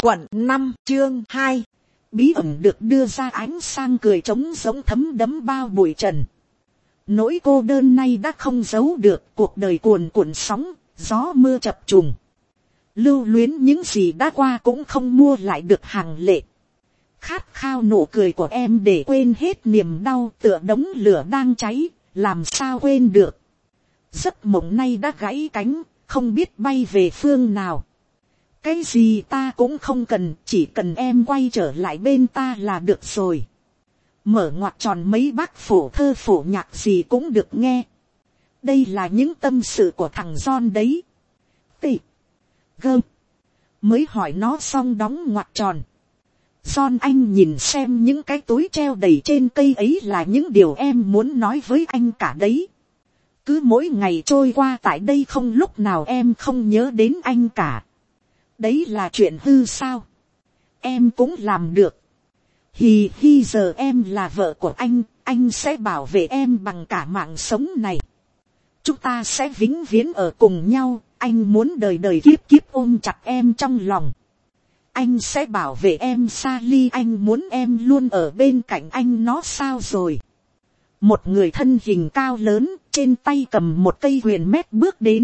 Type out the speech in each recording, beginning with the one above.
quận 5 chương 2. Bí ẩn được đưa ra ánh sang cười trống giống thấm đẫm bao bụi trần. Nỗi cô đơn nay đã không giấu được, cuộc đời cuồn cuộn sóng, gió mưa chập trùng. Lưu luyến những gì đã qua cũng không mua lại được hàng lệ. Khát khao nụ cười của em để quên hết niềm đau, tựa đống lửa đang cháy, làm sao quên được. Giấc mộng nay đã gãy cánh, không biết bay về phương nào. Cái gì ta cũng không cần, chỉ cần em quay trở lại bên ta là được rồi. Mở ngoặc tròn mấy bác phổ thơ phổ nhạc gì cũng được nghe. Đây là những tâm sự của thằng John đấy. Tị. Gơ. Mới hỏi nó xong đóng ngoặc tròn. John, anh nhìn xem những cái túi treo đầy trên cây ấy là những điều em muốn nói với anh cả đấy. Cứ mỗi ngày trôi qua tại đây không lúc nào em không nhớ đến anh cả. Đấy là chuyện hư sao? Em cũng làm được. Hì hi, giờ em là vợ của anh sẽ bảo vệ em bằng cả mạng sống này. Chúng ta sẽ vĩnh viễn ở cùng nhau, anh muốn đời đời kiếp kiếp ôm chặt em trong lòng. Anh sẽ bảo vệ em Sally, anh muốn em luôn ở bên cạnh anh. Nó sao rồi? Một người thân hình cao lớn, trên tay cầm một cây huyền mét bước đến.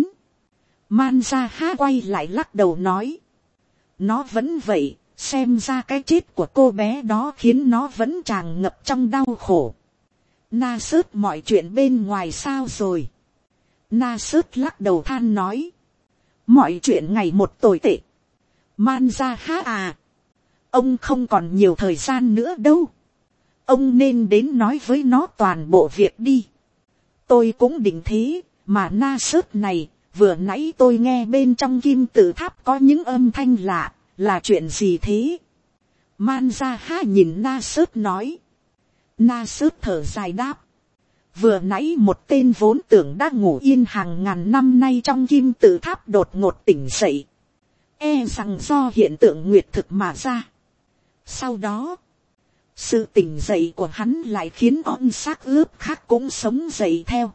Manza quay lại lắc đầu nói. Nó vẫn vậy, xem ra cái chết của cô bé đó khiến nó vẫn tràn ngập trong đau khổ. Na sớt, mọi chuyện bên ngoài sao rồi? Na sớt lắc đầu than nói. Mọi chuyện ngày một tồi tệ. Manza ông không còn nhiều thời gian nữa đâu. Ông nên đến nói với nó toàn bộ việc đi. Tôi cũng định thế, mà Na sớt này, vừa nãy tôi nghe bên trong kim tự tháp có những âm thanh lạ, là chuyện gì thế? Manza nhìn Na sớt nói. Na sớt thở dài đáp. Vừa nãy một tên vốn tưởng đã ngủ yên hàng ngàn năm nay trong kim tự tháp đột ngột tỉnh dậy. E rằng do hiện tượng nguyệt thực mà ra. Sau đó, sự tỉnh dậy của hắn lại khiến on xác ướp khác cũng sống dậy theo.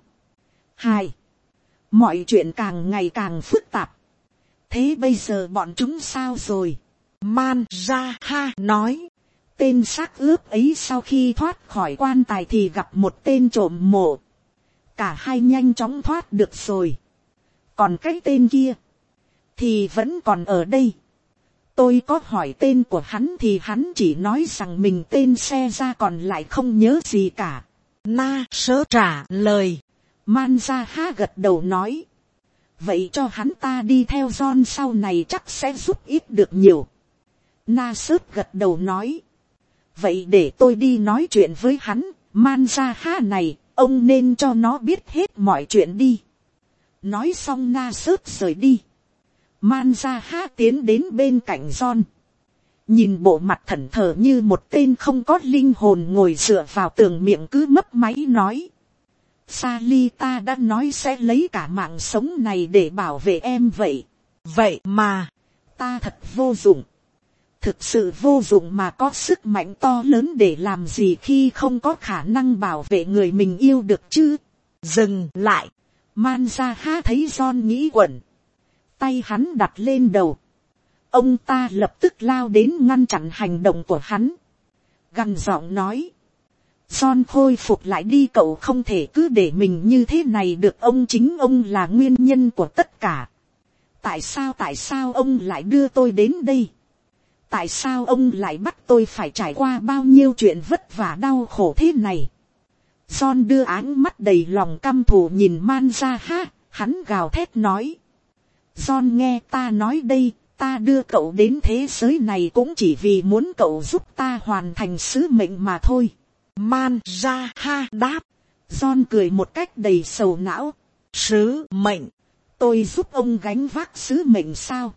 Mọi chuyện càng ngày càng phức tạp. Thế bây giờ bọn chúng sao rồi? Manza nói. Tên xác ướp ấy sau khi thoát khỏi quan tài thì gặp một tên trộm mộ. Cả hai nhanh chóng thoát được rồi. Còn cái tên kia thì vẫn còn ở đây. Tôi có hỏi tên của hắn thì hắn chỉ nói rằng mình tên xe ra, còn lại không nhớ gì cả. Na sớ trả lời. Manza gật đầu nói. Vậy cho hắn ta đi theo John, sau này chắc sẽ giúp ít được nhiều. Na sớt gật đầu nói. Vậy để tôi đi nói chuyện với hắn. Manza này, ông nên cho nó biết hết mọi chuyện đi. Nói xong Na sớt rời đi. Manza tiến đến bên cạnh John. Nhìn bộ mặt thẫn thờ như một tên không có linh hồn ngồi dựa vào tường, miệng cứ mấp máy nói. Sally, ta đã nói sẽ lấy cả mạng sống này để bảo vệ em vậy. Vậy mà, ta thật vô dụng. Thực sự vô dụng, mà có sức mạnh to lớn để làm gì khi không có khả năng bảo vệ người mình yêu được chứ. Dừng lại. Manza thấy John nghĩ quẩn. Tay hắn đặt lên đầu. Ông ta lập tức lao đến ngăn chặn hành động của hắn. Gằn giọng nói. John, khôi phục lại đi, cậu không thể cứ để mình như thế này được. Chính ông là nguyên nhân của tất cả. Tại sao ông lại đưa tôi đến đây? Tại sao ông lại bắt tôi phải trải qua bao nhiêu chuyện vất vả đau khổ thế này? John đưa áng mắt đầy lòng căm thù nhìn Manza, hắn gào thét nói. John, nghe ta nói đây, ta đưa cậu đến thế giới này cũng chỉ vì muốn cậu giúp ta hoàn thành sứ mệnh mà thôi. Manza đáp. John cười một cách đầy sầu não. Sứ mệnh? Tôi giúp ông gánh vác sứ mệnh sao?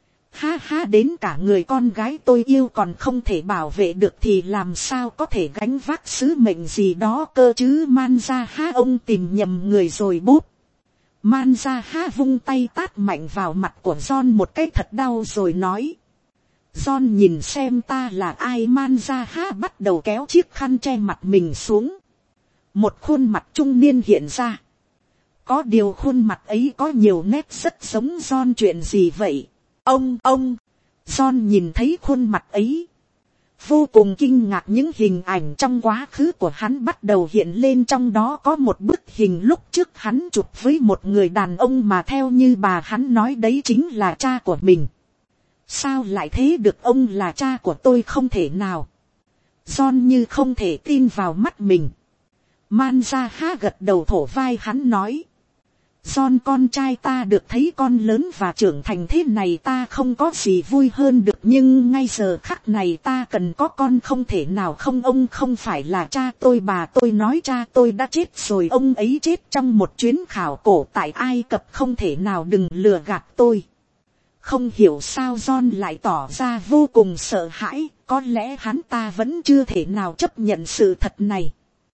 Đến cả người con gái tôi yêu còn không thể bảo vệ được thì làm sao có thể gánh vác sứ mệnh gì đó cơ chứ? Manza, ông tìm nhầm người rồi bốp. Manza vung tay tát mạnh vào mặt của John một cái thật đau rồi nói. John, nhìn xem ta là ai? Manza bắt đầu kéo chiếc khăn che mặt mình xuống. Một khuôn mặt trung niên hiện ra. Có điều khuôn mặt ấy có nhiều nét rất giống John. Chuyện gì vậy? Ông. John nhìn thấy khuôn mặt ấy, vô cùng kinh ngạc. Những hình ảnh trong quá khứ của hắn bắt đầu hiện lên, trong đó có một bức hình lúc trước hắn chụp với một người đàn ông mà theo như bà hắn nói đấy chính là cha của mình. Sao lại thế được, ông là cha của tôi? Không thể nào. John như không thể tin vào mắt mình. Manzaha gật đầu thổ vai hắn nói, John con trai ta, được thấy con lớn và trưởng thành thế này ta không có gì vui hơn được, nhưng ngay giờ khắc này ta cần có con, không thể nào không. Ông không phải là cha tôi, bà tôi nói cha tôi đã chết rồi, ông ấy chết trong một chuyến khảo cổ tại Ai Cập, không thể nào, đừng lừa gạt tôi. Không hiểu sao John lại tỏ ra vô cùng sợ hãi, có lẽ hắn ta vẫn chưa thể nào chấp nhận sự thật này.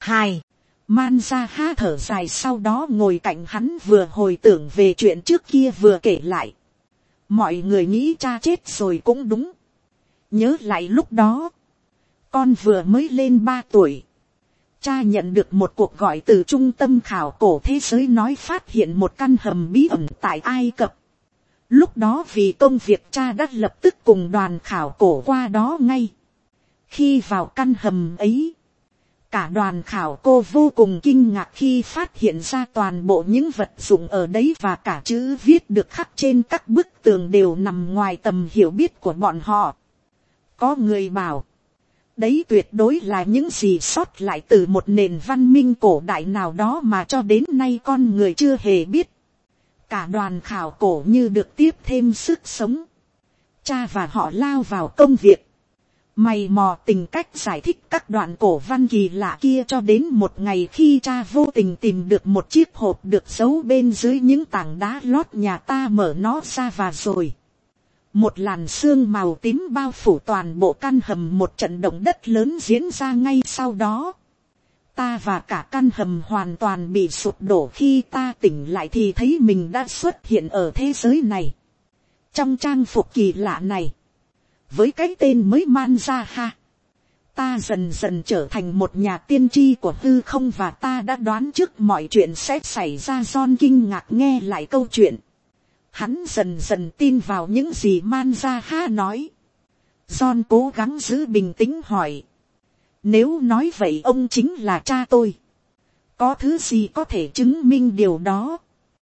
Manzaha thở dài, sau đó ngồi cạnh hắn vừa hồi tưởng về chuyện trước kia vừa kể lại. Mọi người nghĩ cha chết rồi cũng đúng. Nhớ lại lúc đó, con vừa mới lên 3 tuổi. Cha nhận được một cuộc gọi từ trung tâm khảo cổ thế giới nói phát hiện một căn hầm bí ẩn tại Ai Cập. Lúc đó vì công việc cha đã lập tức cùng đoàn khảo cổ qua đó ngay. Khi vào căn hầm ấy, cả đoàn khảo cô vô cùng kinh ngạc khi phát hiện ra toàn bộ những vật dụng ở đấy và cả chữ viết được khắc trên các bức tường đều nằm ngoài tầm hiểu biết của bọn họ. Có người bảo, đấy tuyệt đối là những gì sót lại từ một nền văn minh cổ đại nào đó mà cho đến nay con người chưa hề biết. Cả đoàn khảo cổ như được tiếp thêm sức sống. Cha và họ lao vào công việc, mày mò tìm cách giải thích các đoạn cổ văn kỳ lạ kia, cho đến một ngày khi cha vô tình tìm được một chiếc hộp được giấu bên dưới những tảng đá lót nhà ta, mở nó ra và rồi một làn sương màu tím bao phủ toàn bộ căn hầm. Một trận động đất lớn diễn ra ngay sau đó. Ta và cả căn hầm hoàn toàn bị sụp đổ. Khi ta tỉnh lại thì thấy mình đã xuất hiện ở thế giới này, trong trang phục kỳ lạ này, với cái tên mới Manzaha. Ta dần dần trở thành một nhà tiên tri của hư không, và ta đã đoán trước mọi chuyện sẽ xảy ra. John kinh ngạc nghe lại câu chuyện. Hắn dần dần tin vào những gì Manzaha nói. John cố gắng giữ bình tĩnh hỏi, nếu nói vậy ông chính là cha tôi, có thứ gì có thể chứng minh điều đó?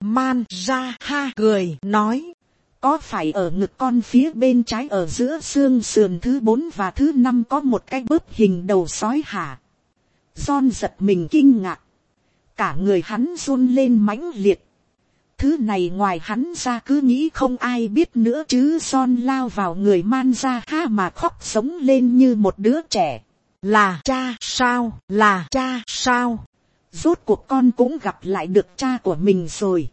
Manzaha cười nói, có phải ở ngực con phía bên trái ở giữa xương sườn thứ 4 và thứ 5 có một cái bớp hình đầu sói hả? John giật mình kinh ngạc. Cả người hắn run lên mãnh liệt. Thứ này ngoài hắn ra cứ nghĩ không ai biết nữa chứ. John lao vào người Manzaha mà khóc sống lên như một đứa trẻ. Là cha sao? Là cha sao? Rốt cuộc con cũng gặp lại được cha của mình rồi.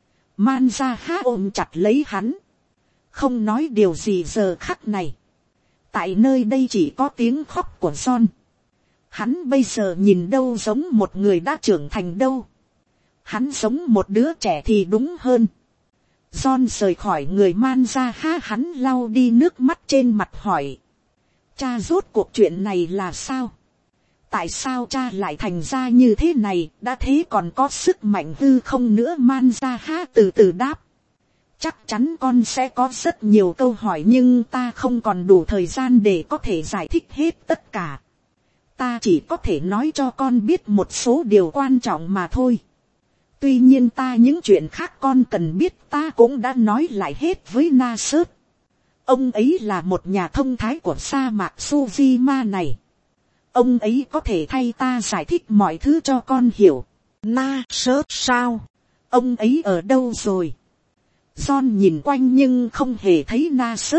Manzaha ôm chặt lấy hắn, không nói điều gì giờ khắc này. Tại nơi đây chỉ có tiếng khóc của John. Hắn bây giờ nhìn đâu giống một người đã trưởng thành đâu. Hắn giống một đứa trẻ thì đúng hơn. John rời khỏi người Manzaha, hắn lau đi nước mắt trên mặt hỏi, cha rốt cuộc chuyện này là sao? Tại sao cha lại thành ra như thế này? Đã thế còn có sức mạnh hư không nữa? Manzaha từ từ đáp, chắc chắn con sẽ có rất nhiều câu hỏi, nhưng ta không còn đủ thời gian để có thể giải thích hết tất cả. Ta chỉ có thể nói cho con biết một số điều quan trọng mà thôi. Tuy nhiên những chuyện khác con cần biết ta cũng đã nói lại hết với Nasser. Ông ấy là một nhà thông thái của sa mạc Sujima này. Ông ấy có thể thay ta giải thích mọi thứ cho con hiểu. Nasser sao? Ông ấy ở đâu rồi? John nhìn quanh nhưng không hề thấy Nasser.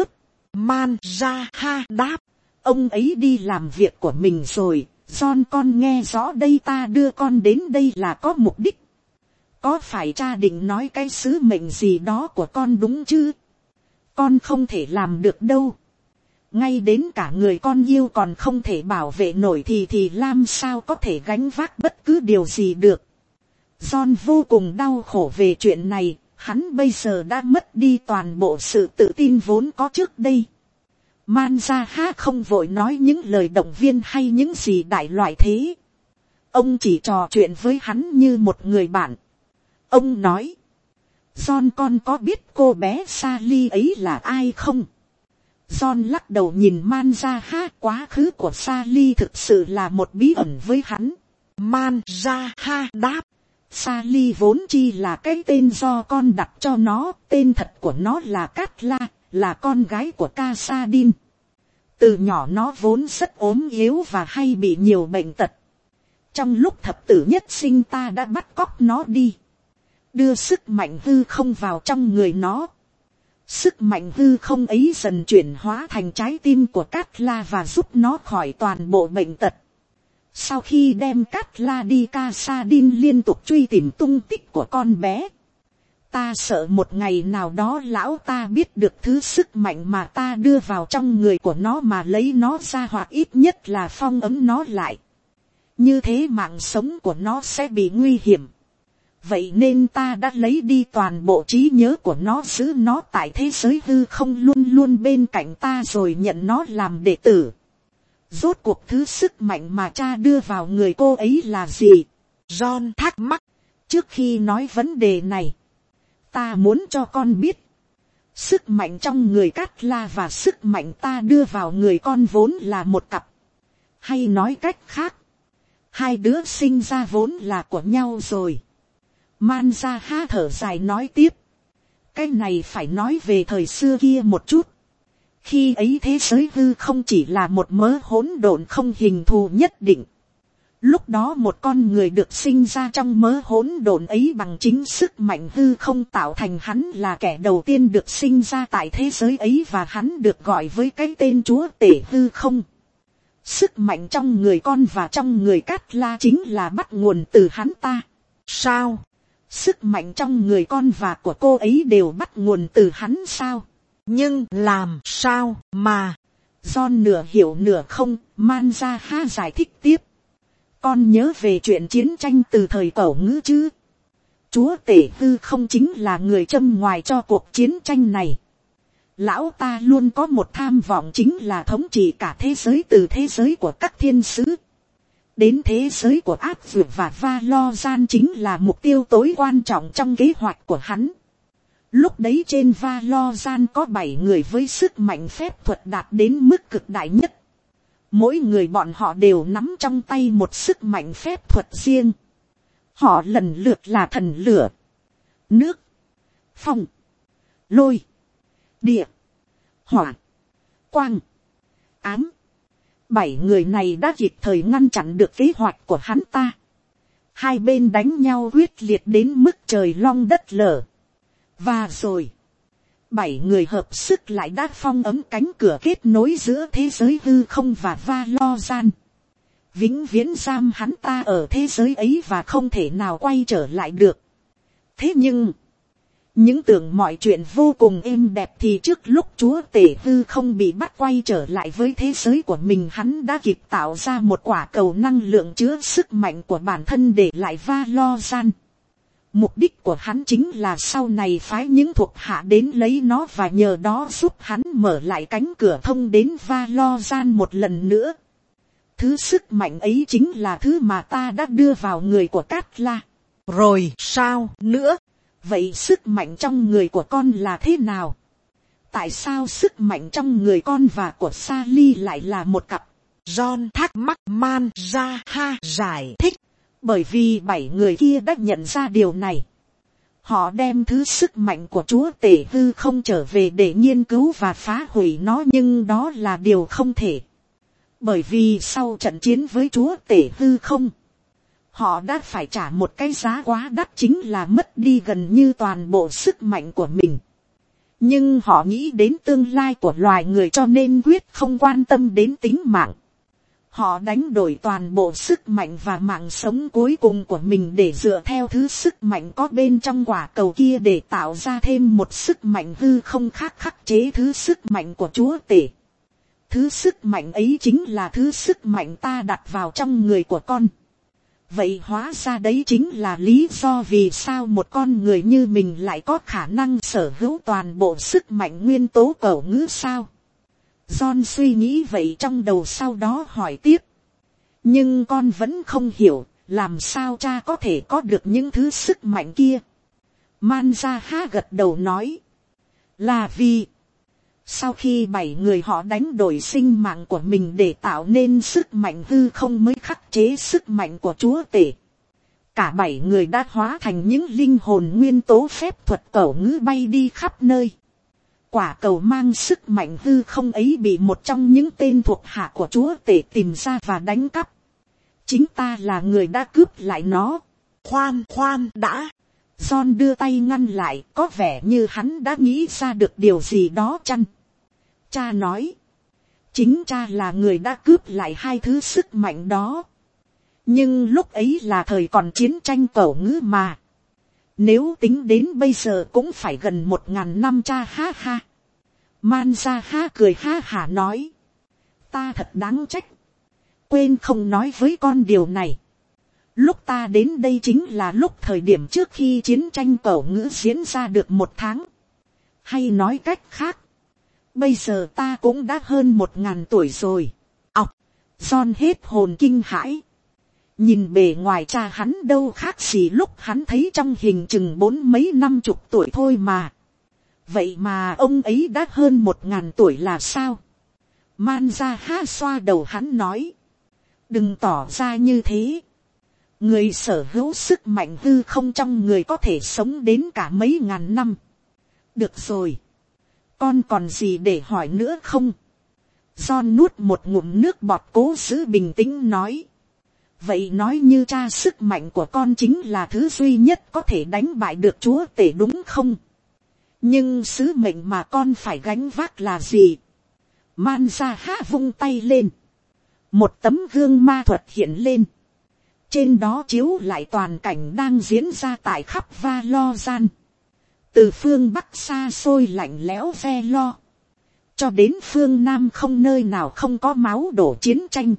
Manzaha đáp, ông ấy đi làm việc của mình rồi. John con nghe rõ đây, ta đưa con đến đây là có mục đích. Có phải cha định nói cái sứ mệnh gì đó của con đúng chứ? Con không thể làm được đâu. Ngay đến cả người con yêu còn không thể bảo vệ nổi thì làm sao có thể gánh vác bất cứ điều gì được. John vô cùng đau khổ về chuyện này. Hắn bây giờ đã mất đi toàn bộ sự tự tin vốn có trước đây. Manzaha không vội nói những lời động viên hay những gì đại loại thế. Ông chỉ trò chuyện với hắn như một người bạn. Ông nói, John con có biết cô bé Sally ấy là ai không? John lắc đầu nhìn Manzaha, quá khứ của Sally thực sự là một bí ẩn với hắn. Manzaha đáp, Sally vốn chi là cái tên do con đặt cho nó, tên thật của nó là Katla, là con gái của Casadin. Từ nhỏ nó vốn rất ốm yếu và hay bị nhiều bệnh tật. Trong lúc thập tử nhất sinh ta đã bắt cóc nó đi, đưa sức mạnh hư không vào trong người nó. Sức mạnh hư không ấy dần chuyển hóa thành trái tim của Katla và giúp nó khỏi toàn bộ bệnh tật. Sau khi đem Katla đi, Casadin liên tục truy tìm tung tích của con bé. Ta sợ một ngày nào đó lão ta biết được thứ sức mạnh mà ta đưa vào trong người của nó mà lấy nó ra, hoặc ít nhất là phong ấn nó lại. Như thế mạng sống của nó sẽ bị nguy hiểm. Vậy nên ta đã lấy đi toàn bộ trí nhớ của nó, giữ nó tại thế giới hư không luôn luôn bên cạnh ta, rồi nhận nó làm đệ tử. Rốt cuộc thứ sức mạnh mà cha đưa vào người cô ấy là gì? John thắc mắc. Trước khi nói vấn đề này, ta muốn cho con biết, sức mạnh trong người Katla và sức mạnh ta đưa vào người con vốn là một cặp. Hay nói cách khác, hai đứa sinh ra vốn là của nhau rồi. Manzaha thở dài nói tiếp, cái này phải nói về thời xưa kia một chút. Khi ấy thế giới hư không chỉ là một mớ hỗn độn không hình thù nhất định. Lúc đó một con người được sinh ra trong mớ hỗn độn ấy bằng chính sức mạnh hư không tạo thành, hắn là kẻ đầu tiên được sinh ra tại thế giới ấy, và hắn được gọi với cái tên chúa tể hư không. Sức mạnh trong người con và trong người Katla chính là bắt nguồn từ hắn ta. Sao? Sức mạnh trong người con và của cô ấy đều bắt nguồn từ hắn sao? Nhưng làm sao mà? John nửa hiểu nửa không. Manzaha giải thích tiếp. Con nhớ về chuyện chiến tranh từ thời Cẩu Ngữ chứ? Chúa tể hư không chính là người châm ngòi cho cuộc chiến tranh này. Lão ta luôn có một tham vọng, chính là thống trị cả thế giới, từ thế giới của các thiên sứ đến thế giới của ác dược và Valorant, chính là mục tiêu tối quan trọng trong kế hoạch của hắn. Lúc đấy trên Valorant có 7 người với sức mạnh phép thuật đạt đến mức cực đại nhất. Mỗi người bọn họ đều nắm trong tay một sức mạnh phép thuật riêng. Họ lần lượt là thần lửa, nước, phong, lôi, địa, hỏa, quang, ám. 7 người này đã kịp thời ngăn chặn được kế hoạch của hắn ta. Hai bên đánh nhau quyết liệt đến mức trời long đất lở. Và rồi, 7 người hợp sức lại đã phong ấm cánh cửa kết nối giữa thế giới hư không và Valorant. Vĩnh viễn giam hắn ta ở thế giới ấy và không thể nào quay trở lại được. Thế nhưng, những tưởng mọi chuyện vô cùng êm đẹp thì trước lúc chúa tể hư không bị bắt quay trở lại với thế giới của mình, hắn đã kịp tạo ra một quả cầu năng lượng chứa sức mạnh của bản thân để lại Valorant. Mục đích của hắn chính là sau này phái những thuộc hạ đến lấy nó và nhờ đó giúp hắn mở lại cánh cửa thông đến Valorant một lần nữa. Thứ sức mạnh ấy chính là thứ mà ta đã đưa vào người của Katla. Rồi sao nữa? Vậy sức mạnh trong người của con là thế nào? Tại sao sức mạnh trong người con và của Sally lại là một cặp? John thắc mắc. Manzaha giải thích. Bởi vì 7 người kia đã nhận ra điều này. Họ đem thứ sức mạnh của chúa tể hư không trở về để nghiên cứu và phá hủy nó, nhưng đó là điều không thể. Bởi vì sau trận chiến với chúa tể hư không, họ đã phải trả một cái giá quá đắt, chính là mất đi gần như toàn bộ sức mạnh của mình. Nhưng họ nghĩ đến tương lai của loài người cho nên quyết không quan tâm đến tính mạng. Họ đánh đổi toàn bộ sức mạnh và mạng sống cuối cùng của mình để dựa theo thứ sức mạnh có bên trong quả cầu kia để tạo ra thêm một sức mạnh hư không khác khắc chế thứ sức mạnh của chúa tể. Thứ sức mạnh ấy chính là thứ sức mạnh ta đặt vào trong người của con. Vậy hóa ra đấy chính là lý do vì sao một con người như mình lại có khả năng sở hữu toàn bộ sức mạnh nguyên tố Cẩu Ngữ sao? John suy nghĩ vậy trong đầu, sau đó hỏi tiếp. Nhưng con vẫn không hiểu, làm sao cha có thể có được những thứ sức mạnh kia? Manzaha gật đầu nói. Là vì Sau khi 7 người họ đánh đổi sinh mạng của mình để tạo nên sức mạnh hư không mới khắc chế sức mạnh của chúa tể. Cả 7 người đã hóa thành những linh hồn nguyên tố phép thuật cẩu ngữ bay đi khắp nơi. Quả cầu mang sức mạnh hư không ấy bị một trong những tên thuộc hạ của chúa tể tìm ra và đánh cắp. Chính ta là người đã cướp lại nó. Khoan đã. John đưa tay ngăn lại, có vẻ như hắn đã nghĩ ra được điều gì đó chăng? Cha nói, chính cha là người đã cướp lại 2 thứ sức mạnh đó. Nhưng lúc ấy là thời còn chiến tranh cẩu ngữ mà. Nếu tính đến bây giờ cũng phải gần 1000 năm cha ha ha. Man ra ha cười ha hả nói, ta thật đáng trách. Quên không nói với con điều này. Lúc ta đến đây chính là lúc thời điểm trước khi chiến tranh cẩu ngữ diễn ra được 1 tháng. Hay nói cách khác, bây giờ ta cũng đã hơn 1000 tuổi rồi. John hết hồn kinh hãi. Nhìn bề ngoài cha hắn đâu khác gì lúc hắn thấy trong hình chừng 40 mấy 50 tuổi thôi mà. Vậy mà ông ấy đã hơn 1000 tuổi là sao? Man ra ha xoa đầu hắn nói, đừng tỏ ra như thế. Người sở hữu sức mạnh hư không trong người có thể sống đến cả mấy ngàn năm. Được rồi, con còn gì để hỏi nữa không? John nuốt một ngụm nước bọt cố giữ bình tĩnh nói, vậy nói như cha sức mạnh của con chính là thứ duy nhất có thể đánh bại được chúa tể đúng không? Nhưng sứ mệnh mà con phải gánh vác là gì? Man ra ha vung tay lên, một tấm gương ma thuật hiện lên. Trên đó chiếu lại toàn cảnh đang diễn ra tại khắp Valoran. Từ phương Bắc xa xôi lạnh lẽo Velo, cho đến phương Nam không nơi nào không có máu đổ chiến tranh.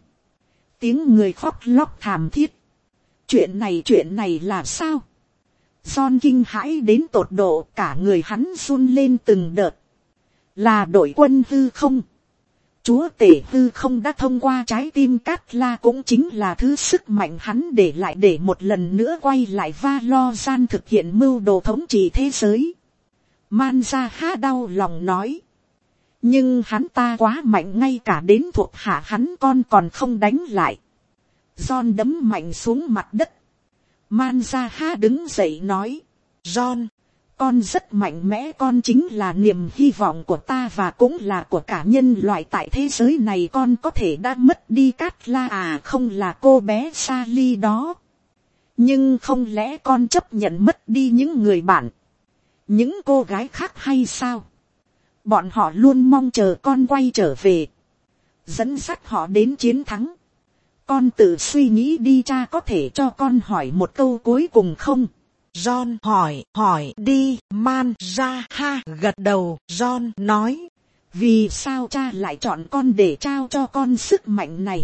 Tiếng người khóc lóc thảm thiết. Chuyện này là sao? John kinh hãi đến tột độ, cả người hắn run lên từng đợt. Là đội quân hư không? Chúa tể hư không đã thông qua trái tim Cát La, cũng chính là thứ sức mạnh hắn để lại để một lần nữa quay lại Valoran thực hiện mưu đồ thống trị thế giới. Man ra ha đau lòng nói, nhưng hắn ta quá mạnh, ngay cả đến thuộc hạ hắn con còn không đánh lại. John đấm mạnh xuống mặt đất. Man ra ha đứng dậy nói, John, con rất mạnh mẽ, con chính là niềm hy vọng của ta và cũng là của cả nhân loại tại thế giới này. Con có thể đã mất đi Cát La không là cô bé Sally đó. Nhưng không lẽ con chấp nhận mất đi những người bạn, những cô gái khác hay sao? Bọn họ luôn mong chờ con quay trở về, dẫn dắt họ đến chiến thắng. Con tự suy nghĩ đi, cha có thể cho con hỏi một câu cuối cùng không? John hỏi đi. Man ra ha gật đầu. John nói, vì sao cha lại chọn con để trao cho con sức mạnh này?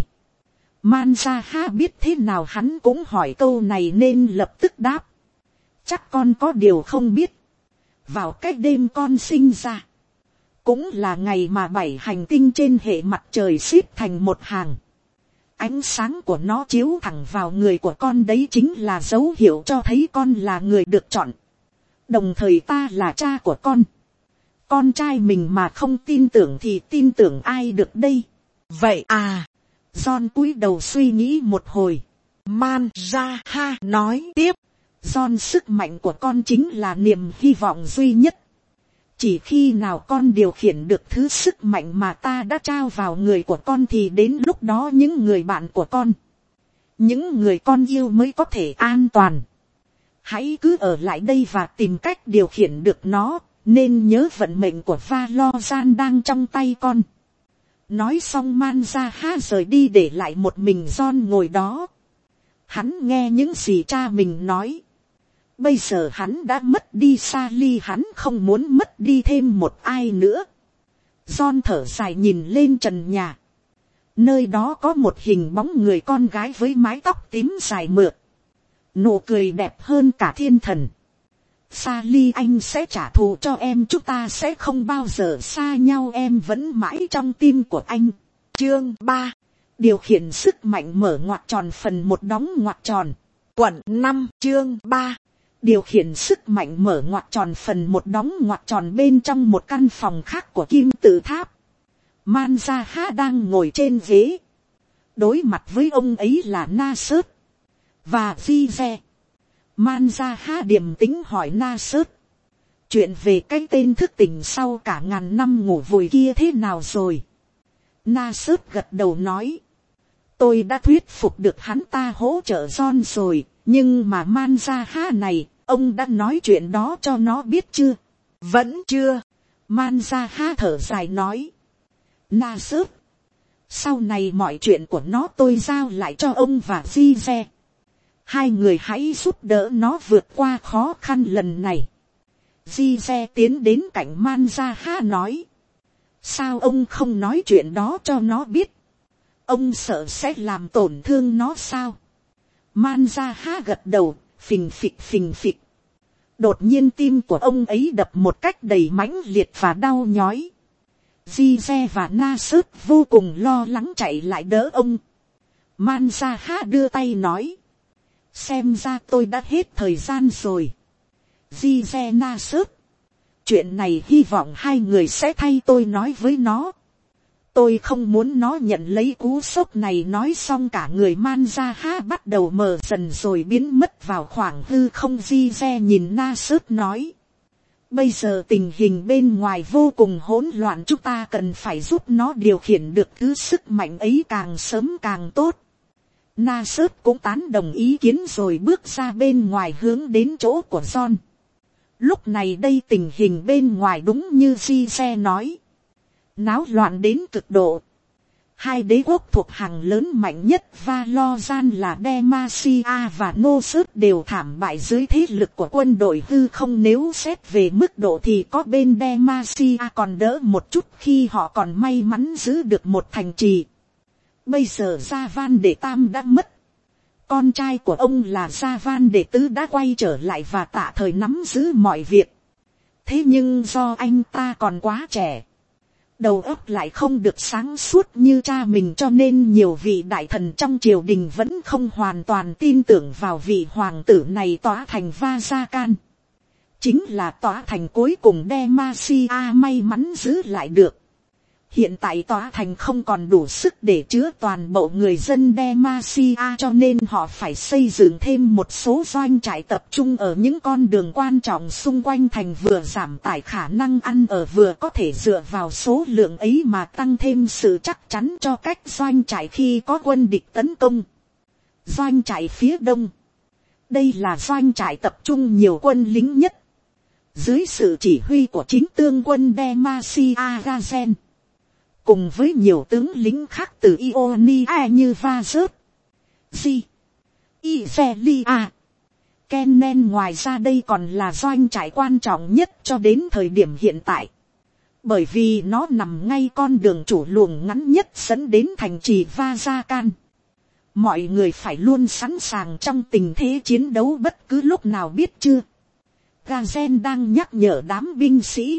Man ra ha biết thế nào hắn cũng hỏi câu này nên lập tức đáp, chắc con có điều không biết. Vào cái đêm con sinh ra, cũng là ngày mà 7 hành tinh trên hệ mặt trời xếp thành một hàng. Ánh sáng của nó chiếu thẳng vào người của con, đấy chính là dấu hiệu cho thấy con là người được chọn. Đồng thời ta là cha của con. Con trai mình mà không tin tưởng thì tin tưởng ai được đây? Vậy à? John cúi đầu suy nghĩ một hồi. Man ra ha nói tiếp, John, sức mạnh của con chính là niềm hy vọng duy nhất. Chỉ khi nào con điều khiển được thứ sức mạnh mà ta đã trao vào người của con thì đến lúc đó những người bạn của con, những người con yêu mới có thể an toàn. Hãy cứ ở lại đây và tìm cách điều khiển được nó, nên nhớ vận mệnh của Valoran đang trong tay con. Nói xong Man ra ha rời đi để lại một mình John ngồi đó. Hắn nghe những gì cha mình nói. Bây giờ hắn đã mất đi Sally, hắn không muốn mất đi thêm một ai nữa. John thở dài nhìn lên trần nhà. Nơi đó có một hình bóng người con gái với mái tóc tím dài mượt, nụ cười đẹp hơn cả thiên thần. Sally, anh sẽ trả thù cho em, chúng ta sẽ không bao giờ xa nhau, em vẫn mãi trong tim của anh. Chương 3. Điều khiển sức mạnh mở ngoặc tròn phần 1 đóng ngoặc tròn. Quận 5 chương 3. điều khiển sức mạnh mở ngoặc tròn phần một đóng ngoặc tròn bên trong một căn phòng khác của kim tự tháp. Manzaha đang ngồi trên ghế, đối mặt với ông ấy là Nasut và Zize. Manzaha điềm tĩnh hỏi Nasut, chuyện về cái tên thức tỉnh sau cả ngàn năm ngủ vùi kia thế nào rồi? Nasut gật đầu nói, tôi đã thuyết phục được hắn ta hỗ trợ John rồi, nhưng mà Manzaha này, ông đã nói chuyện đó cho nó biết chưa? Vẫn chưa. Manzaha thở dài nói, Nasut, sau này mọi chuyện của nó tôi giao lại cho ông và Zize. Hai người hãy giúp đỡ nó vượt qua khó khăn lần này. Zize tiến đến cạnh Manzaha nói, sao ông không nói chuyện đó cho nó biết? Ông sợ sẽ làm tổn thương nó sao? Manzaha gật đầu, phình phịch phình phịch. Đột nhiên tim của ông ấy đập một cách đầy mãnh liệt và đau nhói. Zize và Nasut vô cùng lo lắng chạy lại đỡ ông. Manzaha đưa tay nói, xem ra tôi đã hết thời gian rồi. Zize, Nasut, chuyện này hy vọng hai người sẽ thay tôi nói với nó. Tôi không muốn nó nhận lấy cú sốc này. Nói xong cả người Manzaha bắt đầu mờ dần rồi biến mất vào khoảng hư không. Zize nhìn Nasut nói, bây giờ tình hình bên ngoài vô cùng hỗn loạn, chúng ta cần phải giúp nó điều khiển được thứ sức mạnh ấy càng sớm càng tốt. Nasut cũng tán đồng ý kiến rồi bước ra bên ngoài hướng đến chỗ của John. Lúc này đây tình hình bên ngoài đúng như Zize nói, náo loạn đến cực độ. Hai đế quốc thuộc hàng lớn mạnh nhất Valorant là Demacia và Nosus đều thảm bại dưới thế lực của quân đội hư không. Nếu xét về mức độ thì có bên Demacia còn đỡ một chút khi họ còn may mắn giữ được một thành trì. Bây giờ Javan đệ tam đã mất. Con trai của ông là Javan đệ tứ đã quay trở lại và tạm thời nắm giữ mọi việc. Thế nhưng do anh ta còn quá trẻ, đầu óc lại không được sáng suốt như cha mình, cho nên nhiều vị đại thần trong triều đình vẫn không hoàn toàn tin tưởng vào vị hoàng tử này tỏa thành Vazakan. Chính là tỏa thành cuối cùng Demacia may mắn giữ lại được. Hiện tại tòa thành không còn đủ sức để chứa toàn bộ người dân Demacia, cho nên họ phải xây dựng thêm một số doanh trại tập trung ở những con đường quan trọng xung quanh thành, vừa giảm tải khả năng ăn ở, vừa có thể dựa vào số lượng ấy mà tăng thêm sự chắc chắn cho cách doanh trại khi có quân địch tấn công. Doanh trại phía đông, đây là doanh trại tập trung nhiều quân lính nhất. Dưới sự chỉ huy của chính tướng quân Demacia Gazen, cùng với nhiều tướng lính khác từ Ionia như Vazut, Di, Izelia, Kennen. Ngoài ra đây còn là doanh trại quan trọng nhất cho đến thời điểm hiện tại, bởi vì nó nằm ngay con đường chủ luồng ngắn nhất dẫn đến thành trì Vazakan. Mọi người phải luôn sẵn sàng trong tình thế chiến đấu bất cứ lúc nào, biết chưa? Gazen đang nhắc nhở đám binh sĩ.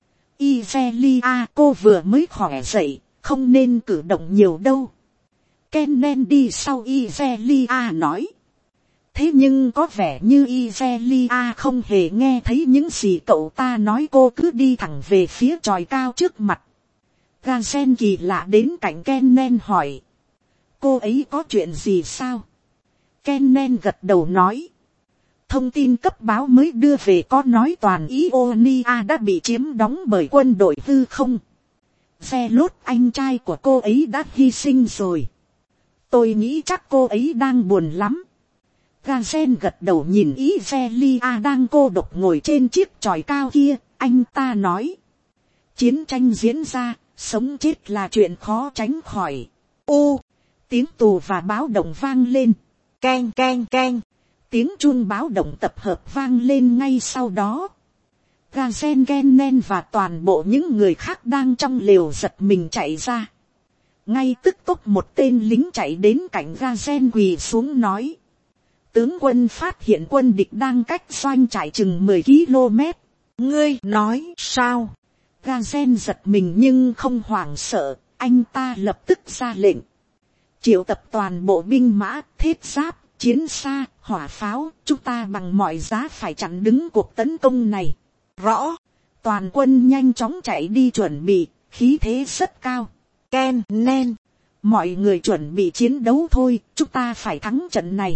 Izelia, cô vừa mới khỏe dậy, không nên cử động nhiều đâu. Kennen đi sau Izelia nói. Thế nhưng có vẻ như Izelia không hề nghe thấy những gì cậu ta nói, cô cứ đi thẳng về phía chòi cao trước mặt. Gazen kỳ lạ đến cạnh Kennen hỏi, cô ấy có chuyện gì sao? Kennen gật đầu nói, thông tin cấp báo mới đưa về có nói toàn Ionia đã bị chiếm đóng bởi quân đội hư không. Zealot, anh trai của cô ấy đã hy sinh rồi. Tôi nghĩ chắc cô ấy đang buồn lắm. Gazen gật đầu nhìn Izelia đang cô độc ngồi trên chiếc chòi cao kia, anh ta nói. Chiến tranh diễn ra, sống chết là chuyện khó tránh khỏi. Tiếng tù và báo động vang lên. Keng keng keng. Tiếng chuông báo động tập hợp vang lên ngay sau đó. Gazen, Kennen và toàn bộ những người khác đang trong lều giật mình chạy ra. Ngay tức tốc một tên lính chạy đến cạnh Gazen quỳ xuống nói. Tướng quân phát hiện quân địch đang cách doanh trại chừng 10 km. Ngươi nói sao? Gazen giật mình nhưng không hoảng sợ, anh ta lập tức ra lệnh. Triệu tập toàn bộ binh mã, thiết giáp, chiến xa, hỏa pháo, chúng ta bằng mọi giá phải chặn đứng cuộc tấn công này. Rõ. Toàn quân nhanh chóng chạy đi chuẩn bị, khí thế rất cao. Kennen. Mọi người chuẩn bị chiến đấu thôi, chúng ta phải thắng trận này.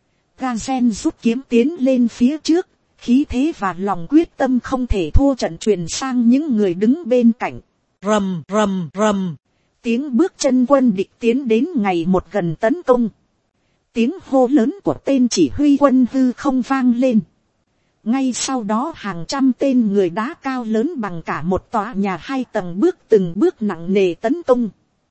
Ga-gen rút kiếm tiến lên phía trước, khí thế và lòng quyết tâm không thể thua trận truyền sang những người đứng bên cạnh. Rầm rầm rầm. Tiếng bước chân quân địch tiến đến ngày một gần tấn công. Tiếng hô lớn của tên chỉ huy quân hư không vang lên. Ngay sau đó hàng trăm tên người đá cao lớn bằng cả một tòa nhà 2 tầng từng bước nặng nề tấn công.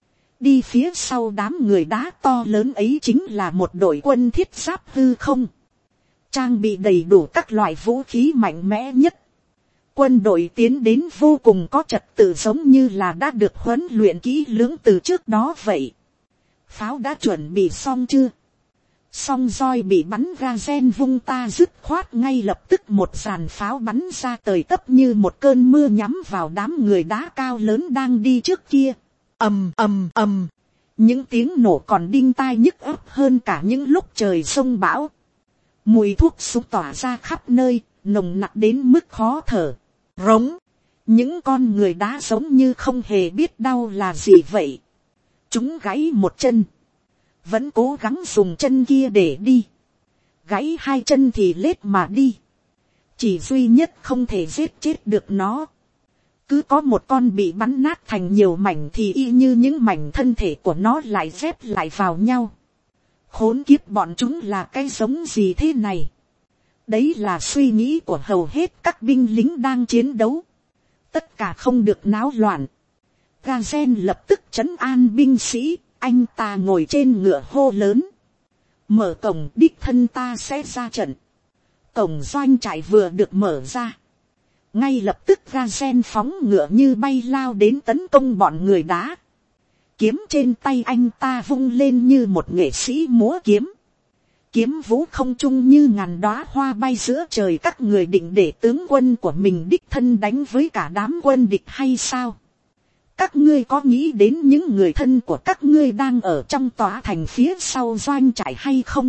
Đi phía sau đám người đá to lớn ấy chính là một đội quân thiết giáp hư không. Trang bị đầy đủ các loại vũ khí mạnh mẽ nhất. Quân đội tiến đến vô cùng có trật tự, giống như là đã được huấn luyện kỹ lưỡng từ trước đó vậy. Pháo đã chuẩn bị xong chưa? Song roi bị bắn Ga-gen vung ta dứt khoát, ngay lập tức một dàn pháo bắn ra tời tấp như một cơn mưa nhắm vào đám người đá cao lớn đang đi trước kia. Ầm ầm ầm. Những tiếng nổ còn đinh tai nhức óc hơn cả những lúc trời giông bão. Mùi thuốc súng tỏa ra khắp nơi, nồng nặc đến mức khó thở. Rống. Những con người đá giống như không hề biết đau là gì vậy. Chúng gãy một chân, vẫn cố gắng dùng chân kia để đi. Gãy 2 chân thì lết mà đi. Chỉ duy nhất không thể giết chết được nó. Cứ có một con bị bắn nát thành nhiều mảnh thì y như những mảnh thân thể của nó lại ghép lại vào nhau. Khốn kiếp, bọn chúng là cái giống gì thế này? Đấy là suy nghĩ của hầu hết các binh lính đang chiến đấu. Tất cả không được náo loạn. Ga-gen lập tức trấn an binh sĩ. Anh ta ngồi trên ngựa hô lớn. Mở cổng, đích thân ta sẽ ra trận. Cổng doanh trại vừa được mở ra. Ngay lập tức Ga-gen phóng ngựa như bay lao đến tấn công bọn người đá. Kiếm trên tay anh ta vung lên như một nghệ sĩ múa kiếm. Kiếm vũ không trung như ngàn đóa hoa bay giữa trời. Các người định để tướng quân của mình đích thân đánh với cả đám quân địch hay sao? Các ngươi có nghĩ đến những người thân của các ngươi đang ở trong tòa thành phía sau doanh trại hay không?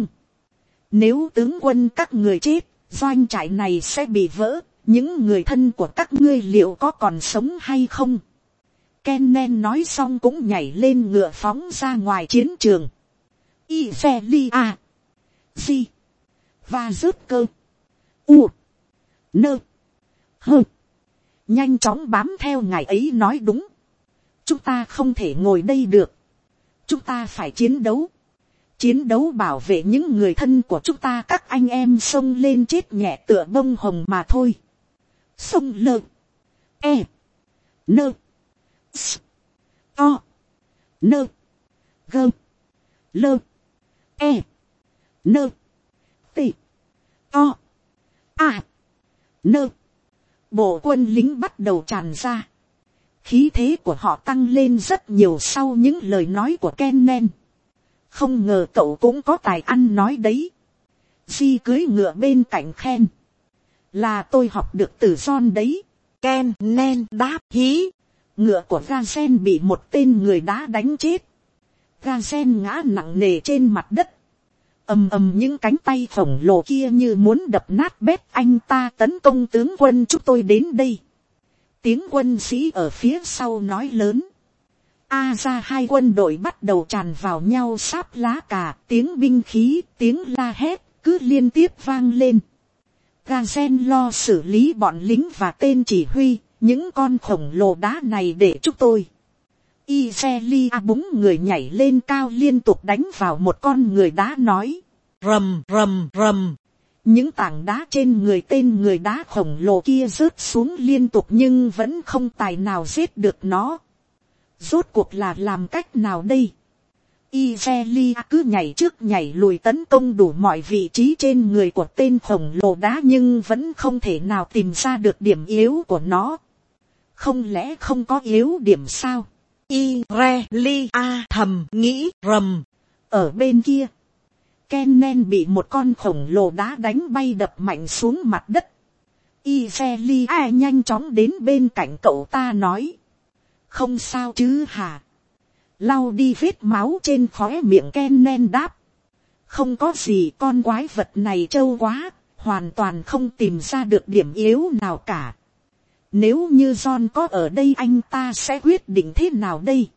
Nếu tướng quân các người chết, doanh trại này sẽ bị vỡ. Những người thân của các ngươi liệu có còn sống hay không? Kennen nói xong cũng nhảy lên ngựa phóng ra ngoài chiến trường. Ifelia, G, và rớt cơ, U, Nơ, Hơ, nhanh chóng bám theo ngài ấy nói đúng. Chúng ta không thể ngồi đây được. Chúng ta phải chiến đấu. Chiến đấu bảo vệ những người thân của chúng ta. Các anh em xông lên chết nhẹ tựa bông hồng mà thôi. Sông lơ. E. Nơ. S. O. Nơ. Gơ. Lơ. E. Nơ. T. O. A. Nơ. Bộ quân lính bắt đầu tràn ra. Khí thế của họ tăng lên rất nhiều sau những lời nói của Kennen. Không ngờ cậu cũng có tài ăn nói đấy. Di cưới ngựa bên cạnh khen. Là tôi học được từ John đấy. Kennen đáp hí. Ngựa của Ga-gen bị một tên người đá đánh chết. Ga-gen ngã nặng nề trên mặt đất. Ầm ầm những cánh tay khổng lồ kia như muốn đập nát bét anh ta. Tấn công tướng quân chúng tôi đến đây. Tiếng quân sĩ ở phía sau nói lớn. Ra 2 quân đội bắt đầu tràn vào nhau sáp lá cà. Tiếng binh khí, tiếng la hét cứ liên tiếp vang lên. Ga-gen lo xử lý bọn lính và tên chỉ huy. Những con khổng lồ đá này để chúng tôi. Ifelia búng người nhảy lên cao liên tục đánh vào một con người đá nói. Rầm rầm rầm. Những tảng đá trên người tên người đá khổng lồ kia rớt xuống liên tục nhưng vẫn không tài nào giết được nó. Rốt cuộc là làm cách nào đây? Ifelia cứ nhảy trước nhảy lùi tấn công đủ mọi vị trí trên người của tên khổng lồ đá nhưng vẫn không thể nào tìm ra được điểm yếu của nó. Không lẽ không có yếu điểm sao? Ifelia thầm nghĩ rầm. Ở bên kia, Kennen bị một con khổng lồ đá đánh bay đập mạnh xuống mặt đất. Ifelia nhanh chóng đến bên cạnh cậu ta nói. Không sao chứ hả? Lau đi vết máu trên khóe miệng. Kennen đáp. Không có gì, con quái vật này trâu quá, hoàn toàn không tìm ra được điểm yếu nào cả. Nếu như John có ở đây anh ta sẽ quyết định thế nào đây?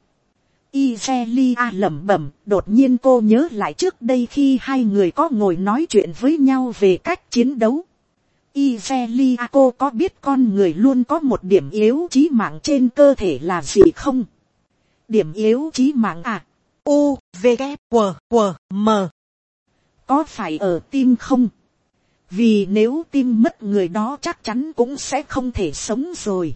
Iselia lẩm bẩm, đột nhiên cô nhớ lại trước đây khi hai người có ngồi nói chuyện với nhau về cách chiến đấu. Iselia, cô có biết con người luôn có một điểm yếu chí mạng trên cơ thể là gì không? Điểm yếu chí mạng à? U, V, K, W, M. Có phải ở tim không? Vì nếu tim mất người đó chắc chắn cũng sẽ không thể sống rồi.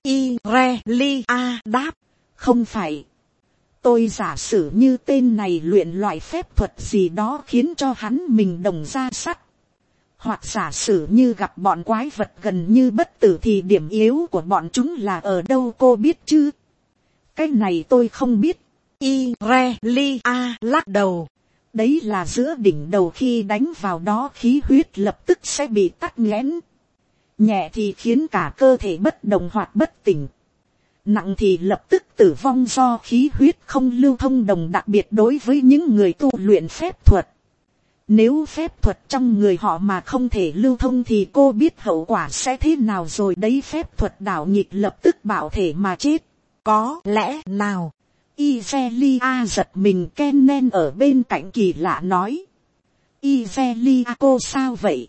Irelia đáp, không phải. Tôi giả sử như tên này luyện loại phép thuật gì đó khiến cho hắn mình đồng ra sắt. Hoặc giả sử như gặp bọn quái vật gần như bất tử thì điểm yếu của bọn chúng là ở đâu cô biết chứ? Cái này tôi không biết. Irelia lắc đầu. Đấy là giữa đỉnh đầu, khi đánh vào đó khí huyết lập tức sẽ bị tắc nghẽn. Nhẹ thì khiến cả cơ thể bất động hoặc bất tỉnh. Nặng thì lập tức tử vong do khí huyết không lưu thông đồng, đặc biệt đối với những người tu luyện phép thuật. Nếu phép thuật trong người họ mà không thể lưu thông thì cô biết hậu quả sẽ thế nào rồi đấy. Phép thuật đảo nghịch lập tức bạo thể mà chết. Có lẽ nào? Iselia giật mình, Kennen ở bên cạnh kỳ lạ nói. Iselia, cô sao vậy?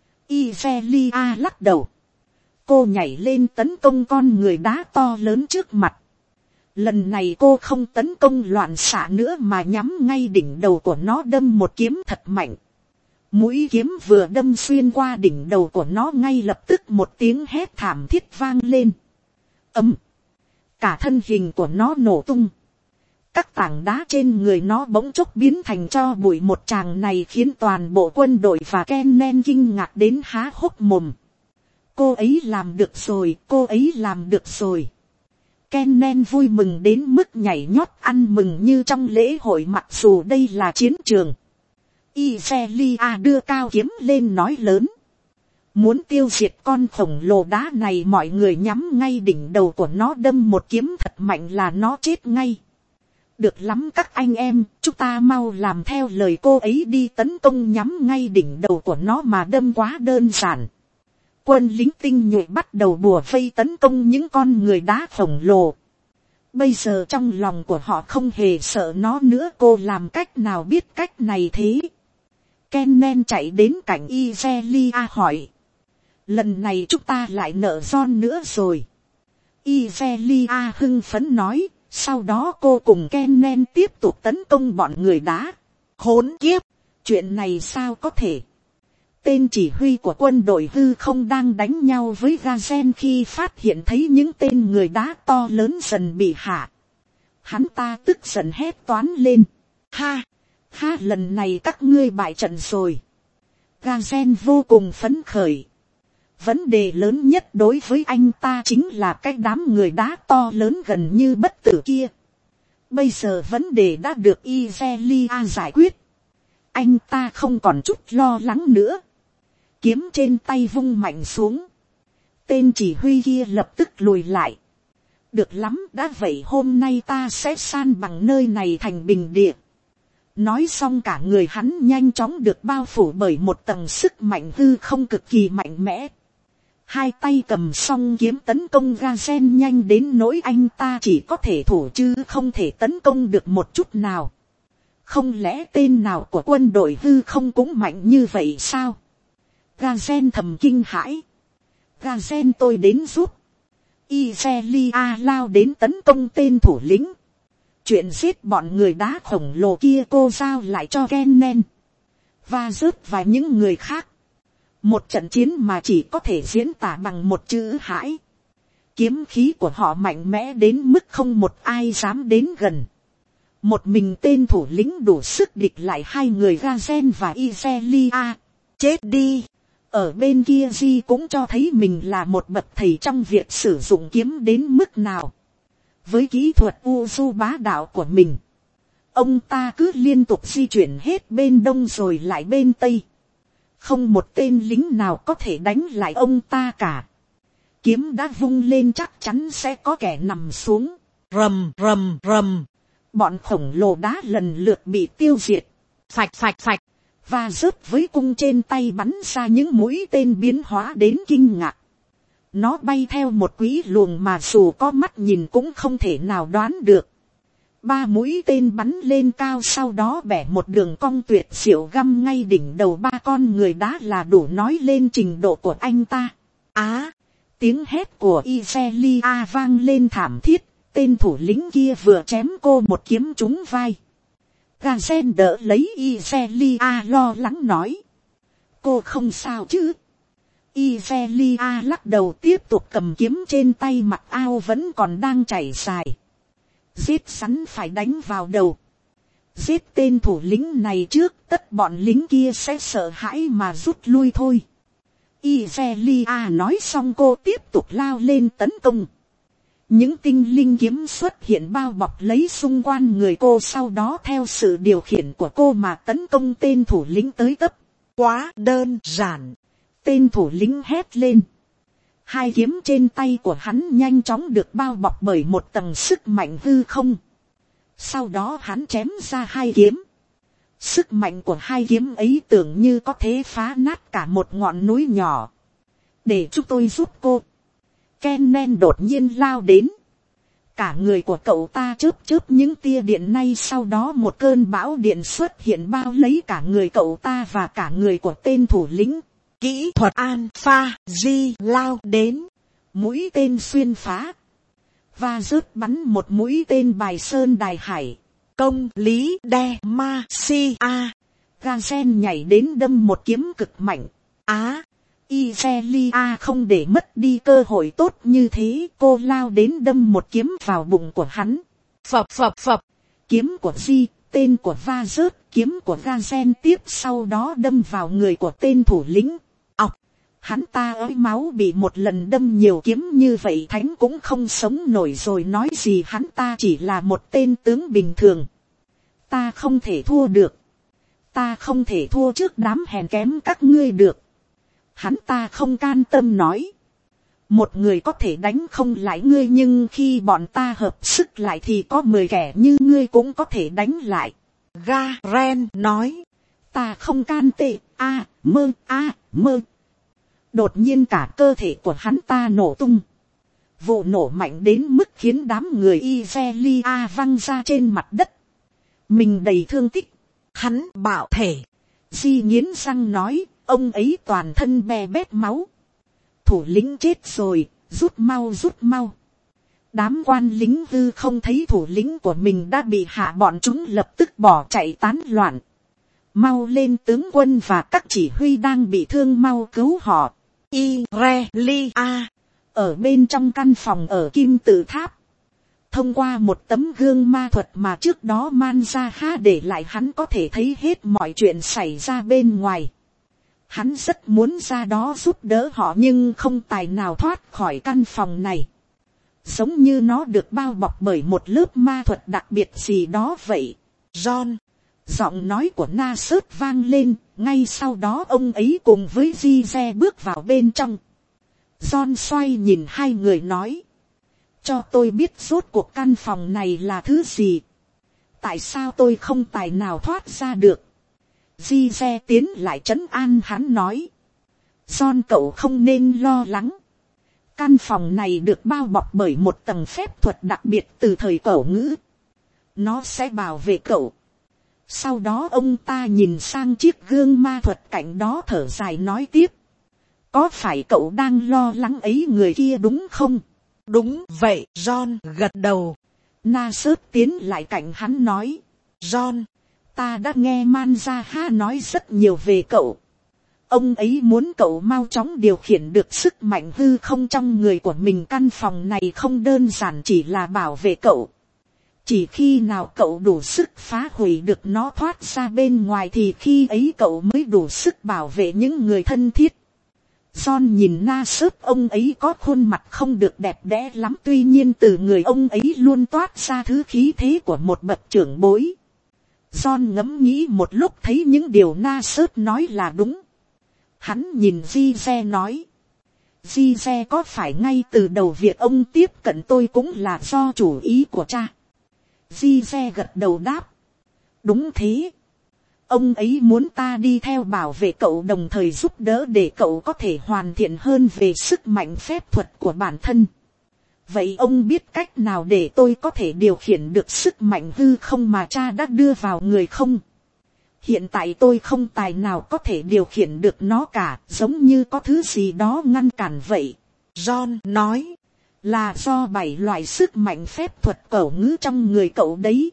Iselia lắc đầu. Cô nhảy lên tấn công con người đá to lớn trước mặt. Lần này cô không tấn công loạn xạ nữa mà nhắm ngay đỉnh đầu của nó đâm một kiếm thật mạnh. Mũi kiếm vừa đâm xuyên qua đỉnh đầu của nó, ngay lập tức một tiếng hét thảm thiết vang lên. Ầm! Cả thân hình của nó nổ tung. Các tảng đá trên người nó bỗng chốc biến thành tro bụi. Một tràng này khiến toàn bộ quân đội và Kennen kinh ngạc đến há hốc mồm. Cô ấy làm được rồi, cô ấy làm được rồi. Kennen vui mừng đến mức nhảy nhót ăn mừng như trong lễ hội, mặc dù đây là chiến trường. Iselia đưa cao kiếm lên nói lớn. Muốn tiêu diệt con khổng lồ đá này, mọi người nhắm ngay đỉnh đầu của nó đâm một kiếm thật mạnh là nó chết ngay. Được lắm các anh em, chúng ta mau làm theo lời cô ấy đi tấn công, nhắm ngay đỉnh đầu của nó mà đâm quá đơn giản. Quân lính tinh nhuệ bắt đầu bùa vây tấn công những con người đá khổng lồ. Bây giờ trong lòng của họ không hề sợ nó nữa. Cô làm cách nào biết cách này thế? Kennen chạy đến cạnh Iselia hỏi. Lần này chúng ta lại nợ John nữa rồi. Iselia hưng phấn nói. Sau đó cô cùng Kennen tiếp tục tấn công bọn người đá. Khốn kiếp! Chuyện này sao có thể? Tên chỉ huy của quân đội hư không đang đánh nhau với Gazen khi phát hiện thấy những tên người đá to lớn dần bị hạ. Hắn ta tức giận hét toán lên. Ha! Ha, lần này các ngươi bại trận rồi. Gazen vô cùng phấn khởi. Vấn đề lớn nhất đối với anh ta chính là cái đám người đá to lớn gần như bất tử kia. Bây giờ vấn đề đã được Iselia giải quyết. Anh ta không còn chút lo lắng nữa. Kiếm trên tay vung mạnh xuống. Tên chỉ huy kia lập tức lùi lại. Được lắm, đã vậy hôm nay ta sẽ san bằng nơi này thành bình địa. Nói xong cả người hắn nhanh chóng được bao phủ bởi một tầng sức mạnh hư không cực kỳ mạnh mẽ. Hai tay cầm song kiếm tấn công Gazen nhanh đến nỗi anh ta chỉ có thể thủ chứ không thể tấn công được một chút nào. Không lẽ tên nào của quân đội hư không cũng mạnh như vậy sao? Gazen thầm kinh hãi. Gazen, tôi đến giúp. Iselia lao đến tấn công tên thủ lĩnh. Chuyện giết bọn người đá khổng lồ kia cô giao lại cho Kennen. Và rớt vài những người khác. Một trận chiến mà chỉ có thể diễn tả bằng một chữ hãi. Kiếm khí của họ mạnh mẽ đến mức không một ai dám đến gần. Một mình tên thủ lĩnh đủ sức địch lại hai người Gazen và Iselia. Chết đi! Ở bên kia Di cũng cho thấy mình là một bậc thầy trong việc sử dụng kiếm đến mức nào. Với kỹ thuật Uju bá đạo của mình, ông ta cứ liên tục di chuyển hết bên đông rồi lại bên tây. Không một tên lính nào có thể đánh lại ông ta cả. Kiếm đã vung lên chắc chắn sẽ có kẻ nằm xuống. Rầm rầm rầm. Bọn khổng lồ đá lần lượt bị tiêu diệt. Phạch phạch phạch. và rớt với cung trên tay bắn ra những mũi tên biến hóa đến kinh ngạc. Nó bay theo một quỹ luồng mà dù có mắt nhìn cũng không thể nào đoán được. 3 mũi tên bắn lên cao, sau đó bẻ một đường cong tuyệt diệu găm ngay đỉnh đầu 3 con người đã là đủ nói lên trình độ của anh ta. Tiếng hét của Iselia vang lên thảm thiết. Tên thủ lĩnh kia vừa chém cô một kiếm trúng vai. Gazen đỡ lấy Iselia lo lắng nói. Cô không sao chứ? Iselia lắc đầu tiếp tục cầm kiếm trên tay, mặc áo vẫn còn đang chảy dài. Giết rắn phải đánh vào đầu. Giết tên thủ lĩnh này trước, tất bọn lính kia sẽ sợ hãi mà rút lui thôi. Iselia nói xong cô tiếp tục lao lên tấn công. Những tinh linh kiếm xuất hiện bao bọc lấy xung quanh người cô, sau đó theo sự điều khiển của cô mà tấn công tên thủ lĩnh tới tấp. Quá đơn giản. Tên thủ lĩnh hét lên. 2 kiếm trên tay của hắn nhanh chóng được bao bọc bởi một tầng sức mạnh hư không. Sau đó hắn chém ra 2 kiếm. Sức mạnh của 2 kiếm ấy tưởng như có thể phá nát cả một ngọn núi nhỏ. Để chúng tôi giúp cô. Kennen đột nhiên lao đến. Cả người của cậu ta chớp những tia điện nay, sau đó một cơn bão điện xuất hiện bao lấy cả người cậu ta và cả người của tên thủ lĩnh. Kỹ thuật Alpha G lao đến. Mũi tên xuyên phá. Và rớt bắn một mũi tên bài sơn đài hải. Công lý đe ma si a. Gazen nhảy đến đâm một kiếm cực mạnh. Iselia không để mất đi cơ hội tốt như thế, cô lao đến đâm một kiếm vào bụng của hắn. Phập. Kiếm của Di, tên của Va rớt, kiếm của Gazen tiếp sau đó đâm vào người của tên thủ lĩnh. Hắn ta ói máu, bị một lần đâm nhiều kiếm như vậy thánh cũng không sống nổi rồi nói gì, hắn ta chỉ là một tên tướng bình thường. Ta không thể thua được. Ta không thể thua trước đám hèn kém các ngươi được. Hắn ta không can tâm nói. Một người có thể đánh không lại ngươi, nhưng khi bọn ta hợp sức lại thì có 10 kẻ như ngươi cũng có thể đánh lại. Garen nói. Ta không can tệ, mơ. Đột nhiên cả cơ thể của hắn ta nổ tung. Vụ nổ mạnh đến mức khiến đám người Iselia văng ra trên mặt đất. Mình đầy thương tích. Hắn bạo thể. Di nghiến răng nói, ông ấy toàn thân be bét máu. Thủ lĩnh chết rồi, rút mau. Đám quan lính hư không thấy thủ lĩnh của mình đã bị hạ, bọn chúng lập tức bỏ chạy tán loạn. Mau lên tướng quân và các chỉ huy đang bị thương, mau cứu họ. Irelia ở bên trong căn phòng ở Kim Tự Tháp, thông qua một tấm gương ma thuật mà trước đó Manjaha để lại, hắn có thể thấy hết mọi chuyện xảy ra bên ngoài. Hắn rất muốn ra đó giúp đỡ họ nhưng không tài nào thoát khỏi căn phòng này, giống như nó được bao bọc bởi một lớp ma thuật đặc biệt gì đó vậy. John, giọng nói của Nasser vang lên, ngay sau đó ông ấy cùng với Gize bước vào bên trong. John xoay nhìn 2 người nói, cho tôi biết rốt cuộc căn phòng này là thứ gì, tại sao tôi không tài nào thoát ra được. Gize tiến lại trấn an hắn nói, John cậu không nên lo lắng, căn phòng này được bao bọc bởi một tầng phép thuật đặc biệt từ thời Cẩu Ngữ, nó sẽ bảo vệ cậu. Sau đó ông ta nhìn sang chiếc gương ma thuật cạnh đó, thở dài nói tiếp, có phải cậu đang lo lắng ấy người kia đúng không? Đúng vậy, John gật đầu. Nasser tiến lại cạnh hắn nói, John, ta đã nghe Manjaha nói rất nhiều về cậu. Ông ấy muốn cậu mau chóng điều khiển được sức mạnh hư không trong người của mình. Căn phòng này không đơn giản chỉ là bảo vệ cậu. Chỉ khi nào cậu đủ sức phá hủy được nó thoát ra bên ngoài thì khi ấy cậu mới đủ sức bảo vệ những người thân thiết. John nhìn Nasser, ông ấy có khuôn mặt không được đẹp đẽ lắm, tuy nhiên từ người ông ấy luôn toát ra thứ khí thế của một bậc trưởng bối. John ngẫm nghĩ một lúc thấy những điều Nasser nói là đúng. Hắn nhìn Gize nói, Gize có phải ngay từ đầu việc ông tiếp cận tôi cũng là do chủ ý của cha? Gize gật đầu đáp, đúng thế. Ông ấy muốn ta đi theo bảo vệ cậu, đồng thời giúp đỡ để cậu có thể hoàn thiện hơn về sức mạnh phép thuật của bản thân. Vậy ông biết cách nào để tôi có thể điều khiển được sức mạnh hư không mà cha đã đưa vào người không? Hiện tại tôi không tài nào có thể điều khiển được nó cả, giống như có thứ gì đó ngăn cản vậy. John nói, là do 7 loại sức mạnh phép thuật cẩu ngữ trong người cậu đấy.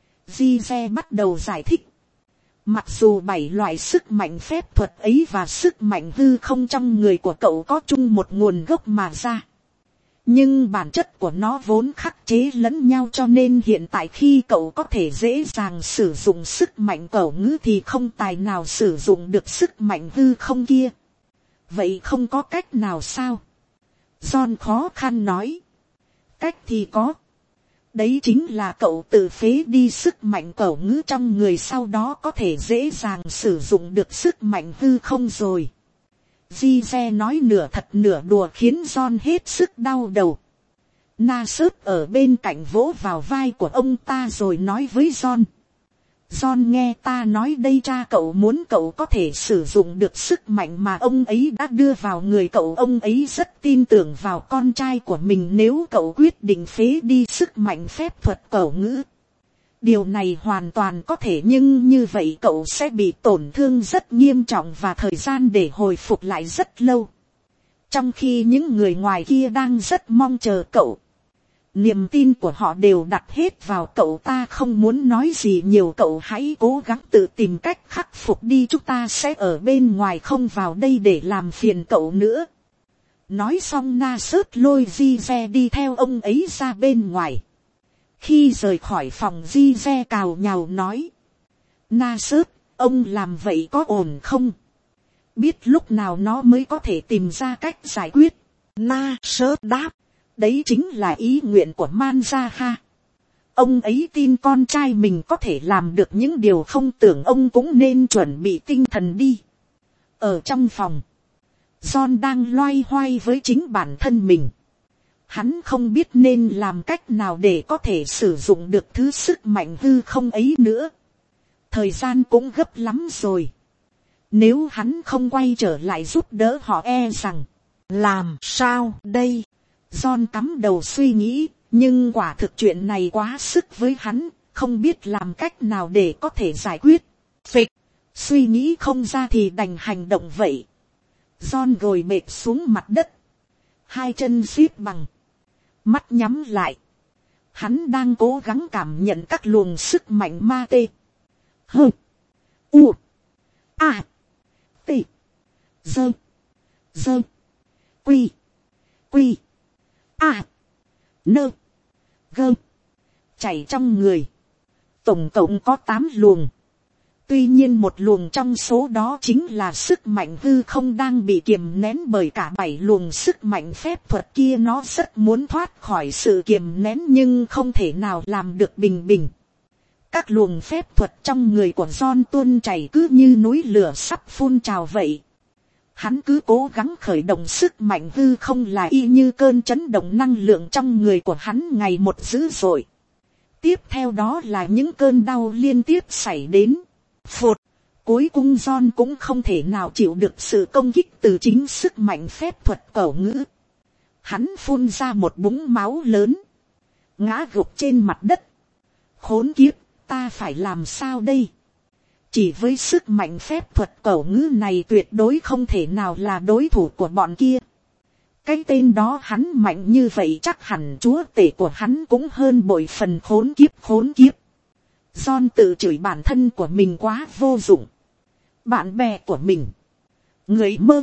Jize bắt đầu giải thích. Mặc dù 7 loại sức mạnh phép thuật ấy và sức mạnh hư không trong người của cậu có chung một nguồn gốc mà ra, nhưng bản chất của nó vốn khắc chế lẫn nhau, cho nên hiện tại khi cậu có thể dễ dàng sử dụng sức mạnh cẩu ngữ thì không tài nào sử dụng được sức mạnh hư không kia. Vậy không có cách nào sao? John khó khăn nói. Cách thì có. Đấy chính là cậu tự phế đi sức mạnh cẩu ngữ trong người, sau đó có thể dễ dàng sử dụng được sức mạnh hư không rồi. Jize nói nửa thật nửa đùa khiến John hết sức đau đầu. Nasut ở bên cạnh vỗ vào vai của ông ta rồi nói với John. John nghe ta nói đây, cha cậu muốn cậu có thể sử dụng được sức mạnh mà ông ấy đã đưa vào người cậu. Ông ấy rất tin tưởng vào con trai của mình nếu cậu quyết định phế đi sức mạnh phép thuật cẩu ngữ. Điều này hoàn toàn có thể, nhưng như vậy cậu sẽ bị tổn thương rất nghiêm trọng và thời gian để hồi phục lại rất lâu. Trong khi những người ngoài kia đang rất mong chờ cậu. Niềm tin của họ đều đặt hết vào cậu. Ta không muốn nói gì nhiều, cậu hãy cố gắng tự tìm cách khắc phục đi, chúng ta sẽ ở bên ngoài không vào đây để làm phiền cậu nữa. Nói xong Nasut lôi Jize đi theo ông ấy ra bên ngoài. Khi rời khỏi phòng, Jize cào nhào nói. Nasut, ông làm vậy có ổn không? Biết lúc nào nó mới có thể tìm ra cách giải quyết? Nasut đáp. Đấy chính là ý nguyện của Manjaha. Ông ấy tin con trai mình có thể làm được những điều không tưởng, ông cũng nên chuẩn bị tinh thần đi. Ở trong phòng, John đang loay hoay với chính bản thân mình. Hắn không biết nên làm cách nào để có thể sử dụng được thứ sức mạnh hư không ấy nữa. Thời gian cũng gấp lắm rồi. Nếu hắn không quay trở lại giúp đỡ họ, e rằng làm sao đây? John cắm đầu suy nghĩ, nhưng quả thực chuyện này quá sức với hắn, không biết làm cách nào để có thể giải quyết. Phịch, suy nghĩ không ra thì đành hành động vậy. John ngồi bệt xuống mặt đất, hai chân xếp bằng, mắt nhắm lại. Hắn đang cố gắng cảm nhận các luồng sức mạnh ma tê, hơ, u, a, tê, dơ, dơ, quy, quy, a, nơ, gơ, chảy trong người. Tổng cộng có 8 luồng. Tuy nhiên một luồng trong số đó chính là sức mạnh hư không đang bị kiềm nén bởi cả 7 luồng sức mạnh phép thuật kia. Nó rất muốn thoát khỏi sự kiềm nén nhưng không thể nào làm được bình bình. Các luồng phép thuật trong người của John tuôn chảy cứ như núi lửa sắp phun trào vậy. Hắn cứ cố gắng khởi động sức mạnh hư không là y như cơn chấn động năng lượng trong người của hắn ngày một dữ dội. Tiếp theo đó là những cơn đau liên tiếp xảy đến. Phụt, cuối cùng John cũng không thể nào chịu được sự công kích từ chính sức mạnh phép thuật cẩu ngữ. Hắn phun ra một búng máu lớn, ngã gục trên mặt đất. Khốn kiếp, ta phải làm sao đây? Chỉ với sức mạnh phép thuật cẩu ngữ này tuyệt đối không thể nào là đối thủ của bọn kia. Cái tên đó hắn mạnh như vậy chắc hẳn chúa tể của hắn cũng hơn bội phần. Khốn kiếp khốn kiếp. John tự chửi bản thân của mình quá vô dụng. Bạn bè của mình, người mơ,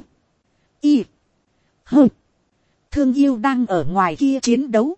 y, hơ, thương yêu đang ở ngoài kia chiến đấu.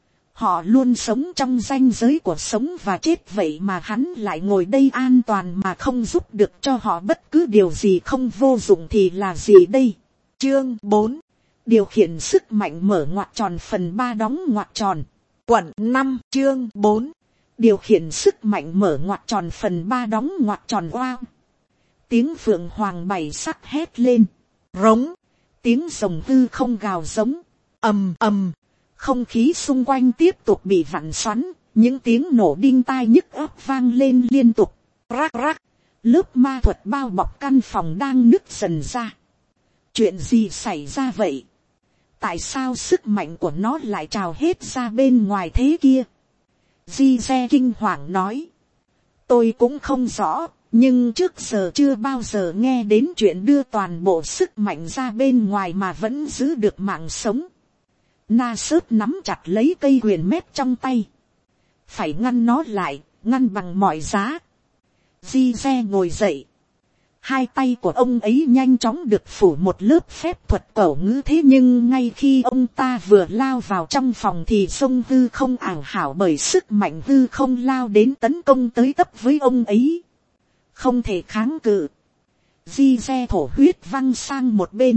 Họ luôn sống trong ranh giới của sống và chết, vậy mà hắn lại ngồi đây an toàn mà không giúp được cho họ bất cứ điều gì. Không vô dụng thì là gì đây? Chương 4. Điều khiển sức mạnh mở ngoặc tròn phần 3 đóng ngoặc tròn. Quận 5 chương 4. Điều khiển sức mạnh mở ngoặc tròn phần 3 đóng ngoặc tròn. Oao. Tiếng phượng hoàng 7 sắc hét lên. Rống. Tiếng rồng hư không gào giống. Ầm ầm. Không khí xung quanh tiếp tục bị vặn xoắn. Những tiếng nổ đinh tai nhức óc vang lên liên tục. Rắc rắc. Lớp ma thuật bao bọc căn phòng đang nứt dần ra. Chuyện gì xảy ra vậy? Tại sao sức mạnh của nó lại trào hết ra bên ngoài thế kia? Gise kinh hoàng nói. Tôi cũng không rõ, nhưng trước giờ chưa bao giờ nghe đến chuyện đưa toàn bộ sức mạnh ra bên ngoài mà vẫn giữ được mạng sống. Nasus nắm chặt lấy cây quyền mép trong tay. Phải ngăn nó lại, ngăn bằng mọi giá. Gise ngồi dậy. Hai tay của ông ấy nhanh chóng được phủ một lớp phép thuật cẩu ngữ, thế nhưng ngay khi ông ta vừa lao vào trong phòng thì sông hư không ảo hảo bởi sức mạnh hư không lao đến tấn công tới tấp với ông ấy. Không thể kháng cự. Gise thổ huyết văng sang một bên.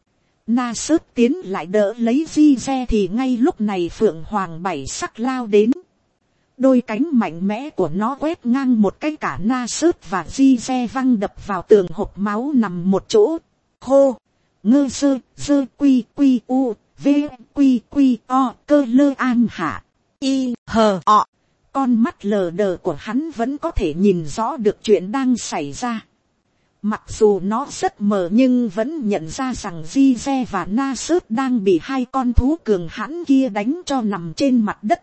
Nasus tiến lại đỡ lấy Gise thì ngay lúc này phượng hoàng 7 sắc lao đến. Đôi cánh mạnh mẽ của nó quét ngang một cái cả Nasus và Gise văng đập vào tường hộp máu nằm một chỗ. Hô, ngơ sơ, sơ quy quy u, v quy quy o, cơ lơ an hạ, y hờ ọ. Con mắt lờ đờ của hắn vẫn có thể nhìn rõ được chuyện đang xảy ra. Mặc dù nó rất mờ nhưng vẫn nhận ra rằng Gise và Nasus đang bị hai con thú cường hãn kia đánh cho nằm trên mặt đất.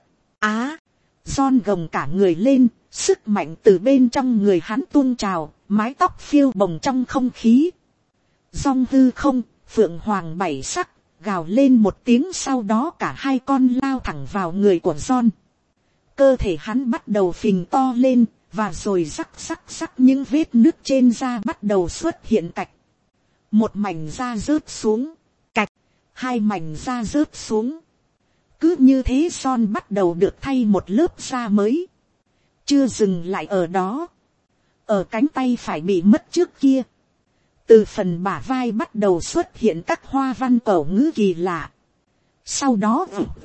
John gồng cả người lên, sức mạnh từ bên trong người hắn tuôn trào, mái tóc phiêu bồng trong không khí. Dòng hư không, phượng hoàng 7 sắc, gào lên một tiếng, sau đó cả hai con lao thẳng vào người của John. Cơ thể hắn bắt đầu phình to lên, và rồi rắc những vết nứt trên da bắt đầu xuất hiện cạch. Một mảnh da rớt xuống, cạch, hai mảnh da rớt xuống. Cứ như thế John bắt đầu được thay một lớp da mới. Chưa dừng lại ở đó. Ở cánh tay phải bị mất trước kia, từ phần bả vai bắt đầu xuất hiện các hoa văn cẩu ngữ kỳ lạ. Sau đó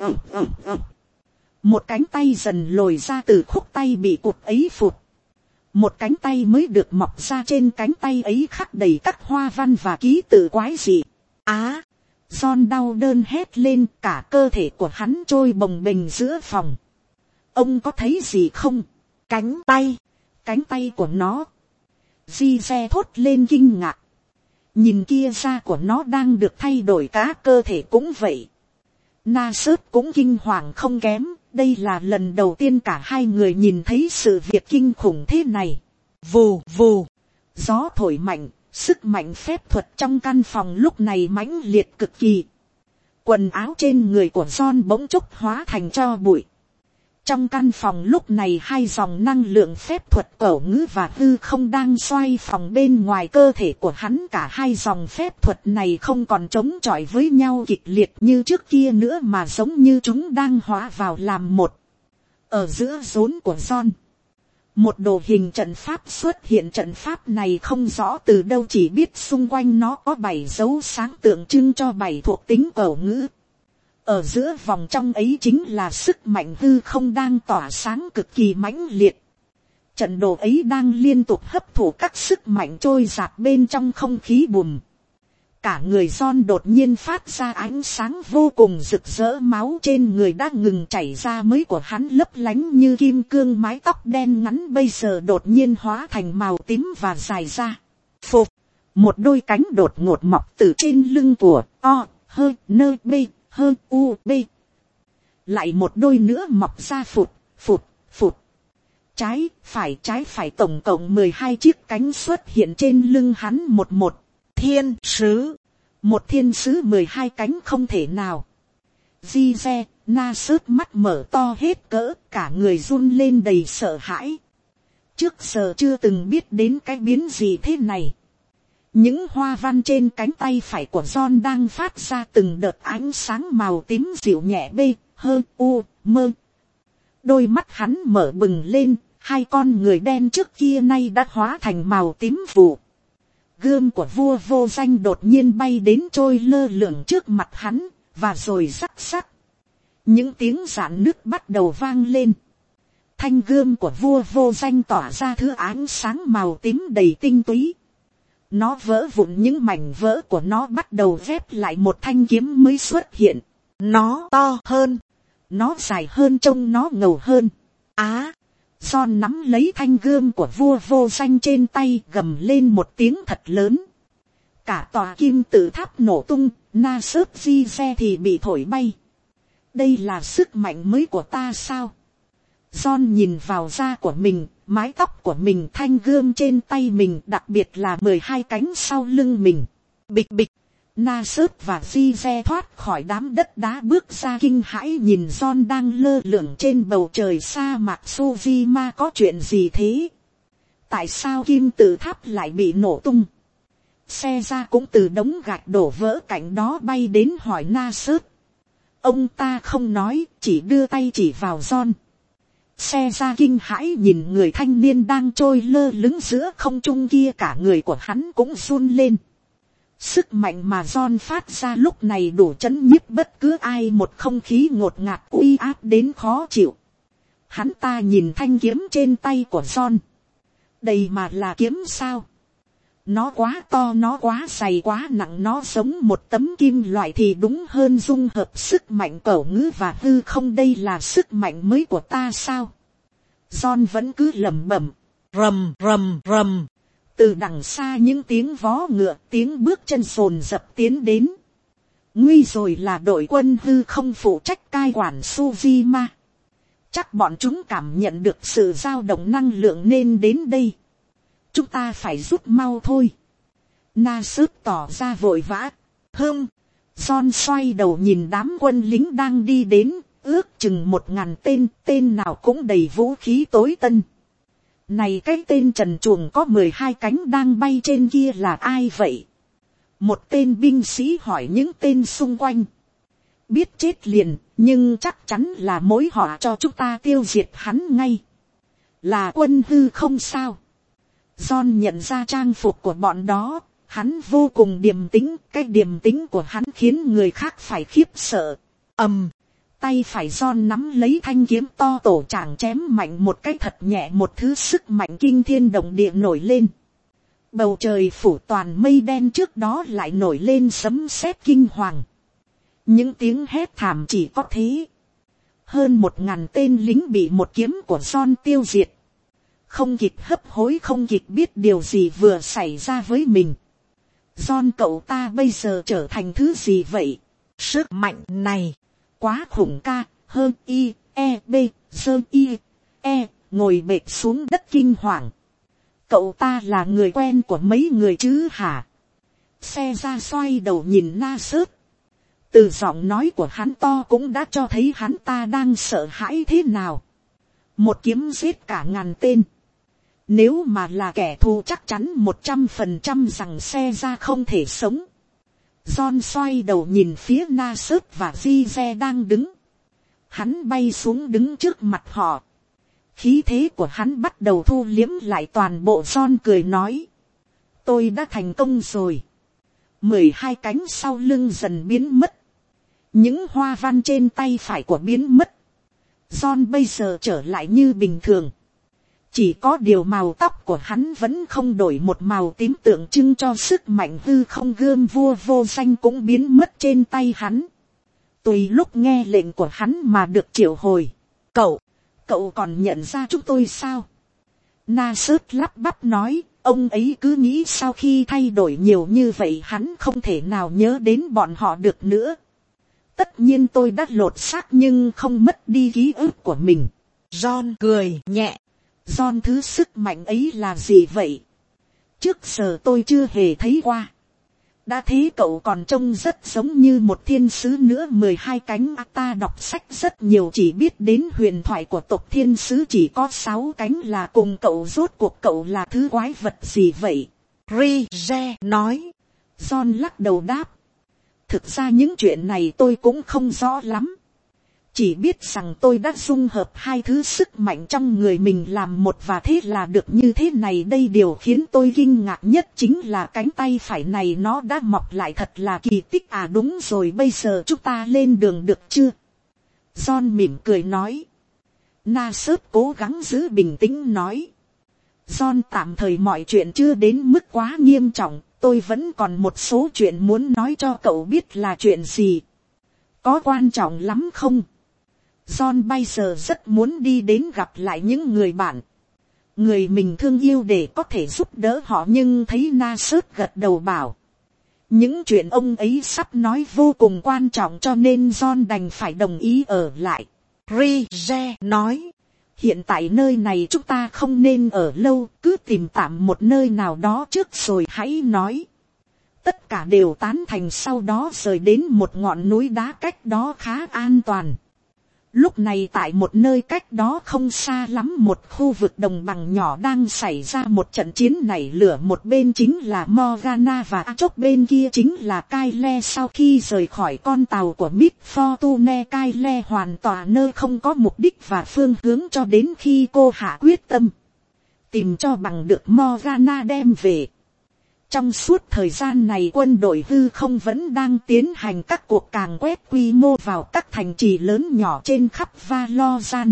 một cánh tay dần lồi ra từ khúc tay bị cụt ấy phụt. Một cánh tay mới được mọc ra, trên cánh tay ấy khắc đầy các hoa văn và ký tự quái dị. John đau đớn hét lên, cả cơ thể của hắn trôi bồng bềnh giữa phòng. Ông có thấy gì không? Cánh tay của nó. Gise thốt lên kinh ngạc. Nhìn kia da của nó đang được thay đổi, cả cơ thể cũng vậy. Nasus cũng kinh hoàng không kém. Đây là lần đầu tiên cả hai người nhìn thấy sự việc kinh khủng thế này. Vù vù, gió thổi mạnh. Sức mạnh phép thuật trong căn phòng lúc này mãnh liệt cực kỳ. Quần áo trên người của John bỗng chốc hóa thành tro bụi. Trong căn phòng lúc này hai dòng năng lượng phép thuật cẩu ngữ và hư không đang xoay vòng bên ngoài cơ thể của hắn. Cả hai dòng phép thuật này không còn chống chọi với nhau kịch liệt như trước kia nữa, mà giống như chúng đang hóa vào làm một. Ở giữa rốn của John, một đồ hình trận pháp xuất hiện. Trận pháp này không rõ từ đâu, chỉ biết xung quanh nó có 7 dấu sáng tượng trưng cho 7 thuộc tính cẩu ngữ. Ở giữa vòng trong ấy chính là sức mạnh hư không đang tỏa sáng cực kỳ mãnh liệt. Trận đồ ấy đang liên tục hấp thụ các sức mạnh trôi dạt bên trong không khí bùm. Cả người John đột nhiên phát ra ánh sáng vô cùng rực rỡ, máu trên người đã ngừng chảy ra, mới của hắn lấp lánh như kim cương, mái tóc đen ngắn bây giờ đột nhiên hóa thành màu tím và dài ra. Phục, một đôi cánh đột ngột mọc từ trên lưng của B. Lại một đôi nữa mọc ra phụt. Trái phải tổng cộng 12 chiếc cánh xuất hiện trên lưng hắn một. Thiên sứ, một thiên sứ 12 cánh không thể nào. Gise, Nasus mắt mở to hết cỡ, cả người run lên đầy sợ hãi. Trước giờ chưa từng biết đến cái biến gì thế này. Những hoa văn trên cánh tay phải của John đang phát ra từng đợt ánh sáng màu tím dịu nhẹ mơ. Đôi mắt hắn mở bừng lên, hai con người đen trước kia nay đã hóa thành màu tím vụ. Gươm của vua vô danh đột nhiên bay đến trôi lơ lửng trước mặt hắn, và rồi sắc. Những tiếng rạn nứt bắt đầu vang lên. Thanh gươm của vua vô danh tỏa ra thứ ánh sáng màu tím đầy tinh túy. Nó vỡ vụn, những mảnh vỡ của nó bắt đầu ghép lại một thanh kiếm mới xuất hiện. Nó to hơn, nó dài hơn, trông nó ngầu hơn. John nắm lấy thanh gươm của vua vô danh trên tay, gầm lên một tiếng thật lớn. Cả tòa kim tự tháp nổ tung, Nasớt di xe thì bị thổi bay. Đây là sức mạnh mới của ta sao? John nhìn vào da của mình, mái tóc của mình, thanh gươm trên tay mình, đặc biệt là 12 cánh sau lưng mình. Bịch bịch, Nasớt và di xe thoát khỏi đám đất đá bước ra kinh hãi nhìn John đang lơ lửng trên bầu trời sa mạc Sojima. Có chuyện gì thế? Tại sao kim tự tháp lại bị nổ tung? Xe ra cũng từ đống gạch đổ vỡ cạnh đó bay đến hỏi Nasớt. Ông ta không nói, chỉ đưa tay chỉ vào John. Xe ra kinh hãi nhìn người thanh niên đang trôi lơ lửng giữa không trung kia, cả người của hắn cũng run lên. Sức mạnh mà John phát ra lúc này đủ chấn nhiếp bất cứ ai, một không khí ngột ngạt uy áp đến khó chịu. Hắn ta nhìn thanh kiếm trên tay của John. Đây mà là kiếm sao? Nó quá to, nó quá dày quá nặng, nó giống một tấm kim loại thì đúng hơn, dung hợp sức mạnh cẩu ngữ và hư không. Đây là sức mạnh mới của ta sao? John vẫn cứ lẩm bẩm. Rầm rầm rầm. Từ đằng xa những tiếng vó ngựa, tiếng bước chân sồn dập tiến đến. Nguy rồi, là đội quân hư không phụ trách cai quản Sujima. Chắc bọn chúng cảm nhận được sự dao động năng lượng nên đến đây. Chúng ta phải rút mau thôi. Nasớt tỏ ra vội vã. John xoay đầu nhìn đám quân lính đang đi đến, ước chừng 1000 tên, tên nào cũng đầy vũ khí tối tân. Này, cái tên trần truồng có 12 cánh đang bay trên kia là ai vậy? Một tên binh sĩ hỏi những tên xung quanh. Biết chết liền, nhưng chắc chắn là mối họa cho chúng ta, tiêu diệt hắn ngay. Là quân hư không sao? John nhận ra trang phục của bọn đó, hắn vô cùng điềm tĩnh, cái điềm tĩnh của hắn khiến người khác phải khiếp sợ. Tay phải John nắm lấy thanh kiếm to tổ tràng chém mạnh một cái thật nhẹ, một thứ sức mạnh kinh thiên động địa nổi lên. Bầu trời phủ toàn mây đen, trước đó lại nổi lên sấm sét kinh hoàng. Những tiếng hét thảm chỉ có thế. Hơn 1000 tên lính bị một kiếm của John tiêu diệt. Không kịp hấp hối, không kịp biết điều gì vừa xảy ra với mình. John cậu ta bây giờ trở thành thứ gì vậy? Sức mạnh này quá khủng ca. Hơn i e b dơ i e ngồi bệt xuống đất kinh hoàng. Cậu ta là người quen của mấy người chứ hả? Xe ra xoay đầu nhìn Nasớt. Từ giọng nói của hắn to cũng đã cho thấy hắn ta đang sợ hãi thế nào. Một kiếm giết cả 1000 tên. Nếu mà là kẻ thù chắc chắn 100% rằng xe ra không thể sống. John xoay đầu nhìn phía Nasớt và Zize đang đứng. Hắn bay xuống đứng trước mặt họ. Khí thế của hắn bắt đầu thu liếm lại toàn bộ. John cười nói. Tôi đã thành công rồi. 12 cánh sau lưng dần biến mất. Những hoa văn trên tay phải của biến mất. John bây giờ trở lại như bình thường. Chỉ có điều màu tóc của hắn vẫn không đổi một màu tím, tượng trưng cho sức mạnh hư không. Gươm vua vô danh cũng biến mất trên tay hắn. Tùy lúc nghe lệnh của hắn mà được triệu hồi. Cậu còn nhận ra chúng tôi sao? Nasớt lắp bắp nói. Ông ấy cứ nghĩ sau khi thay đổi nhiều như vậy hắn không thể nào nhớ đến bọn họ được nữa. Tất nhiên tôi đã lột xác nhưng không mất đi ký ức của mình. John cười nhẹ. John, thứ sức mạnh ấy là gì vậy? Trước giờ tôi chưa hề thấy qua. Đã thế cậu còn trông rất giống như một thiên sứ nữa. 12 cánh. Ta đọc sách rất nhiều, chỉ biết đến huyền thoại của tộc thiên sứ chỉ có 6 cánh là cùng cậu. Rốt cuộc cậu là thứ quái vật gì vậy? Rize nói. John lắc đầu đáp. Thực ra những chuyện này tôi cũng không rõ lắm. Chỉ biết rằng tôi đã dung hợp hai thứ sức mạnh trong người mình làm một, và thế là được như thế này đây. Điều khiến tôi kinh ngạc nhất chính là cánh tay phải này nó đã mọc lại, thật là kỳ tích. À đúng rồi, bây giờ chúng ta lên đường được chưa? John mỉm cười nói. Nasớt cố gắng giữ bình tĩnh nói. John, tạm thời mọi chuyện chưa đến mức quá nghiêm trọng. Tôi vẫn còn một số chuyện muốn nói cho cậu biết. Là chuyện gì? Có quan trọng lắm không? John bây giờ rất muốn đi đến gặp lại những người bạn, người mình thương yêu để có thể giúp đỡ họ, nhưng thấy Nasser gật đầu bảo những chuyện ông ấy sắp nói vô cùng quan trọng, cho nên John đành phải đồng ý ở lại. Rige nói, hiện tại nơi này chúng ta không nên ở lâu, cứ tìm tạm một nơi nào đó trước rồi hãy nói. Tất cả đều tán thành, sau đó rời đến một ngọn núi đá cách đó khá an toàn. Lúc này tại một nơi cách đó không xa lắm, một khu vực đồng bằng nhỏ đang xảy ra một trận chiến nảy lửa. Một bên chính là Morgana và Aatrox, bên kia chính là Kyle. Sau khi rời khỏi con tàu của Miss Fortune, Kyle hoàn toàn nơi không có mục đích và phương hướng cho đến khi cô hạ quyết tâm tìm cho bằng được Morgana đem về. Trong suốt thời gian này, quân đội hư không vẫn đang tiến hành các cuộc càn quét quy mô vào các thành trì lớn nhỏ trên khắp Valorant.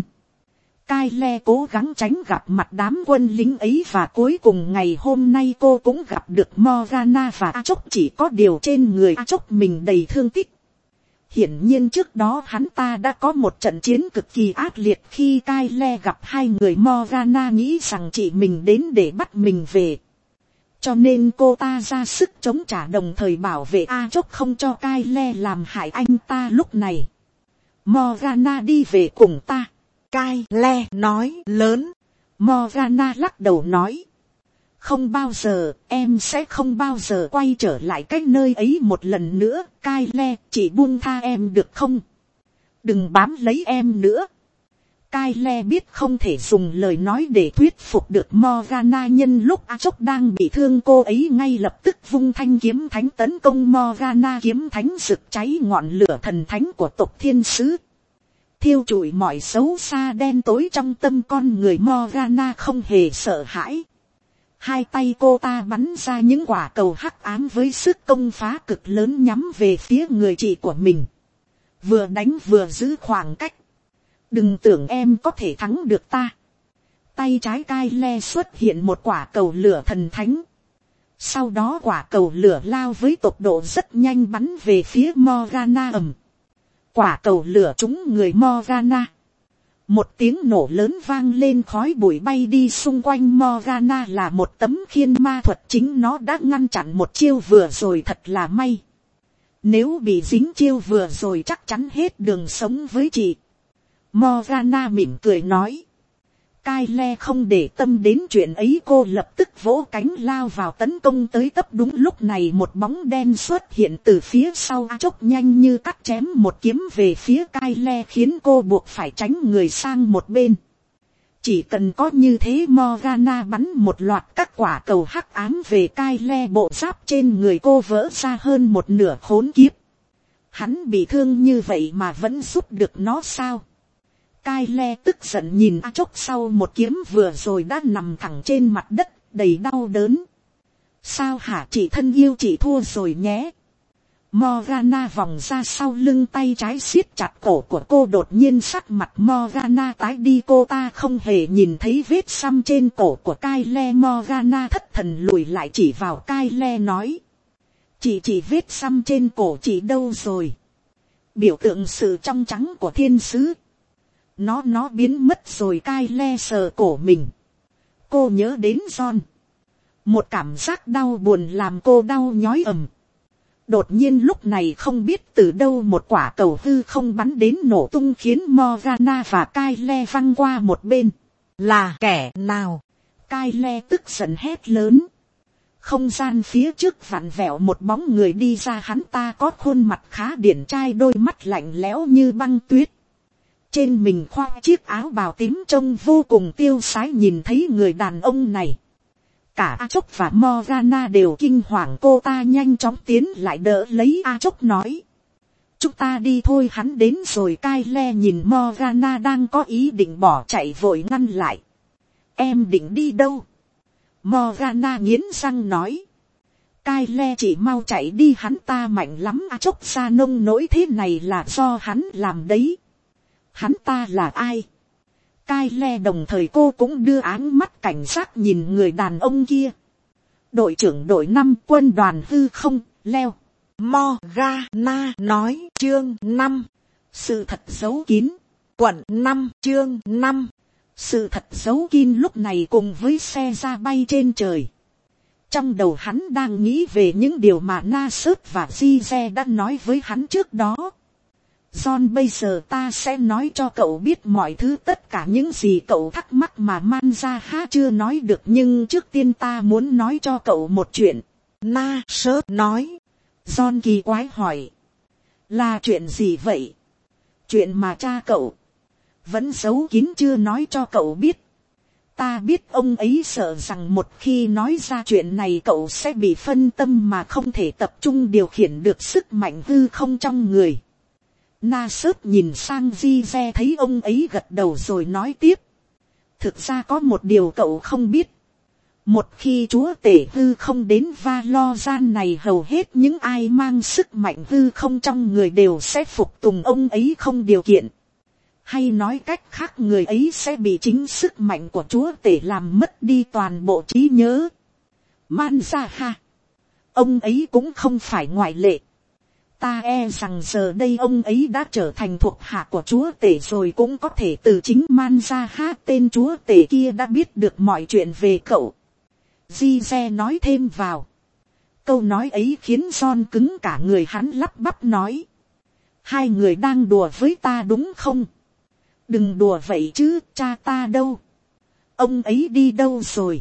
Kyle cố gắng tránh gặp mặt đám quân lính ấy, và cuối cùng ngày hôm nay cô cũng gặp được Morgana và Aatrox. Chỉ có điều trên người Aatrox mình đầy thương tích. Hiển nhiên trước đó hắn ta đã có một trận chiến cực kỳ ác liệt. Khi Kyle gặp hai người, Morgana nghĩ rằng chị mình đến để bắt mình về, cho nên cô ta ra sức chống trả, đồng thời bảo vệ Aatrox không cho Kyle làm hại anh ta. Lúc này Morgana đi về cùng ta, Kyle nói lớn. Morgana lắc đầu nói, không bao giờ, em sẽ không bao giờ quay trở lại cái nơi ấy một lần nữa. Kyle, chị buông tha em được không? Đừng bám lấy em nữa. Kyle biết không thể dùng lời nói để thuyết phục được Morgana. Nhân lúc Aatrox đang bị thương, cô ấy ngay lập tức vung thanh kiếm thánh tấn công Morgana. Kiếm thánh rực cháy ngọn lửa thần thánh của tộc thiên sứ, thiêu trụi mọi xấu xa đen tối trong tâm con người. Morgana không hề sợ hãi. Hai tay cô ta bắn ra những quả cầu hắc ám với sức công phá cực lớn nhắm về phía người chị của mình, vừa đánh vừa giữ khoảng cách. Đừng tưởng em có thể thắng được ta. Tay trái Kyle xuất hiện một quả cầu lửa thần thánh. Sau đó quả cầu lửa lao với tốc độ rất nhanh bắn về phía Morgana. Quả cầu lửa trúng người Morgana. Một tiếng nổ lớn vang lên, khói bụi bay đi xung quanh Morgana là một tấm khiên ma thuật, chính nó đã ngăn chặn một chiêu vừa rồi. Thật là may, nếu bị dính chiêu vừa rồi chắc chắn hết đường sống với chị. Morgana mỉm cười nói. Kyle không để tâm đến chuyện ấy, cô lập tức vỗ cánh lao vào tấn công tới tấp. Đúng lúc này một bóng đen xuất hiện từ phía sau Aatrox, nhanh như cắt chém một kiếm về phía Kyle, khiến cô buộc phải tránh người sang một bên. Chỉ cần có như thế, Morgana bắn một loạt các quả cầu hắc ám về Kyle, bộ giáp trên người cô vỡ ra hơn một nửa. Khốn kiếp, hắn bị thương như vậy mà vẫn giúp được nó sao? Kyle tức giận nhìn Aatrox, sau một kiếm vừa rồi đã nằm thẳng trên mặt đất đầy đau đớn. Sao hả chị thân yêu, chị thua rồi nhé. Morgana vòng ra sau lưng, tay trái siết chặt cổ của cô. Đột nhiên sắc mặt Morgana tái đi, cô ta không hề nhìn thấy vết xăm trên cổ của Kyle. Morgana thất thần lùi lại, chỉ vào Kyle nói, chị vết xăm trên cổ chị đâu rồi? Biểu tượng sự trong trắng của thiên sứ. Nó biến mất rồi. Kyle sờ cổ mình. Cô nhớ đến John. Một cảm giác đau buồn làm cô đau nhói Đột nhiên lúc này không biết từ đâu một quả cầu hư không bắn đến nổ tung, khiến Morgana và Kyle văng qua một bên. Là kẻ nào? Kyle tức giận hét lớn. Không gian phía trước vặn vẹo, một bóng người đi ra. Hắn ta có khuôn mặt khá điển trai, đôi mắt lạnh lẽo như băng tuyết. Trên mình khoác chiếc áo bào tím trông vô cùng tiêu sái. Nhìn thấy người đàn ông này, cả Aatrox và Morgana đều kinh hoàng. Cô ta nhanh chóng tiến lại đỡ lấy Aatrox nói, chúng ta đi thôi, hắn đến rồi. Kyle nhìn Morgana đang có ý định bỏ chạy, vội ngăn lại. Em định đi đâu? Morgana nghiến răng nói. Kyle, chỉ mau chạy đi, hắn ta mạnh lắm. Aatrox ra nông nỗi thế này là do hắn làm đấy. Hắn ta là ai? Kyle đồng thời cô cũng đưa áng mắt cảnh giác nhìn người đàn ông kia. Đội trưởng đội 5 quân đoàn hư không, Leo. Morgana nói. Chương 5. Sự thật giấu kín. quận 5 chương 5. Sự thật giấu kín lúc này cùng với xe ra bay trên trời. Trong đầu hắn đang nghĩ về những điều mà Nasut và Gize đã nói với hắn trước đó. John, bây giờ ta sẽ nói cho cậu biết mọi thứ, tất cả những gì cậu thắc mắc mà Manzaha chưa nói được, nhưng trước tiên ta muốn nói cho cậu một chuyện. Nasut nói. John kỳ quái hỏi. Là chuyện gì vậy? Chuyện mà cha cậu vẫn giấu kín chưa nói cho cậu biết. Ta biết ông ấy sợ rằng một khi nói ra chuyện này cậu sẽ bị phân tâm mà không thể tập trung điều khiển được sức mạnh hư không trong người. Nasut nhìn sang Gize thấy ông ấy gật đầu rồi nói tiếp. Thực ra có một điều cậu không biết. Một khi chúa tể hư không đến Valorant này, hầu hết những ai mang sức mạnh hư không trong người đều sẽ phục tùng ông ấy không điều kiện. Hay nói cách khác, người ấy sẽ bị chính sức mạnh của chúa tể làm mất đi toàn bộ trí nhớ. Manzaha, ông ấy cũng không phải ngoại lệ. Ta e rằng giờ đây ông ấy đã trở thành thuộc hạ của chúa tể rồi, cũng có thể từ chính Manzaha tên chúa tể kia đã biết được mọi chuyện về cậu. Gize nói thêm vào. Câu nói ấy khiến John cứng cả người, hắn lắp bắp nói. Hai người đang đùa với ta đúng không? Đừng đùa vậy chứ, cha ta đâu? Ông ấy đi đâu rồi?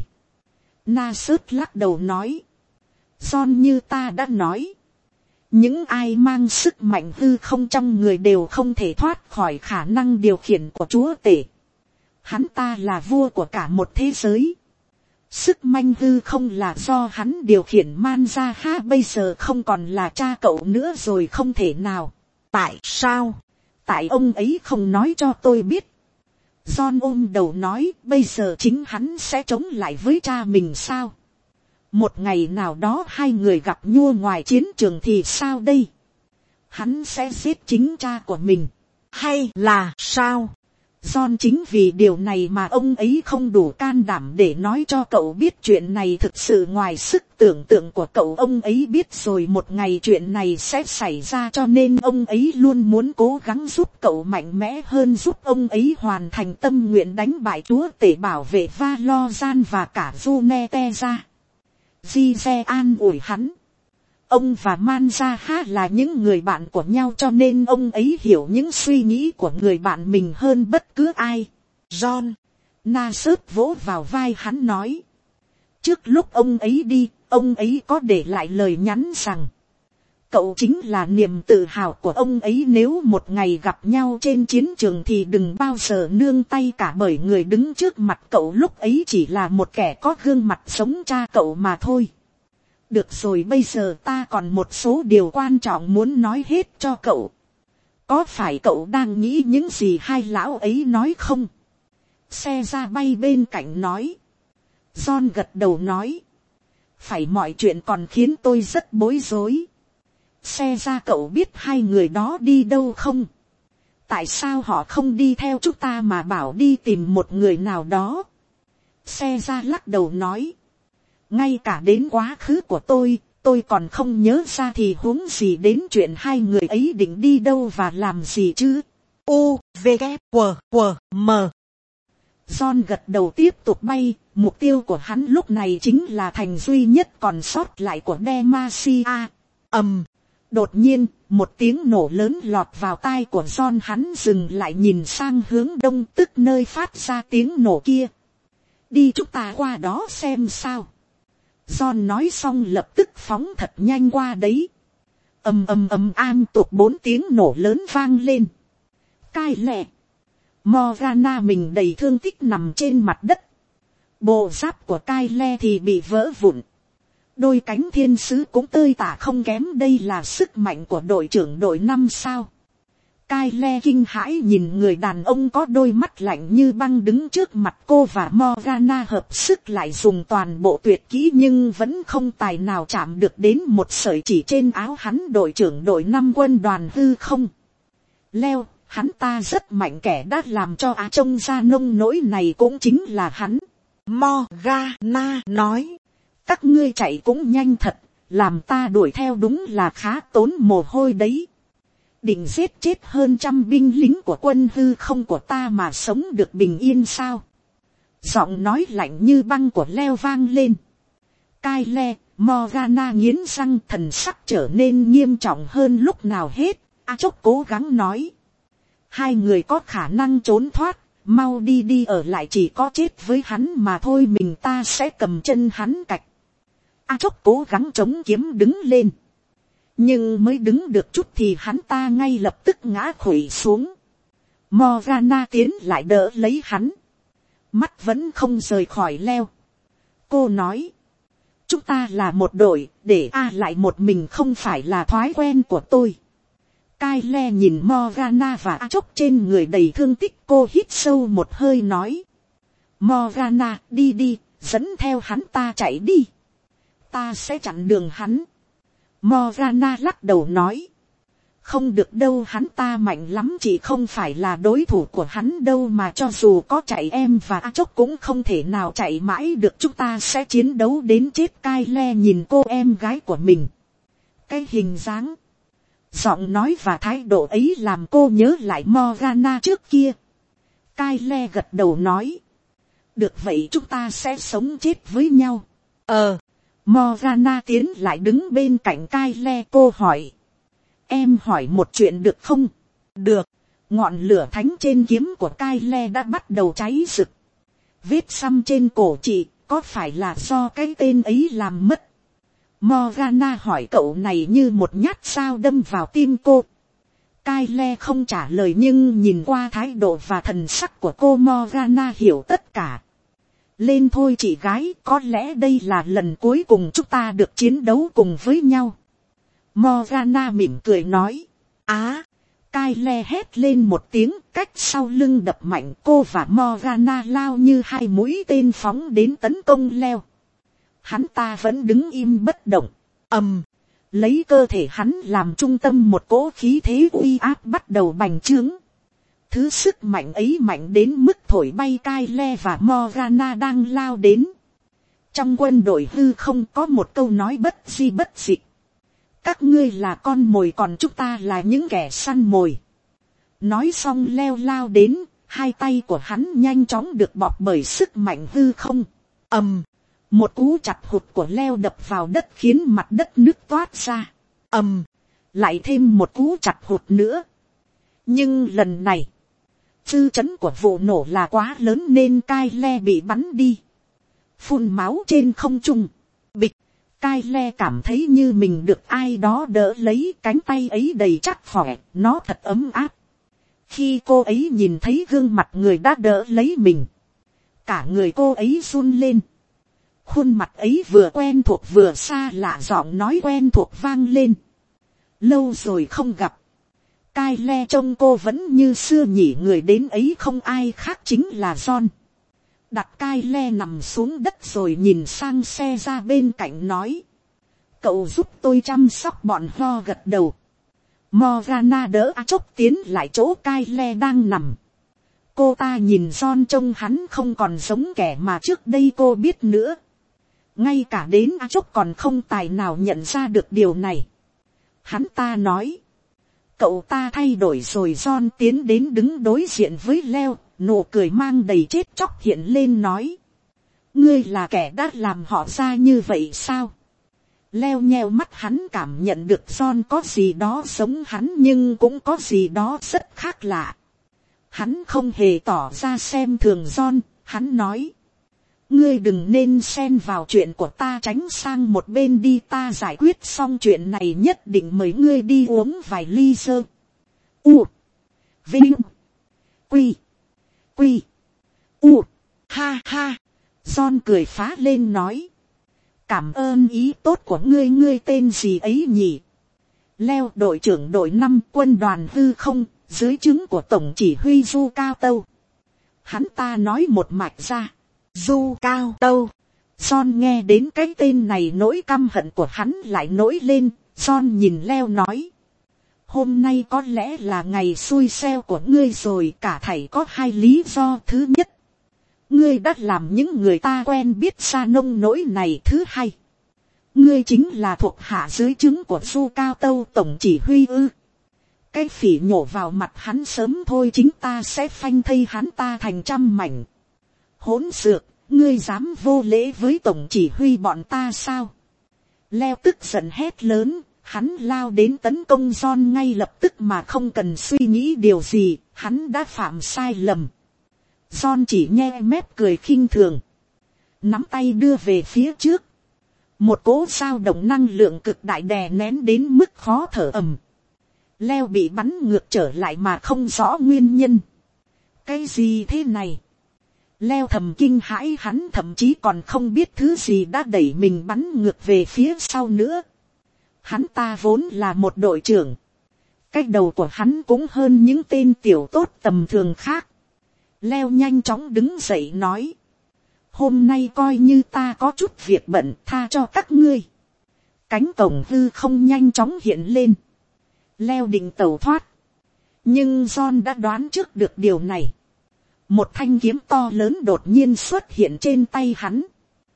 Nasut lắc đầu nói. John, như ta đã nói, những ai mang sức mạnh hư không trong người đều không thể thoát khỏi khả năng điều khiển của chúa tể. Hắn ta là vua của cả một thế giới. Sức mạnh hư không là do hắn điều khiển. Manzaha bây giờ không còn là cha cậu nữa rồi, không thể nào. Tại sao? Tại ông ấy không nói cho tôi biết. John ôm đầu nói, bây giờ chính hắn sẽ chống lại với cha mình sao? Một ngày nào đó hai người gặp nhua ngoài chiến trường thì sao đây? Hắn sẽ giết chính cha của mình. Hay là sao? John, chính vì điều này mà ông ấy không đủ can đảm để nói cho cậu biết chuyện này thực sự ngoài sức tưởng tượng của cậu. Ông ấy biết rồi một ngày chuyện này sẽ xảy ra, cho nên ông ấy luôn muốn cố gắng giúp cậu mạnh mẽ hơn, giúp ông ấy hoàn thành tâm nguyện đánh bại chúa tể, bảo vệ Valorant và cả Runeterra. Gize an ủi hắn. Ông và Manzaha là những người bạn của nhau, cho nên ông ấy hiểu những suy nghĩ của người bạn mình hơn bất cứ ai. John. Nasut vỗ vào vai hắn nói. Trước lúc ông ấy đi, ông ấy có để lại lời nhắn rằng cậu chính là niềm tự hào của ông ấy. Nếu một ngày gặp nhau trên chiến trường thì đừng bao giờ nương tay cả, bởi người đứng trước mặt cậu lúc ấy chỉ là một kẻ có gương mặt giống cha cậu mà thôi. Được rồi, bây giờ ta còn một số điều quan trọng muốn nói hết cho cậu. Có phải cậu đang nghĩ những gì hai lão ấy nói không? Xe ra bay bên cạnh nói. John gật đầu nói. Phải, mọi chuyện còn khiến tôi rất bối rối. Xe ra, cậu biết hai người đó đi đâu không? Tại sao họ không đi theo chúng ta mà bảo đi tìm một người nào đó? Xe ra lắc đầu nói. Ngay cả đến quá khứ của tôi còn không nhớ ra thì huống gì đến chuyện hai người ấy định đi đâu và làm gì chứ. U, V, K, W, W, M. John gật đầu tiếp tục bay. Mục tiêu của hắn lúc này chính là thành duy nhất còn sót lại của Demacia. Đột nhiên, một tiếng nổ lớn lọt vào tai của John. Hắn dừng lại nhìn sang hướng đông, tức nơi phát ra tiếng nổ kia. Đi, chúng ta qua đó xem sao. John nói xong lập tức phóng thật nhanh qua đấy. Am tục 4 tiếng nổ lớn vang lên. Cai lẹ, Morgana mình đầy thương tích nằm trên mặt đất. Bộ giáp của Cai le thì bị vỡ vụn. Đôi cánh thiên sứ cũng tơi tả không kém. Đây là sức mạnh của đội trưởng đội 5 sao? Cai le kinh hãi nhìn người đàn ông có đôi mắt lạnh như băng đứng trước mặt cô, và Morgana hợp sức lại dùng toàn bộ tuyệt kỹ nhưng vẫn không tài nào chạm được đến một sợi chỉ trên áo hắn. Đội trưởng đội 5 quân đoàn hư không. Leo, hắn ta rất mạnh, kẻ đã làm cho Á trông ra nông nỗi này cũng chính là hắn. Morgana nói. Các ngươi chạy cũng nhanh thật, làm ta đuổi theo đúng là khá tốn mồ hôi đấy. định giết chết hơn 100 binh lính của quân hư không của ta mà sống được bình yên sao? Giọng nói lạnh như băng của Leo vang lên. Kyle, Morgana nghiến răng, thần sắc trở nên nghiêm trọng hơn lúc nào hết. Chốc cố gắng nói. Hai người có khả năng trốn thoát, mau đi đi, ở lại chỉ có chết với hắn mà thôi, mình ta sẽ cầm chân hắn cạch. Chốc cố gắng chống kiếm đứng lên. Nhưng mới đứng được chút thì hắn ta ngay lập tức ngã khuỵu xuống. Morgana tiến lại đỡ lấy hắn. Mắt vẫn không rời khỏi Leo. Cô nói. Chúng ta là một đội, để lại một mình không phải là thói quen của tôi. Kyle nhìn Morgana và Chốc trên người đầy thương tích, cô hít sâu một hơi nói. Morgana, đi đi, dẫn theo hắn ta chạy đi. Ta sẽ chặn đường hắn. Morgana lắc đầu nói. Không được đâu, hắn ta mạnh lắm, chỉ không phải là đối thủ của hắn đâu, mà cho dù có chạy em và Chốc cũng không thể nào chạy mãi được, chúng ta sẽ chiến đấu đến chết. Kyle nhìn cô em gái của mình. Cái hình dáng, giọng nói và thái độ ấy làm cô nhớ lại Morgana trước kia. Kyle gật đầu nói. Được vậy, chúng ta sẽ sống chết với nhau. Morgana tiến lại đứng bên cạnh Kyle, cô hỏi. Em hỏi một chuyện được không? Được. Ngọn lửa thánh trên kiếm của Kyle đã bắt đầu cháy rực. Vết xăm trên cổ chị, có phải là do cái tên ấy làm mất? Morgana hỏi cậu này như một nhát dao đâm vào tim cô. Kyle không trả lời, nhưng nhìn qua thái độ và thần sắc của cô, Morgana hiểu tất cả. Lên thôi chị gái, có lẽ đây là lần cuối cùng chúng ta được chiến đấu cùng với nhau. Morgana mỉm cười nói. Kyle hét lên một tiếng, cách sau lưng đập mạnh, cô và Morgana lao như hai mũi tên phóng đến tấn công Leo. Hắn ta vẫn đứng im bất động. Lấy cơ thể hắn làm trung tâm, một cỗ khí thế uy áp bắt đầu bành trướng. Thứ sức mạnh ấy mạnh đến mức thổi bay Kyle và Morgana đang lao đến. Trong quân đội hư không có một câu nói bất di bất dịch. Các ngươi là con mồi, còn chúng ta là những kẻ săn mồi. Nói xong Leo lao đến, hai tay của hắn nhanh chóng được bọc bởi sức mạnh hư không. Một cú chặt hụt của Leo đập vào đất khiến mặt đất nứt toát ra. Lại thêm một cú chặt hụt nữa. Nhưng lần này, dư chấn của vụ nổ là quá lớn nên Kyle bị bắn đi. Phun máu trên không trung. Bịch. Kyle cảm thấy như mình được ai đó đỡ lấy, cánh tay ấy đầy chắc khỏe, nó thật ấm áp. Khi cô ấy nhìn thấy gương mặt người đã đỡ lấy mình, cả người cô ấy run lên. Khuôn mặt ấy vừa quen thuộc vừa xa lạ, giọng nói quen thuộc vang lên. Lâu rồi không gặp. Kyle trông cô vẫn như xưa nhỉ, người đến ấy không ai khác chính là John. Đặt Kyle nằm xuống đất rồi nhìn sang xe ra bên cạnh nói. Cậu giúp tôi chăm sóc bọn ho, gật đầu. Morgana đỡ Chốc tiến lại chỗ Kyle đang nằm. Cô ta nhìn John, trông hắn không còn giống kẻ mà trước đây cô biết nữa. Ngay cả đến Chốc còn không tài nào nhận ra được điều này. Hắn ta nói. Cậu ta thay đổi rồi. John tiến đến đứng đối diện với Leo, nụ cười mang đầy chết chóc hiện lên, nói. Ngươi là kẻ đã làm họ ra như vậy sao? Leo nheo mắt, hắn cảm nhận được John có gì đó giống hắn nhưng cũng có gì đó rất khác lạ. Hắn không hề tỏ ra xem thường John, hắn nói. Ngươi đừng nên xen vào chuyện của ta, tránh sang một bên đi, ta giải quyết xong chuyện này nhất định mời ngươi đi uống vài ly sơ. Vinh. Quy. Ha ha. John cười phá lên nói. Cảm ơn ý tốt của ngươi, ngươi tên gì ấy nhỉ? Leo, đội trưởng đội 5 quân đoàn hư không, dưới trướng của tổng chỉ huy Du Cao Tâu. Hắn ta nói một mạch ra. Du Cao Tâu. John nghe đến cái tên này, nỗi căm hận của hắn lại nổi lên. John nhìn Leo nói. Hôm nay có lẽ là ngày xui xẻo của ngươi rồi, cả thảy có hai lý do. Thứ nhất, ngươi đã làm những người ta quen biết ra nông nỗi này. Thứ hai, ngươi chính là thuộc hạ dưới trướng của Du Cao Tâu tổng chỉ huy ư? cái phỉ nhổ vào mặt hắn sớm thôi chính ta sẽ phanh thây hắn ta thành trăm mảnh. Hỗn xược, ngươi dám vô lễ với tổng chỉ huy bọn ta sao? Leo tức giận hét lớn, hắn lao đến tấn công John ngay lập tức mà không cần suy nghĩ điều gì, hắn đã phạm sai lầm. John chỉ nhe mép cười khinh thường, nắm tay đưa về phía trước. Một cỗ dao động năng lượng cực đại đè nén đến mức khó thở ầm. Leo bị bắn ngược trở lại mà không rõ nguyên nhân. Cái gì thế này? Leo thầm kinh hãi, hắn thậm chí còn không biết thứ gì đã đẩy mình bắn ngược về phía sau nữa. Hắn ta vốn là một đội trưởng. Cái đầu của hắn cũng hơn những tên tiểu tốt tầm thường khác. Leo nhanh chóng đứng dậy nói. Hôm nay coi như ta có chút việc bận, tha cho các ngươi. Cánh cổng hư không nhanh chóng hiện lên. Leo định tẩu thoát. Nhưng John đã đoán trước được điều này. Một thanh kiếm to lớn đột nhiên xuất hiện trên tay hắn.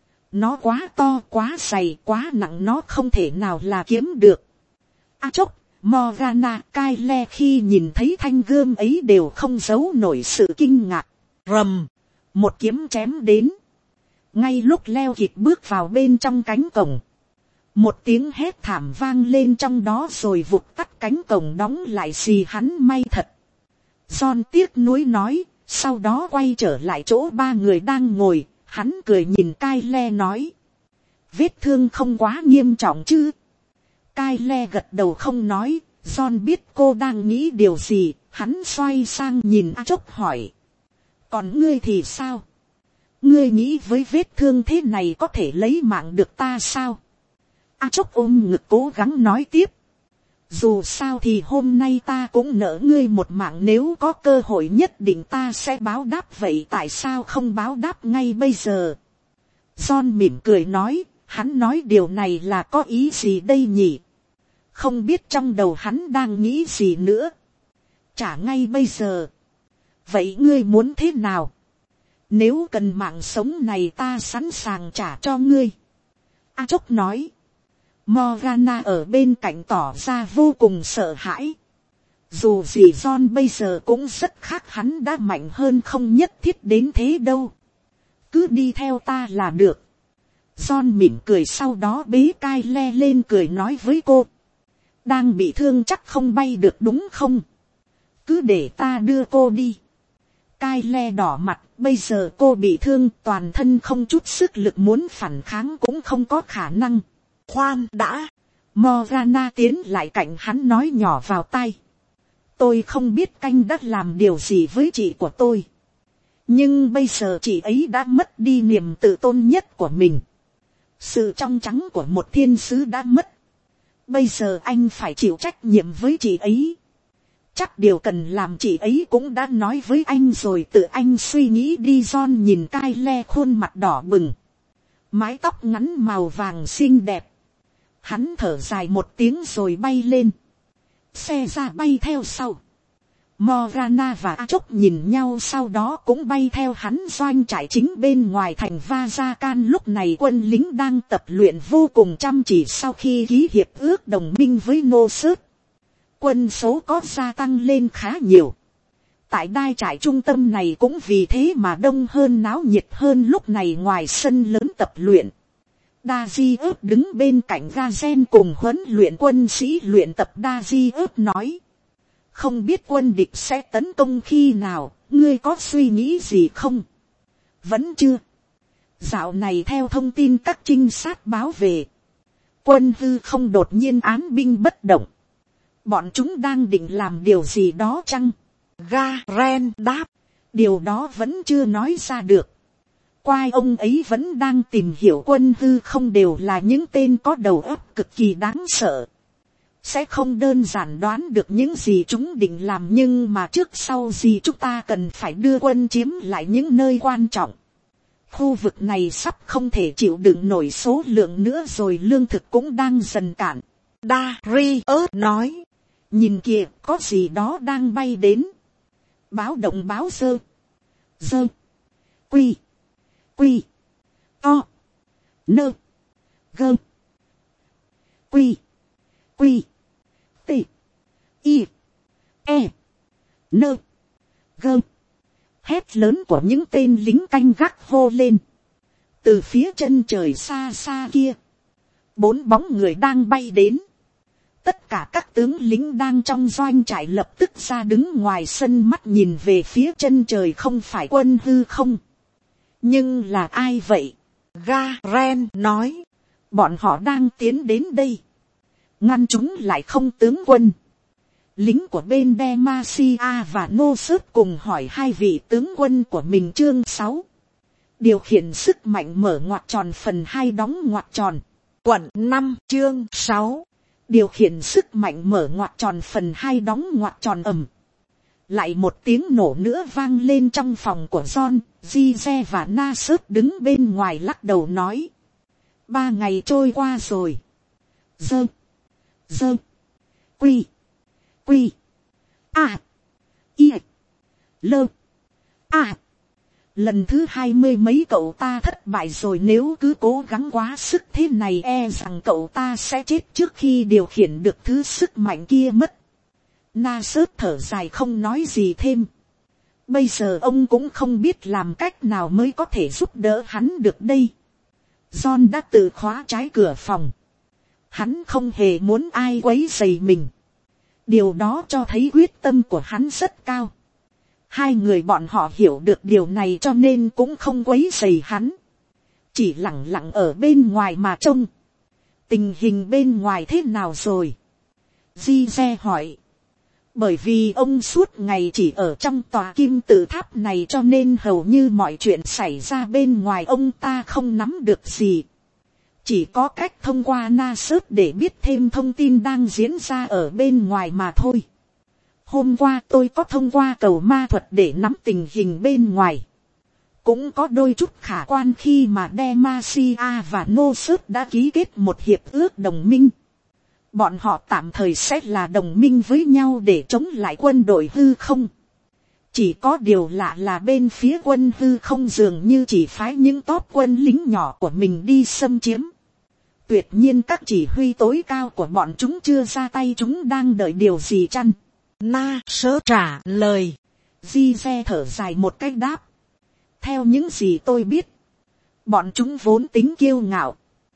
Nó quá to, quá dày, quá nặng, nó không thể nào là kiếm được. Chốc, Morgana, Kyle khi nhìn thấy thanh gươm ấy đều không giấu nổi sự kinh ngạc. Rầm, một kiếm chém đến. Ngay lúc Leo kịp bước vào bên trong cánh cổng, một tiếng hét thảm vang lên trong đó rồi vụt tắt, cánh cổng đóng lại. Xì hắn may thật. John tiếc nuối nói, sau đó quay trở lại chỗ ba người đang ngồi, hắn cười nhìn Kyle nói. Vết thương không quá nghiêm trọng chứ? Kyle gật đầu không nói. John biết cô đang nghĩ điều gì, hắn xoay sang nhìn Chốc hỏi. Còn ngươi thì sao? Ngươi nghĩ với vết thương thế này có thể lấy mạng được ta sao? Chốc ôm ngực cố gắng nói tiếp. Dù sao thì hôm nay ta cũng nợ ngươi một mạng, nếu có cơ hội nhất định ta sẽ báo đáp, vậy tại sao không báo đáp ngay bây giờ? John mỉm cười nói, hắn nói điều này là có ý gì đây nhỉ? Không biết trong đầu hắn đang nghĩ gì nữa. Trả ngay bây giờ. Vậy ngươi muốn thế nào? Nếu cần mạng sống này ta sẵn sàng trả cho ngươi. Chốc nói. Morgana ở bên cạnh tỏ ra vô cùng sợ hãi. Dù gì John bây giờ cũng rất khác, hắn đã mạnh hơn, không nhất thiết đến thế đâu. Cứ đi theo ta là được. John mỉm cười, sau đó bế Kyle lên cười nói với cô. Đang bị thương chắc không bay được đúng không? Cứ để ta đưa cô đi. Kyle đỏ mặt, bây giờ cô bị thương, toàn thân không chút sức lực, muốn phản kháng cũng không có khả năng. Khoan đã. Morgana tiến lại cạnh hắn nói nhỏ vào tai. Tôi không biết canh đã làm điều gì với chị của tôi. Nhưng bây giờ chị ấy đã mất đi niềm tự tôn nhất của mình. Sự trong trắng của một thiên sứ đã mất. Bây giờ anh phải chịu trách nhiệm với chị ấy. Chắc điều cần làm chị ấy cũng đã nói với anh rồi, tự anh suy nghĩ đi. John nhìn Kyle khuôn mặt đỏ bừng. Mái tóc ngắn màu vàng xinh đẹp. Hắn thở dài một tiếng rồi bay lên. Xe ra bay theo sau. Morgana và Chốc nhìn nhau sau đó cũng bay theo hắn. Doanh trại chính bên ngoài thành Vazakan lúc này quân lính đang tập luyện vô cùng chăm chỉ sau khi ký hiệp ước đồng minh với Nosut. Quân số có gia tăng lên khá nhiều. Tại đai trại trung tâm này cũng vì thế mà đông hơn, náo nhiệt hơn lúc này ngoài sân lớn tập luyện. Daji đứng bên cạnh Gazen cùng huấn luyện quân sĩ luyện tập. Daji nói. Không biết quân địch sẽ tấn công khi nào, ngươi có suy nghĩ gì không? Vẫn chưa. Dạo này theo thông tin các trinh sát báo về, quân hư không đột nhiên án binh bất động. Bọn chúng đang định làm điều gì đó chăng? Garen đáp. Điều đó vẫn chưa nói ra được. Quai ông ấy vẫn đang tìm hiểu, quân hư không đều là những tên có đầu óc cực kỳ đáng sợ. Sẽ không đơn giản đoán được những gì chúng định làm, nhưng mà trước sau gì chúng ta cần phải đưa quân chiếm lại những nơi quan trọng. Khu vực này sắp không thể chịu đựng nổi số lượng nữa rồi, lương thực cũng đang dần cạn. Darius nói. Nhìn kìa, có gì đó đang bay đến. Báo động báo dơ. Dơ. Quy. Quy. To. Nơ. Gơ. Quy. Quy. T. Y. E. Nơ. Gơ. Hét lớn của những tên lính canh gác hô lên. Từ phía chân trời xa xa kia, 4 bóng người đang bay đến. Tất cả các tướng lính đang trong doanh trại lập tức ra đứng ngoài sân mắt nhìn về phía chân trời, không phải quân hư không. Nhưng là ai vậy? Garen nói. Bọn họ đang tiến đến đây. Ngăn chúng lại không, tướng quân. Lính của bên Demacia và Nossos cùng hỏi hai vị tướng quân của mình. Chương 6. Điều khiển sức mạnh mở ngoặc tròn phần 2 đóng ngoặc tròn. Quận 5 chương 6. Điều khiển sức mạnh mở ngoặc tròn phần 2 đóng ngoặc tròn. Ầm. Lại một tiếng nổ nữa vang lên trong phòng của John, Gize và Nossos đứng bên ngoài lắc đầu nói. 3 ngày trôi qua rồi. Dơ. Quy. I. Lơ. Lần thứ 20 mấy cậu ta thất bại rồi, nếu cứ cố gắng quá sức thế này e rằng cậu ta sẽ chết trước khi điều khiển được thứ sức mạnh kia mất. Nossos thở dài không nói gì thêm. Bây giờ ông cũng không biết làm cách nào mới có thể giúp đỡ hắn được đây. John đã tự khóa trái cửa phòng. Hắn không hề muốn ai quấy rầy mình. Điều đó cho thấy quyết tâm của hắn rất cao. Hai người bọn họ hiểu được điều này cho nên cũng không quấy rầy hắn. Chỉ lặng lặng ở bên ngoài mà trông. Tình hình bên ngoài thế nào rồi? Gize hỏi. Bởi vì ông suốt ngày chỉ ở trong tòa kim tự tháp này cho nên hầu như mọi chuyện xảy ra bên ngoài ông ta không nắm được gì. Chỉ có cách thông qua Nossos để biết thêm thông tin đang diễn ra ở bên ngoài mà thôi. Hôm qua tôi có thông qua cầu ma thuật để nắm tình hình bên ngoài. Cũng có đôi chút khả quan khi mà Demacia và Nossos đã ký kết một hiệp ước đồng minh. Bọn họ tạm thời sẽ là đồng minh với nhau để chống lại quân đội hư không. Chỉ có điều lạ là bên phía quân hư không dường như chỉ phái những top quân lính nhỏ của mình đi xâm chiếm. Tuyệt nhiên các chỉ huy tối cao của bọn chúng chưa ra tay, chúng đang đợi điều gì chăng? Nossos trả lời. Gize thở dài một cách đáp. Theo những gì tôi biết, bọn chúng vốn tính kiêu ngạo.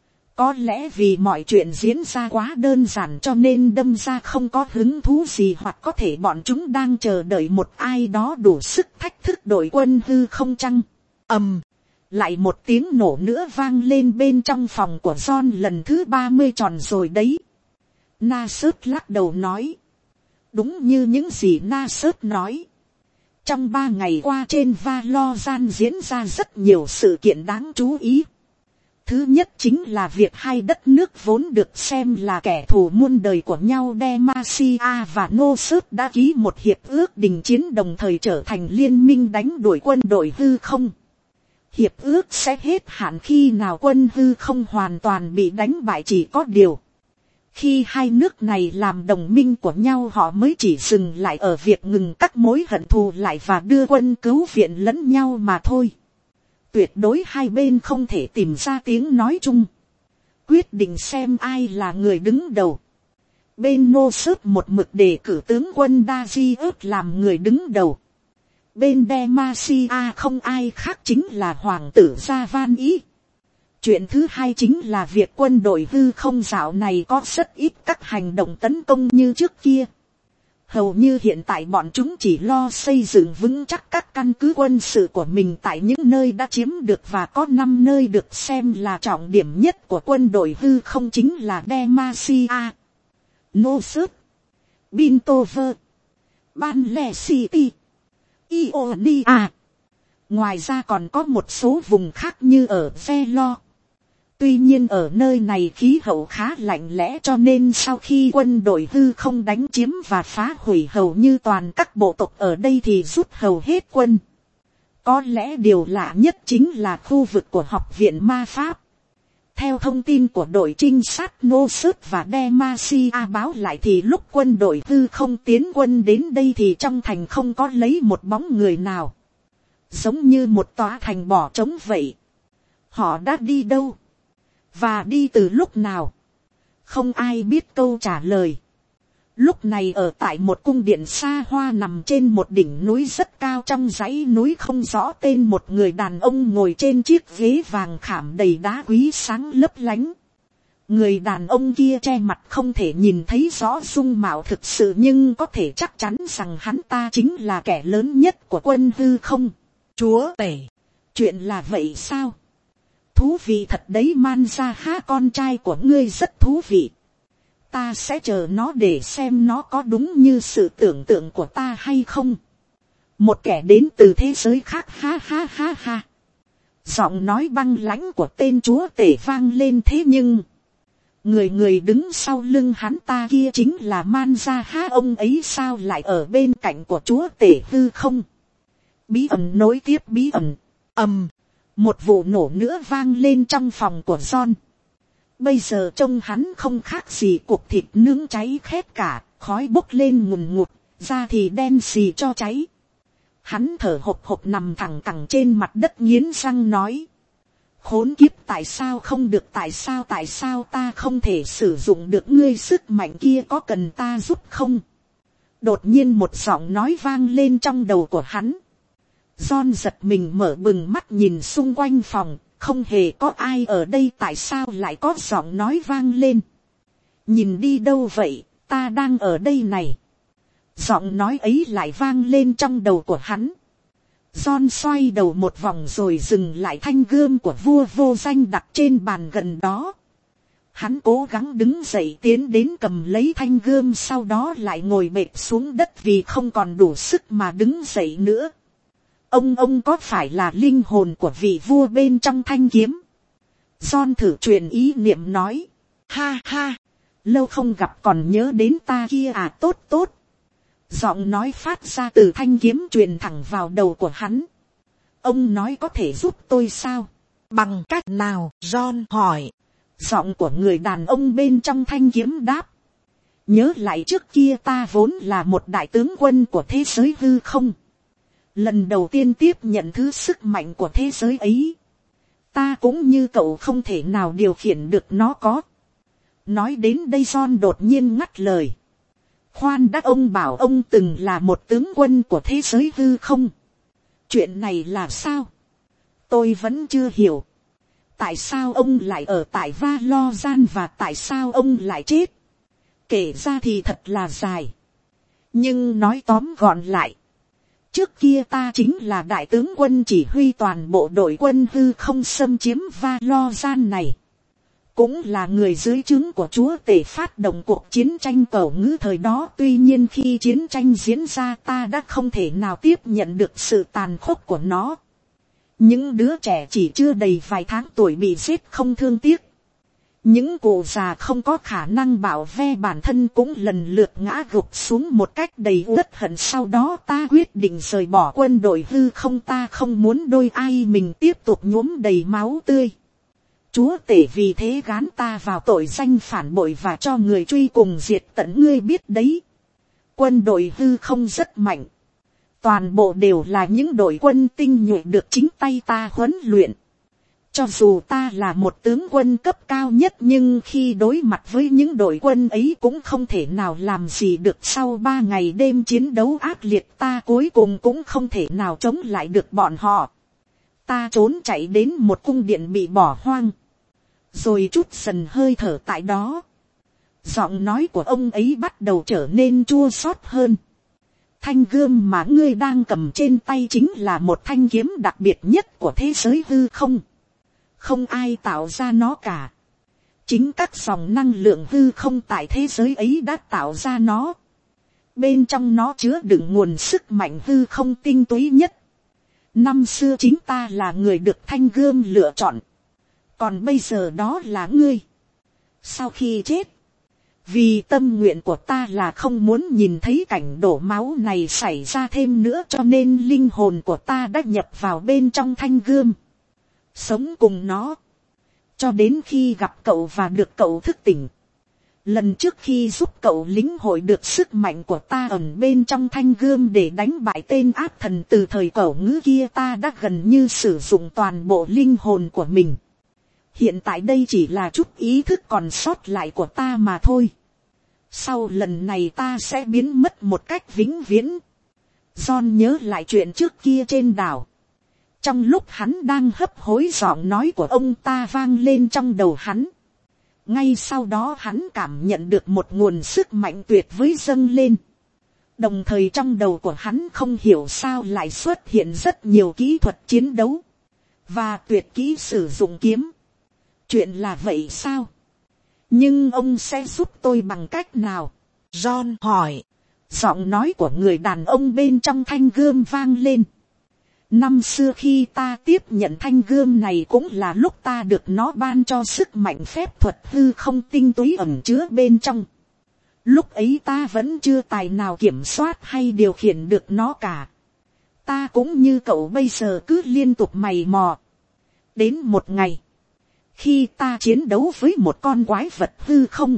Có lẽ vì mọi chuyện diễn ra quá đơn giản cho nên đâm ra không có hứng thú gì, hoặc có thể bọn chúng đang chờ đợi một ai đó đủ sức thách thức đội quân hư không chăng? Ầm. Lại một tiếng nổ nữa vang lên bên trong phòng của John, lần thứ 30 tròn rồi đấy. Nossos lắc đầu nói. Đúng như những gì Nossos nói. Trong 3 ngày qua trên Valorant diễn ra rất nhiều sự kiện đáng chú ý. Thứ nhất chính là việc hai đất nước vốn được xem là kẻ thù muôn đời của nhau Demacia và Nossos đã ký một hiệp ước đình chiến, đồng thời trở thành liên minh đánh đuổi quân đội hư không. Hiệp ước sẽ hết hạn khi nào quân hư không hoàn toàn bị đánh bại, chỉ có điều khi hai nước này làm đồng minh của nhau họ mới chỉ dừng lại ở việc ngừng các mối hận thù lại và đưa quân cứu viện lẫn nhau mà thôi. Tuyệt đối hai bên không thể tìm ra tiếng nói chung, quyết định xem ai là người đứng đầu. Bên Nossos một mực đề cử tướng quân Darius làm người đứng đầu. Bên Demacia không ai khác chính là hoàng tử Gia Van Ý. Chuyện thứ hai chính là việc quân đội hư không dạo này có rất ít các hành động tấn công như trước kia. Hầu như hiện tại bọn chúng chỉ lo xây dựng vững chắc các căn cứ quân sự của mình tại những nơi đã chiếm được, và có 5 nơi được xem là trọng điểm nhất của quân đội hư không chính là Demacia, Nossos, Bintover, Banle City, Ionia. Ngoài ra còn có một số vùng khác như ở Velo. Tuy nhiên ở nơi này khí hậu khá lạnh lẽ cho nên sau khi quân đội hư không đánh chiếm và phá hủy hầu như toàn các bộ tộc ở đây thì rút hầu hết quân. Có lẽ điều lạ nhất chính là khu vực của học viện ma pháp. Theo thông tin của đội trinh sát Nossos và Demacia báo lại thì lúc quân đội hư không tiến quân đến đây thì trong thành không có lấy một bóng người nào. Giống như một tòa thành bỏ trống vậy. Họ đã đi đâu? Và đi từ lúc nào? Không ai biết câu trả lời. Lúc này ở tại một cung điện xa hoa nằm trên một đỉnh núi rất cao, trong dãy núi không rõ tên, một người đàn ông ngồi trên chiếc ghế vàng khảm đầy đá quý sáng lấp lánh. Người đàn ông kia che mặt không thể nhìn thấy rõ dung mạo thực sự, nhưng có thể chắc chắn rằng hắn ta chính là kẻ lớn nhất của quân hư không. Chúa tể, chuyện là vậy sao? Thú vị thật đấy, Man Ra Ha, con trai của ngươi rất thú vị. Ta sẽ chờ nó để xem nó có đúng như sự tưởng tượng của ta hay không. Một kẻ đến từ thế giới khác, ha ha ha ha. Giọng nói băng lãnh của tên chúa tể vang lên, thế nhưng người đứng sau lưng hắn ta kia chính là Man Ra Ha. Ông ấy sao lại ở bên cạnh của chúa tể hư không? Bí ẩn nối tiếp bí ẩn. Một vụ nổ nữa vang lên trong phòng của John. Bây giờ trông hắn không khác gì cuộc thịt nướng cháy khét cả, khói bốc lên ngùn ngụt, da thì đen xì cho cháy. Hắn thở hộc hộc nằm thẳng cẳng trên mặt đất, nghiến răng nói: khốn kiếp, tại sao không được, tại sao ta không thể sử dụng được ngươi, sức mạnh kia có cần ta giúp không? Đột nhiên một giọng nói vang lên trong đầu của hắn. John giật mình mở bừng mắt nhìn xung quanh phòng, không hề có ai ở đây, tại sao lại có giọng nói vang lên? Nhìn đi đâu vậy, ta đang ở đây này. Giọng nói ấy lại vang lên trong đầu của hắn. John xoay đầu một vòng rồi dừng lại thanh gươm của vua vô danh đặt trên bàn gần đó. Hắn cố gắng đứng dậy tiến đến cầm lấy thanh gươm, sau đó lại ngồi bệt xuống đất vì không còn đủ sức mà đứng dậy nữa. Ông có phải là linh hồn của vị vua bên trong thanh kiếm? John thử truyền ý niệm nói. Ha ha, lâu không gặp còn nhớ đến ta kia à, tốt tốt. Giọng nói phát ra từ thanh kiếm truyền thẳng vào đầu của hắn. Ông nói có thể giúp tôi sao? Bằng cách nào? John hỏi. Giọng của người đàn ông bên trong thanh kiếm đáp. Nhớ lại trước kia ta vốn là một đại tướng quân của thế giới hư không. Lần đầu tiên tiếp nhận thứ sức mạnh của thế giới ấy, ta cũng như cậu không thể nào điều khiển được nó có. Nói đến đây John đột nhiên ngắt lời. Khoan đã, ông bảo ông từng là một tướng quân của thế giới hư không? Chuyện này là sao? Tôi vẫn chưa hiểu. Tại sao ông lại ở tại Valorant và tại sao ông lại chết? Kể ra thì thật là dài. Nhưng nói tóm gọn lại, trước kia ta chính là đại tướng quân chỉ huy toàn bộ đội quân hư không xâm chiếm Valorant này. Cũng là người dưới trướng của chúa tể phát động cuộc chiến tranh cẩu ngữ thời đó. Tuy nhiên khi chiến tranh diễn ra, ta đã không thể nào tiếp nhận được sự tàn khốc của nó. Những đứa trẻ chỉ chưa đầy vài tháng tuổi bị giết không thương tiếc. Những cụ già không có khả năng bảo ve bản thân cũng lần lượt ngã gục xuống một cách đầy uất hận. Sau đó ta quyết định rời bỏ quân đội hư không. Ta không muốn đôi ai mình tiếp tục nhuốm đầy máu tươi. Chúa tể vì thế gán ta vào tội danh phản bội và cho người truy cùng diệt tận. Ngươi biết đấy, quân đội hư không rất mạnh. Toàn bộ đều là những đội quân tinh nhuệ được chính tay ta huấn luyện. Cho dù ta là một tướng quân cấp cao nhất, nhưng khi đối mặt với những đội quân ấy cũng không thể nào làm gì được. Sau 3 ngày đêm chiến đấu ác liệt, ta cuối cùng cũng không thể nào chống lại được bọn họ. Ta trốn chạy đến một cung điện bị bỏ hoang, rồi trút dần hơi thở tại đó. Giọng nói của ông ấy bắt đầu trở nên chua xót hơn. Thanh gươm mà ngươi đang cầm trên tay chính là một thanh kiếm đặc biệt nhất của thế giới hư không. Không ai tạo ra nó cả. Chính các dòng năng lượng hư không tại thế giới ấy đã tạo ra nó. Bên trong nó chứa đựng nguồn sức mạnh hư không tinh túy nhất. Năm xưa chính ta là người được thanh gươm lựa chọn. Còn bây giờ đó là ngươi. Sau khi chết, vì tâm nguyện của ta là không muốn nhìn thấy cảnh đổ máu này xảy ra thêm nữa, cho nên linh hồn của ta đã nhập vào bên trong thanh gươm, sống cùng nó cho đến khi gặp cậu và được cậu thức tỉnh. Lần trước khi giúp cậu lĩnh hội được sức mạnh của ta ẩn bên trong thanh gươm để đánh bại tên ác thần từ thời cẩu ngữ kia, ta đã gần như sử dụng toàn bộ linh hồn của mình. Hiện tại đây chỉ là chút ý thức còn sót lại của ta mà thôi. Sau lần này ta sẽ biến mất một cách vĩnh viễn. John nhớ lại chuyện trước kia trên đảo. Trong lúc hắn đang hấp hối, giọng nói của ông ta vang lên trong đầu hắn. Ngay sau đó hắn cảm nhận được một nguồn sức mạnh tuyệt vời dâng lên. Đồng thời trong đầu của hắn không hiểu sao lại xuất hiện rất nhiều kỹ thuật chiến đấu. Và tuyệt kỹ sử dụng kiếm. Chuyện là vậy sao? Nhưng ông sẽ giúp tôi bằng cách nào? John hỏi. Giọng nói của người đàn ông bên trong thanh gươm vang lên. Năm xưa khi ta tiếp nhận thanh gươm này cũng là lúc ta được nó ban cho sức mạnh phép thuật hư không tinh túy ẩn chứa bên trong. Lúc ấy ta vẫn chưa tài nào kiểm soát hay điều khiển được nó cả. Ta cũng như cậu bây giờ cứ liên tục mày mò. Đến một ngày, khi ta chiến đấu với một con quái vật hư không,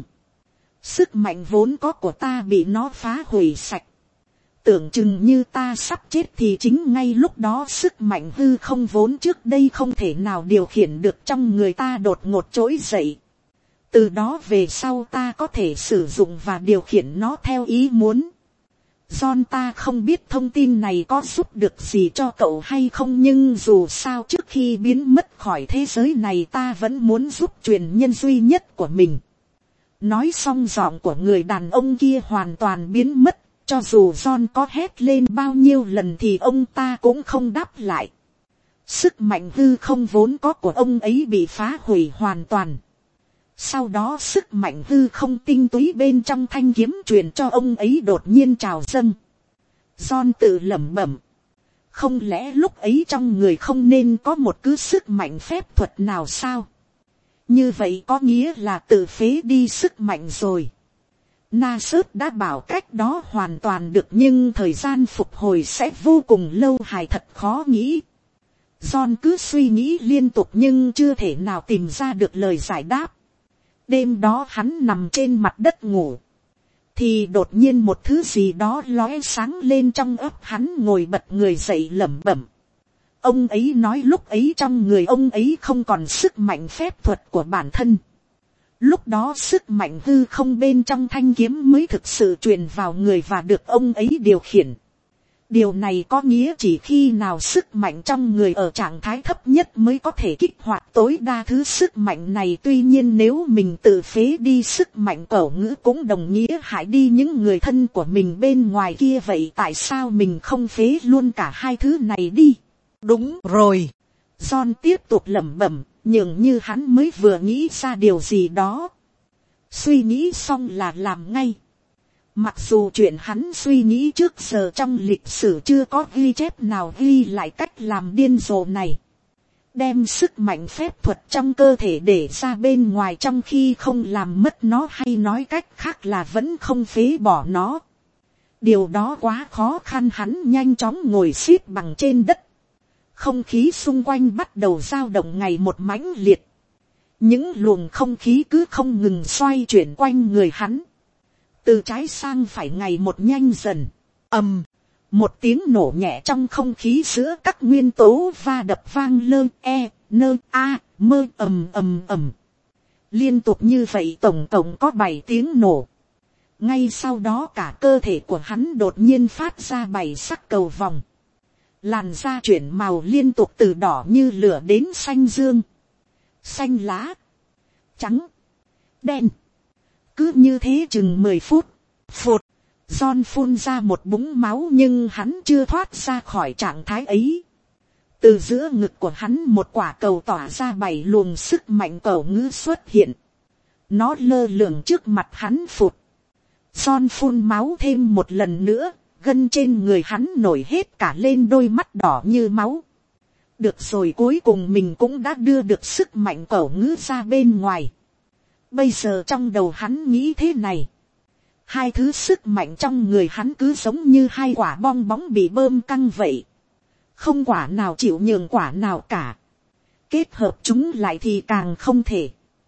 sức mạnh vốn có của ta bị nó phá hủy sạch. Tưởng chừng như ta sắp chết thì chính ngay lúc đó sức mạnh hư không vốn trước đây không thể nào điều khiển được trong người ta đột ngột trỗi dậy. Từ đó về sau ta có thể sử dụng và điều khiển nó theo ý muốn. John, ta không biết thông tin này có giúp được gì cho cậu hay không, nhưng dù sao trước khi biến mất khỏi thế giới này ta vẫn muốn giúp truyền nhân duy nhất của mình. Nói xong giọng của người đàn ông kia hoàn toàn biến mất. Cho dù John có hét lên bao nhiêu lần thì ông ta cũng không đáp lại. Sức mạnh hư không vốn có của ông ấy bị phá hủy hoàn toàn. Sau đó sức mạnh hư không tinh túy bên trong thanh kiếm truyền cho ông ấy đột nhiên trào dâng. John tự lẩm bẩm. Không lẽ lúc ấy trong người không nên có một cứ sức mạnh phép thuật nào sao? Như vậy có nghĩa là tự phế đi sức mạnh rồi. Nassus đã bảo cách đó hoàn toàn được, nhưng thời gian phục hồi sẽ vô cùng lâu hài, thật khó nghĩ. John cứ suy nghĩ liên tục nhưng chưa thể nào tìm ra được lời giải đáp. Đêm đó hắn nằm trên mặt đất ngủ. Thì đột nhiên một thứ gì đó lóe sáng lên trong óc hắn, ngồi bật người dậy lẩm bẩm. Ông ấy nói lúc ấy trong người ông ấy không còn sức mạnh phép thuật của bản thân. Lúc đó sức mạnh hư không bên trong thanh kiếm mới thực sự truyền vào người và được ông ấy điều khiển. Điều này có nghĩa chỉ khi nào sức mạnh trong người ở trạng thái thấp nhất mới có thể kích hoạt tối đa thứ sức mạnh này. Tuy nhiên nếu mình tự phế đi sức mạnh cẩu ngữ cũng đồng nghĩa hại đi những người thân của mình bên ngoài kia. Vậy tại sao mình không phế luôn cả hai thứ này đi? Đúng rồi. John tiếp tục lẩm bẩm, nhường như hắn mới vừa nghĩ ra điều gì đó. Suy nghĩ xong là làm ngay. Mặc dù chuyện hắn suy nghĩ trước giờ trong lịch sử chưa có ghi chép nào ghi lại cách làm điên rồ này. Đem sức mạnh phép thuật trong cơ thể để ra bên ngoài trong khi không làm mất nó, hay nói cách khác là vẫn không phế bỏ nó. Điều đó quá khó khăn. Hắn nhanh chóng ngồi xếp bằng trên đất. Không khí xung quanh bắt đầu dao động ngày một mãnh liệt. Những luồng không khí cứ không ngừng xoay chuyển quanh người hắn. Từ trái sang phải ngày một nhanh dần. Ầm, một tiếng nổ nhẹ trong không khí giữa các nguyên tố va đập vang lơ nơ a mơ ầm ầm ầm. Liên tục như vậy tổng cộng có 7 tiếng nổ. Ngay sau đó cả cơ thể của hắn đột nhiên phát ra 7 sắc cầu vòng. Làn da chuyển màu liên tục từ đỏ như lửa đến xanh dương, xanh lá, trắng, đen. Cứ như thế chừng 10 phút. Phụt, John phun ra một búng máu nhưng hắn chưa thoát ra khỏi trạng thái ấy. Từ giữa ngực của hắn một quả cầu tỏa ra 7 luồng sức mạnh cầu ngữ xuất hiện. Nó lơ lửng trước mặt hắn. Phụt, John phun máu thêm một lần nữa. Gân trên người hắn nổi hết cả lên, đôi mắt đỏ như máu. Được rồi, cuối cùng mình cũng đã đưa được sức mạnh cẩu ngữ ra bên ngoài. Bây giờ trong đầu hắn nghĩ thế này. Hai thứ sức mạnh trong người hắn cứ giống như hai quả bong bóng bị bơm căng vậy. Không quả nào chịu nhường quả nào cả. Kết hợp chúng lại thì càng không thể.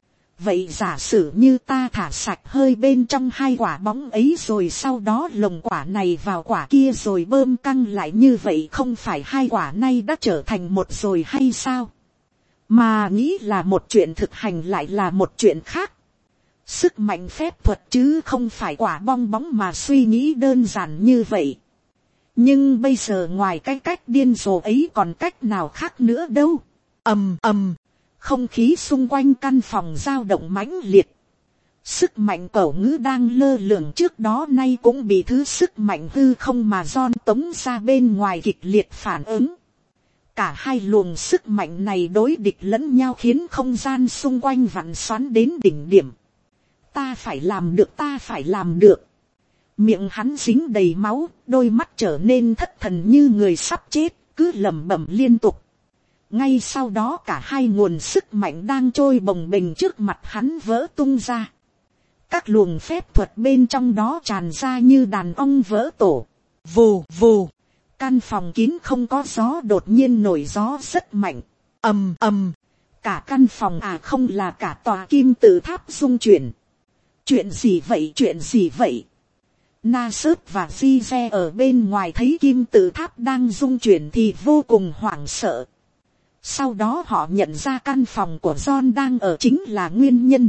Vậy giả sử như ta thả sạch hơi bên trong hai quả bóng ấy rồi sau đó lồng quả này vào quả kia rồi bơm căng lại, như vậy không phải hai quả này đã trở thành một rồi hay sao? Mà nghĩ là một chuyện, thực hành lại là một chuyện khác. Sức mạnh phép thuật chứ không phải quả bong bóng mà suy nghĩ đơn giản như vậy. Nhưng bây giờ ngoài cái cách điên rồ ấy còn cách nào khác nữa đâu. ầm ầm, Không khí xung quanh căn phòng dao động mãnh liệt. Sức mạnh cẩu ngữ đang lơ lửng trước đó nay cũng bị thứ sức mạnh hư không mà John tống ra bên ngoài kịch liệt phản ứng. Cả hai luồng sức mạnh này đối địch lẫn nhau khiến không gian xung quanh vặn xoắn đến đỉnh điểm. Ta phải làm được, ta phải làm được. Miệng hắn dính đầy máu, đôi mắt trở nên thất thần như người sắp chết, cứ lẩm bẩm liên tục. Ngay sau đó cả hai nguồn sức mạnh đang trôi bồng bềnh trước mặt hắn vỡ tung ra. Các luồng phép thuật bên trong đó tràn ra như đàn ong vỡ tổ. Vù vù. Căn phòng kín không có gió đột nhiên nổi gió rất mạnh. Ầm ầm. Cả căn phòng không là cả tòa kim tự tháp rung chuyển. Chuyện gì vậy, chuyện gì vậy? Nasut và Zize ở bên ngoài thấy kim tự tháp đang rung chuyển thì vô cùng hoảng sợ. Sau đó họ nhận ra căn phòng của John đang ở chính là nguyên nhân.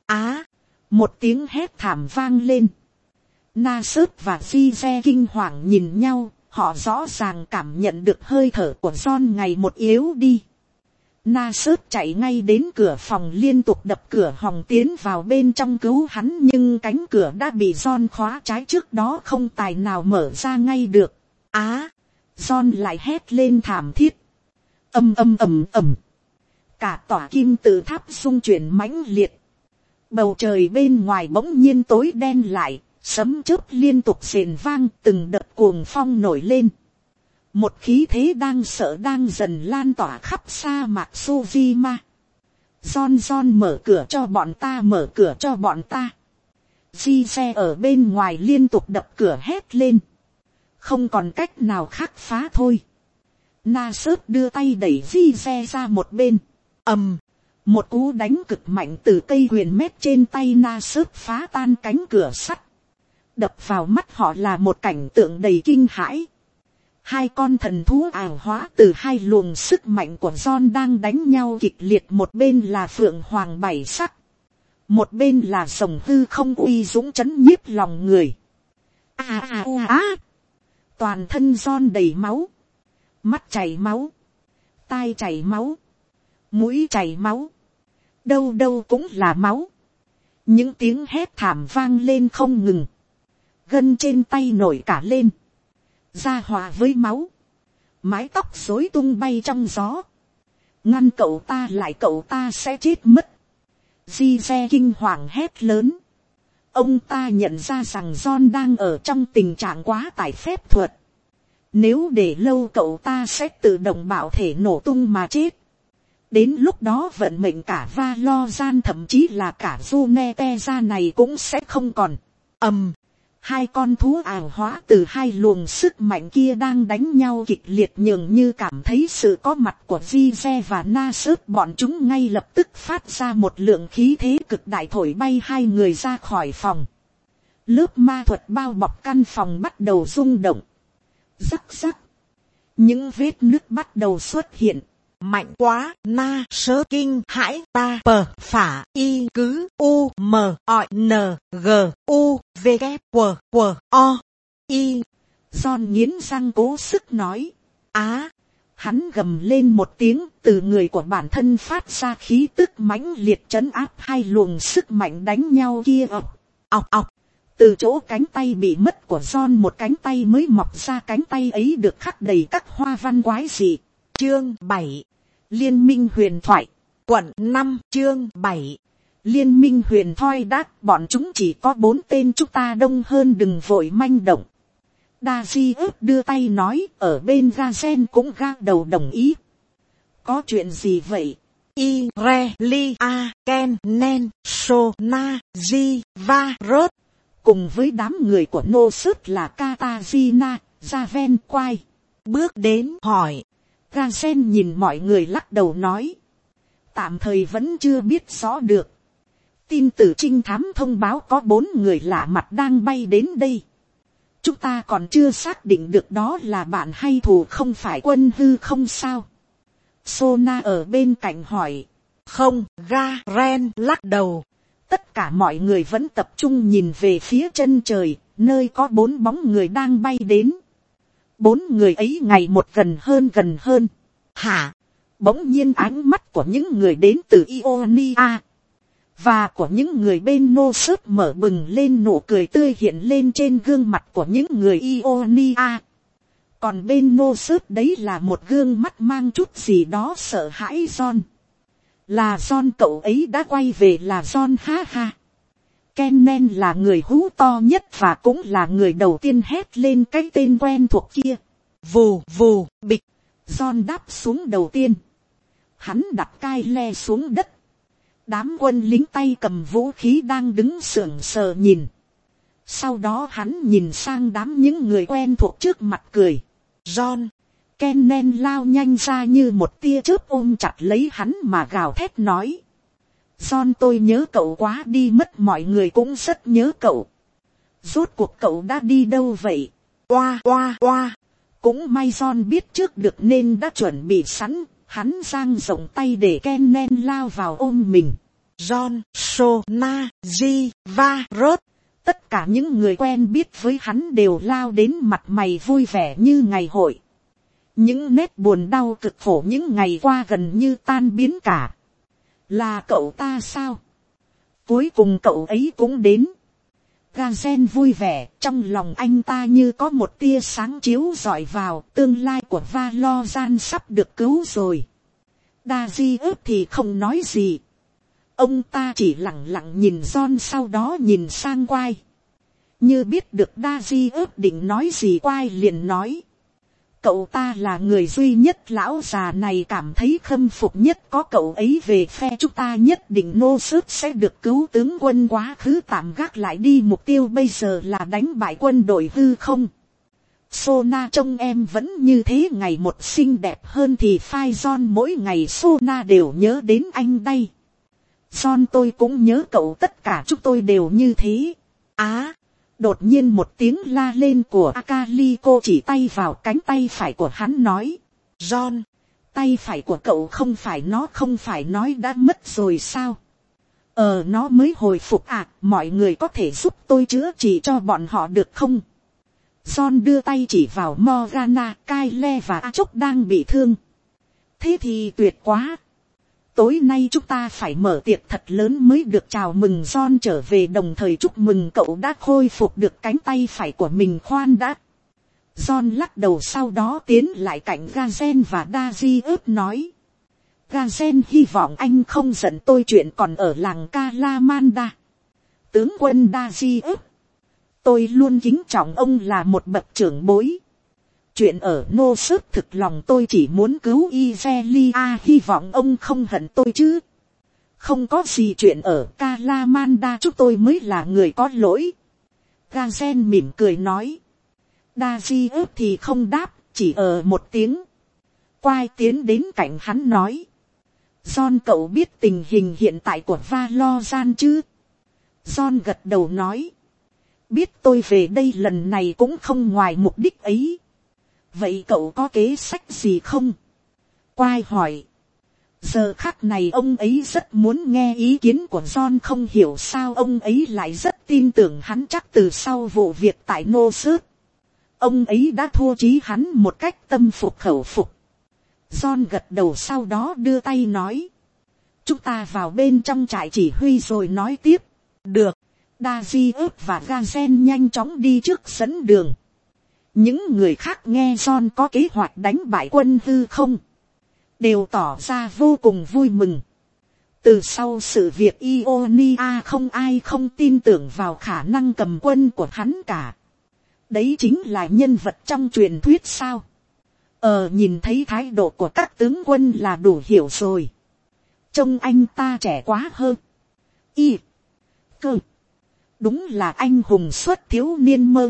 Một tiếng hét thảm vang lên. Nasut và Zize kinh hoàng nhìn nhau, họ rõ ràng cảm nhận được hơi thở của John ngày một yếu đi. Nasut chạy ngay đến cửa phòng liên tục đập cửa hòng tiến vào bên trong cứu hắn, nhưng cánh cửa đã bị John khóa trái trước đó không tài nào mở ra ngay được. John lại hét lên thảm thiết. Ầm ầm ầm ầm. Cả tòa kim tự tháp xung chuyển mãnh liệt. Bầu trời bên ngoài bỗng nhiên tối đen lại, sấm chớp liên tục rền vang, từng đợt cuồng phong nổi lên. Một khí thế đang sợ đang dần lan tỏa khắp sa mạc Sovima. John mở cửa cho bọn ta, mở cửa cho bọn ta. Zize ở bên ngoài liên tục đập cửa hét lên. Không còn cách nào khác phá thôi. Nasut đưa tay đẩy Zize ra một bên. Một cú đánh cực mạnh từ cây quyền mét trên tay Nasut phá tan cánh cửa sắt. Đập vào mắt họ là một cảnh tượng đầy kinh hãi. Hai con thần thú ảo hóa từ hai luồng sức mạnh của John đang đánh nhau kịch liệt, một bên là phượng hoàng bảy sắc, một bên là rồng hư không uy dũng chấn nhiếp lòng người. Toàn thân John đầy máu, mắt chảy máu, tai chảy máu, mũi chảy máu, đâu đâu cũng là máu. Những tiếng hét thảm vang lên không ngừng, gân trên tay nổi cả lên, da hòa với máu, mái tóc rối tung bay trong gió. Ngăn cậu ta lại, cậu ta sẽ chết mất. Zize kinh hoàng hét lớn. Ông ta nhận ra rằng John đang ở trong tình trạng quá tải phép thuật. Nếu để lâu cậu ta sẽ tự động bạo thể nổ tung mà chết. Đến lúc đó vận mệnh cả Valoran thậm chí là cả Juneteza này cũng sẽ không còn. Hai con thú ảo hóa từ hai luồng sức mạnh kia đang đánh nhau kịch liệt, nhường như cảm thấy sự có mặt của Zize và Nasut, bọn chúng ngay lập tức phát ra một lượng khí thế cực đại thổi bay hai người ra khỏi phòng. Lớp ma thuật bao bọc căn phòng bắt đầu rung động. Rắc rắc. Những vết nứt bắt đầu xuất hiện. Mạnh quá, Nasut kinh hãi, ta pờ phả y cứ u m o n g u v k q q o y. John nghiến răng cố sức nói. Hắn gầm lên một tiếng, từ người của bản thân phát ra khí tức mãnh liệt trấn áp hai luồng sức mạnh đánh nhau kia. Ọc. Từ chỗ cánh tay bị mất của John, một cánh tay mới mọc ra, cánh tay ấy được khắc đầy các hoa văn quái dị. Chương 7. Liên minh huyền thoại. Quận 5. Chương 7. Liên minh huyền thoại đát, bọn chúng chỉ có 4 tên, chúng ta đông hơn, đừng vội manh động. Darius đưa tay nói, ở bên Gazen cũng gác đầu đồng ý. Có chuyện gì vậy? Irelia, Kennen, Sona, Zivarus. Cùng với đám người của Nosut là Katarina, Javen, Quai bước đến hỏi. Gazen nhìn mọi người lắc đầu nói. Tạm thời vẫn chưa biết rõ được. Tin từ trinh thám thông báo có 4 người lạ mặt đang bay đến đây. Chúng ta còn chưa xác định được đó là bạn hay thù, không phải quân hư không sao? Sona ở bên cạnh hỏi. Không, Garen lắc đầu. Tất cả mọi người vẫn tập trung nhìn về phía chân trời, nơi có 4 bóng người đang bay đến. 4 người ấy ngày một gần hơn. Hả? Bỗng nhiên ánh mắt của những người đến từ Ionia và của những người bên Nô Sớp mở bừng lên, nụ cười tươi hiện lên trên gương mặt của những người Ionia. Còn bên Nô Sớp đấy là một gương mắt mang chút gì đó sợ hãi. John. Là John, cậu ấy đã quay về, là John, ha ha. Kennen là người hú to nhất và cũng là người đầu tiên hét lên cái tên quen thuộc kia. Vù vù bịch. John đáp xuống đầu tiên. Hắn đặt Kyle xuống đất. Đám quân lính tay cầm vũ khí đang đứng sững sờ nhìn. Sau đó hắn nhìn sang đám những người quen thuộc trước mặt cười. John. Kennen lao nhanh ra như một tia chớp ôm chặt lấy hắn mà gào thét nói. John, tôi nhớ cậu quá đi mất, mọi người cũng rất nhớ cậu. Rốt cuộc cậu đã đi đâu vậy? Oa oa oa. Cũng may John biết trước được nên đã chuẩn bị sẵn. Hắn dang rộng tay để Kennen lao vào ôm mình. John, Sona, G, Varus. Tất cả những người quen biết với hắn đều lao đến, mặt mày vui vẻ như ngày hội. Những nét buồn đau cực khổ những ngày qua gần như tan biến cả. Là cậu ta sao? Cuối cùng cậu ấy cũng đến. Gazen vui vẻ, trong lòng anh ta như có một tia sáng chiếu rọi vào, tương lai của Valorant sắp được cứu rồi. Dazius thì không nói gì. Ông ta chỉ lặng lặng nhìn John, sau đó nhìn sang Quai. Như biết được Dazius định nói gì, Quai liền nói. Cậu ta là người duy nhất lão già này cảm thấy khâm phục nhất, có cậu ấy về phe chúng ta nhất định Nô Sớp sẽ được cứu. Tướng quân quá khứ tạm gác lại đi, mục tiêu bây giờ là đánh bại quân đội hư không. Sona trông em vẫn như thế, ngày một xinh đẹp hơn thì phai. John, mỗi ngày Sona đều nhớ đến anh đây. John, tôi cũng nhớ cậu, tất cả chúng tôi đều như thế. Đột nhiên một tiếng la lên của Akali, cô chỉ tay vào cánh tay phải của hắn nói. John, tay phải của cậu không phải nói đã mất rồi sao? Nó mới hồi phục à, mọi người có thể giúp tôi chữa trị cho bọn họ được không? John đưa tay chỉ vào Morgana, Kyle và Achok đang bị thương. Thế thì tuyệt quá. Tối nay chúng ta phải mở tiệc thật lớn mới được chào mừng John trở về, đồng thời chúc mừng cậu đã khôi phục được cánh tay phải của mình. Khoan đã. John lắc đầu, sau đó tiến lại cạnh Gazen và Dazius nói. Gazen, hy vọng anh không giận tôi chuyện còn ở làng Kalamanda. Tướng quân Dazius, tôi luôn kính trọng ông là một bậc trưởng bối. Chuyện ở Nô Sớp thực lòng tôi chỉ muốn cứu Izelia, hy vọng ông không hận tôi chứ. Không có gì, chuyện ở Kalamanda chúng tôi mới là người có lỗi. Gazen mỉm cười nói. Dazius thì không đáp, chỉ một tiếng. Quai tiến đến cạnh hắn nói. John, cậu biết tình hình hiện tại của Valorant chứ? John gật đầu nói. Biết, tôi về đây lần này cũng không ngoài mục đích ấy. Vậy cậu có kế sách gì không? Quai hỏi. Giờ khắc này ông ấy rất muốn nghe ý kiến của John, không hiểu sao ông ấy lại rất tin tưởng hắn. Chắc từ sau vụ việc tại Nô Sớp, ông ấy đã thua chí hắn một cách tâm phục khẩu phục. John gật đầu, sau đó đưa tay nói. Chúng ta vào bên trong trại chỉ huy rồi nói tiếp. Được. Dazius và Gazen nhanh chóng đi trước dẫn đường. Những người khác nghe John có kế hoạch đánh bại quân hư không, đều tỏ ra vô cùng vui mừng. Từ sau sự việc Ionia, không ai không tin tưởng vào khả năng cầm quân của hắn cả. Đấy chính là nhân vật trong truyền thuyết sao? Nhìn thấy thái độ của các tướng quân là đủ hiểu rồi. Trông anh ta trẻ quá hơn. Đúng là anh hùng xuất thiếu niên mơ.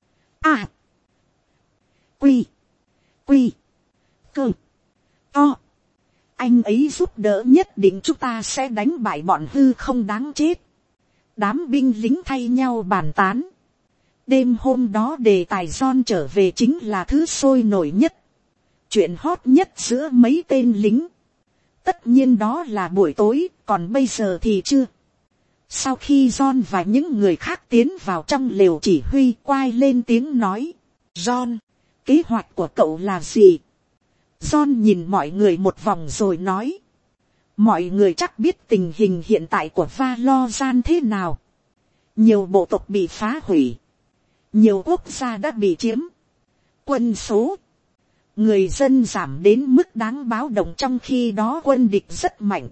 Anh ấy giúp đỡ, nhất định chúng ta sẽ đánh bại bọn hư không đáng chết. Đám binh lính thay nhau bàn tán. Đêm hôm đó đề tài John trở về chính là thứ sôi nổi nhất, chuyện hot nhất giữa mấy tên lính. Tất nhiên đó là buổi tối, còn bây giờ thì chưa. Sau khi John và những người khác tiến vào trong lều chỉ huy, quay lên tiếng nói. John, kế hoạch của cậu là gì? John nhìn mọi người một vòng rồi nói. Mọi người chắc biết tình hình hiện tại của Valorant thế nào. Nhiều bộ tộc bị phá hủy. Nhiều quốc gia đã bị chiếm. Quân số. Người dân giảm đến mức đáng báo động, trong khi đó quân địch rất mạnh.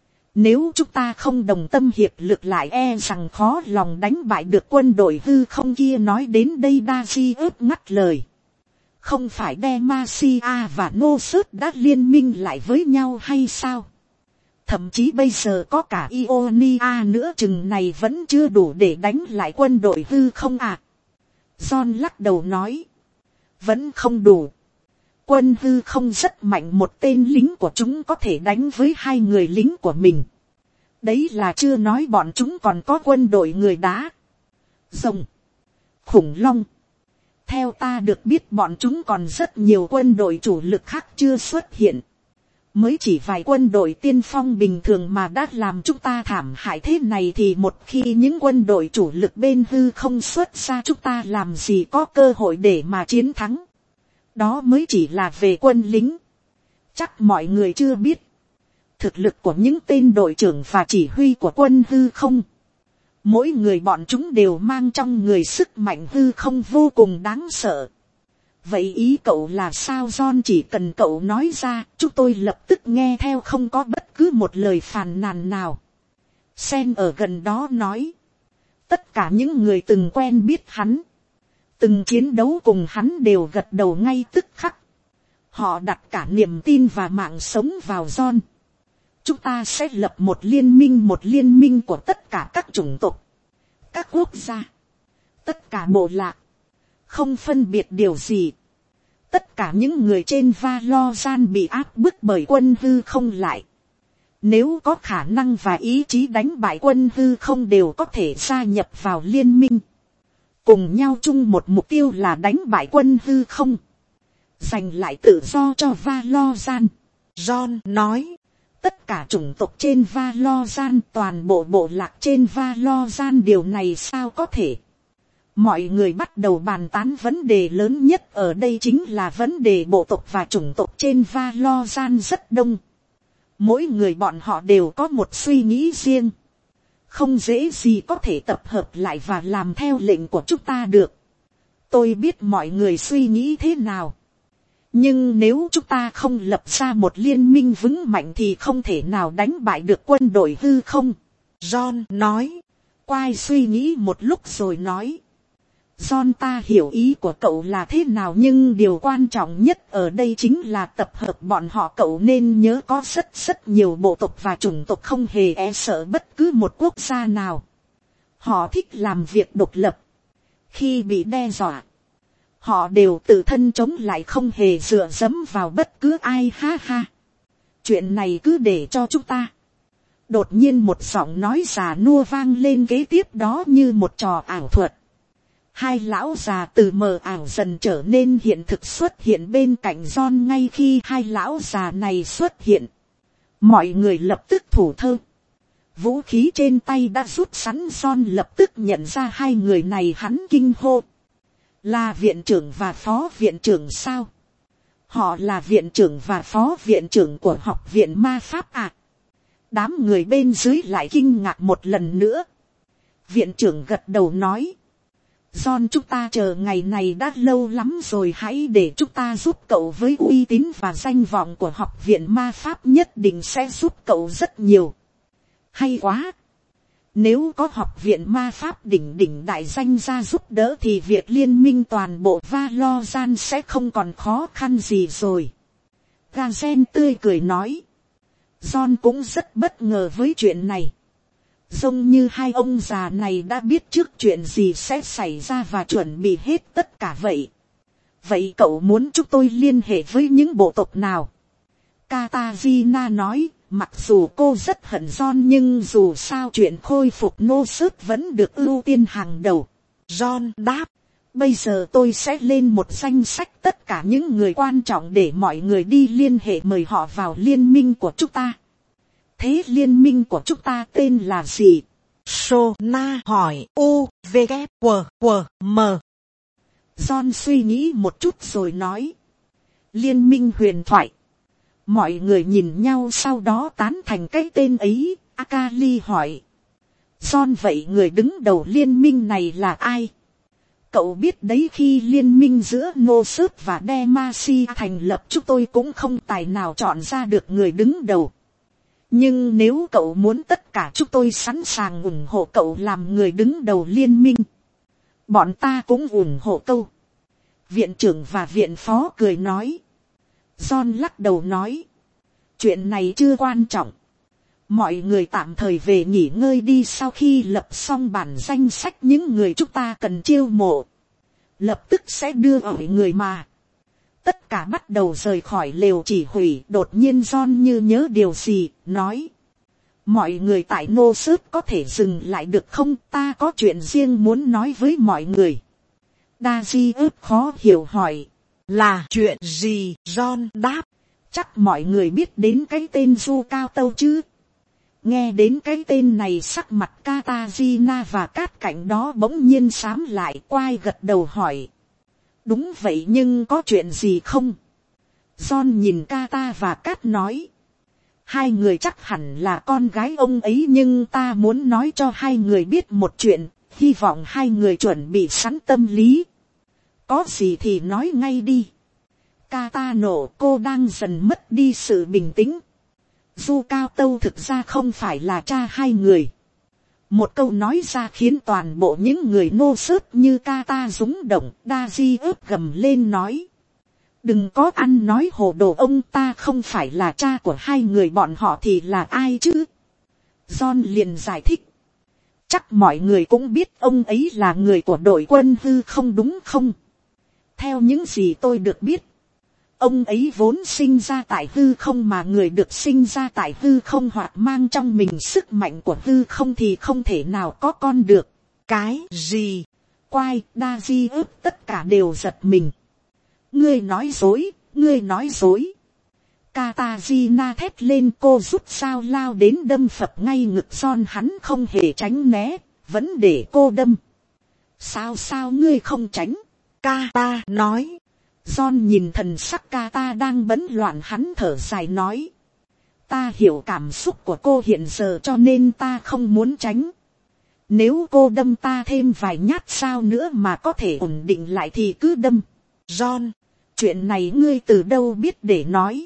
Nếu chúng ta không đồng tâm hiệp lực lại e rằng khó lòng đánh bại được quân đội hư không kia. Nói đến đây Daji ướp ngắt lời. Không phải Demacia và Nosus đã liên minh lại với nhau hay sao? Thậm chí bây giờ có cả Ionia nữa, chừng này vẫn chưa đủ để đánh lại quân đội hư không à? John lắc đầu nói. Vẫn không đủ. Quân hư không rất mạnh, một tên lính của chúng có thể đánh với 2 người lính của mình. Đấy là chưa nói bọn chúng còn có quân đội người đá, rồng, khủng long. Theo ta được biết bọn chúng còn rất nhiều quân đội chủ lực khác chưa xuất hiện. Mới chỉ vài quân đội tiên phong bình thường mà đã làm chúng ta thảm hại thế này, thì một khi những quân đội chủ lực bên hư không xuất ra, chúng ta làm gì có cơ hội để mà chiến thắng. Đó mới chỉ là về quân lính. Chắc mọi người chưa biết thực lực của những tên đội trưởng và chỉ huy của quân hư không. Mỗi người bọn chúng đều mang trong người sức mạnh hư không vô cùng đáng sợ. Vậy ý cậu là sao John? Chỉ cần cậu nói ra, chúng tôi lập tức nghe theo, không có bất cứ một lời phàn nàn nào. Sen ở gần đó nói. Tất cả những người từng quen biết hắn, từng chiến đấu cùng hắn đều gật đầu ngay tức khắc. Họ đặt cả niềm tin và mạng sống vào John. Chúng ta sẽ lập một liên minh của tất cả các chủng tộc, các quốc gia, tất cả bộ lạc, không phân biệt điều gì. Tất cả những người trên Valorant bị áp bức bởi quân hư không lại. Nếu có khả năng và ý chí đánh bại quân hư không đều có thể gia nhập vào liên minh. Cùng nhau chung một mục tiêu là đánh bại quân hư không. Giành lại tự do cho Valorant. John nói. Tất cả chủng tộc trên Valorant, toàn bộ bộ lạc trên Valorant, điều này sao có thể? Mọi người bắt đầu bàn tán vấn đề lớn nhất ở đây chính là vấn đề bộ tộc và chủng tộc trên Valorant rất đông. Mỗi người bọn họ đều có một suy nghĩ riêng. Không dễ gì có thể tập hợp lại và làm theo lệnh của chúng ta được. Tôi biết mọi người suy nghĩ thế nào. Nhưng nếu chúng ta không lập ra một liên minh vững mạnh thì không thể nào đánh bại được quân đội hư không. John nói. Quai suy nghĩ một lúc rồi nói. John, ta hiểu ý của cậu là thế nào, nhưng điều quan trọng nhất ở đây chính là tập hợp bọn họ. Cậu nên nhớ có rất nhiều bộ tộc và chủng tộc không hề e sợ bất cứ một quốc gia nào. Họ thích làm việc độc lập. Khi bị đe dọa, họ đều tự thân chống lại, không hề dựa dẫm vào bất cứ ai. Ha ha. Chuyện này cứ để cho chúng ta. Đột nhiên một giọng nói già nua vang lên kế tiếp đó như một trò ảo thuật. 2 lão già từ mờ ảo dần trở nên hiện thực xuất hiện bên cạnh John. Ngay khi 2 lão già này xuất hiện, mọi người lập tức thủ thơ. Vũ khí trên tay đã rút sẵn. John lập tức nhận ra 2 người này, hắn kinh hô. Là viện trưởng và phó viện trưởng sao? Họ là viện trưởng và phó viện trưởng của học viện ma pháp à? Đám người bên dưới lại kinh ngạc một lần nữa. Viện trưởng gật đầu nói. John, chúng ta chờ ngày này đã lâu lắm rồi, hãy để chúng ta giúp cậu với uy tín và danh vọng của học viện ma pháp, nhất định sẽ giúp cậu rất nhiều. Hay quá! Nếu có học viện ma pháp đỉnh đại danh ra giúp đỡ thì việc liên minh toàn bộ Valorant sẽ không còn khó khăn gì rồi. Gazen tươi cười nói. John cũng rất bất ngờ với chuyện này. Giống như 2 ông già này đã biết trước chuyện gì sẽ xảy ra và chuẩn bị hết tất cả vậy. Vậy cậu muốn chúng tôi liên hệ với những bộ tộc nào? Katarina nói. Mặc dù cô rất hận John, nhưng dù sao chuyện khôi phục Nosus vẫn được ưu tiên hàng đầu. John đáp. Bây giờ tôi sẽ lên một danh sách tất cả những người quan trọng để mọi người đi liên hệ mời họ vào liên minh của chúng ta. Thế liên minh của chúng ta tên là gì? Sona hỏi U, V, K, W, M. John suy nghĩ một chút rồi nói. Liên minh huyền thoại. Mọi người nhìn nhau sau đó tán thành cái tên ấy. Akali hỏi. John, vậy người đứng đầu liên minh này là ai? Cậu biết đấy, khi liên minh giữa Gnosis và Demacia thành lập, chúng tôi cũng không tài nào chọn ra được người đứng đầu. Nhưng nếu cậu muốn, tất cả chúng tôi sẵn sàng ủng hộ cậu làm người đứng đầu liên minh. Bọn ta cũng ủng hộ cậu. Viện trưởng và viện phó cười nói. John lắc đầu nói. Chuyện này chưa quan trọng. Mọi người tạm thời về nghỉ ngơi đi. Sau khi lập xong bản danh sách những người chúng ta cần chiêu mộ, lập tức sẽ đưa ở người mà. Tất cả bắt đầu rời khỏi lều chỉ huy. Đột nhiên John như nhớ điều gì, nói. Mọi người tại Nô Sớt có thể dừng lại được không? Ta có chuyện riêng muốn nói với mọi người. Daji ớt khó hiểu hỏi. Là chuyện gì? John đáp. Chắc mọi người biết đến cái tên Du Cao Tâu chứ. Nghe đến cái tên này, sắc mặt Katarina và Cát cạnh đó bỗng nhiên xám lại, quay gật đầu hỏi. Đúng vậy, nhưng có chuyện gì không? John nhìn Kata và Cát nói. Hai người chắc hẳn là con gái ông ấy, nhưng ta muốn nói cho hai người biết một chuyện, hy vọng hai người chuẩn bị sẵn tâm lý. Có gì thì nói ngay đi. Kata nổ, cô đang dần mất đi sự bình tĩnh. Du Cao Tâu thực ra không phải là cha hai người. Một câu nói ra khiến toàn bộ những người nô sớt như Kata rúng động. Daji ớt gầm lên nói. Đừng có ăn nói hồ đồ, ông ta không phải là cha của hai người bọn họ thì là ai chứ? John liền giải thích. Chắc mọi người cũng biết ông ấy là người của đội quân hư không đúng không? Theo những gì tôi được biết, ông ấy vốn sinh ra tại hư không, mà người được sinh ra tại hư không hoặc mang trong mình sức mạnh của hư không thì không thể nào có con được. Cái gì? Quai, Daji ướp tất cả đều giật mình. Ngươi nói dối, ngươi nói dối. Katarina thét lên, cô rút dao lao đến đâm phập ngay ngực John, hắn không hề tránh né, vẫn để cô đâm. Sao ngươi không tránh? Kata nói. John nhìn thần sắc Kata đang bấn loạn, hắn thở dài nói. Ta hiểu cảm xúc của cô hiện giờ cho nên ta không muốn tránh. Nếu cô đâm ta thêm vài nhát sao nữa mà có thể ổn định lại thì cứ đâm. John, chuyện này ngươi từ đâu biết để nói?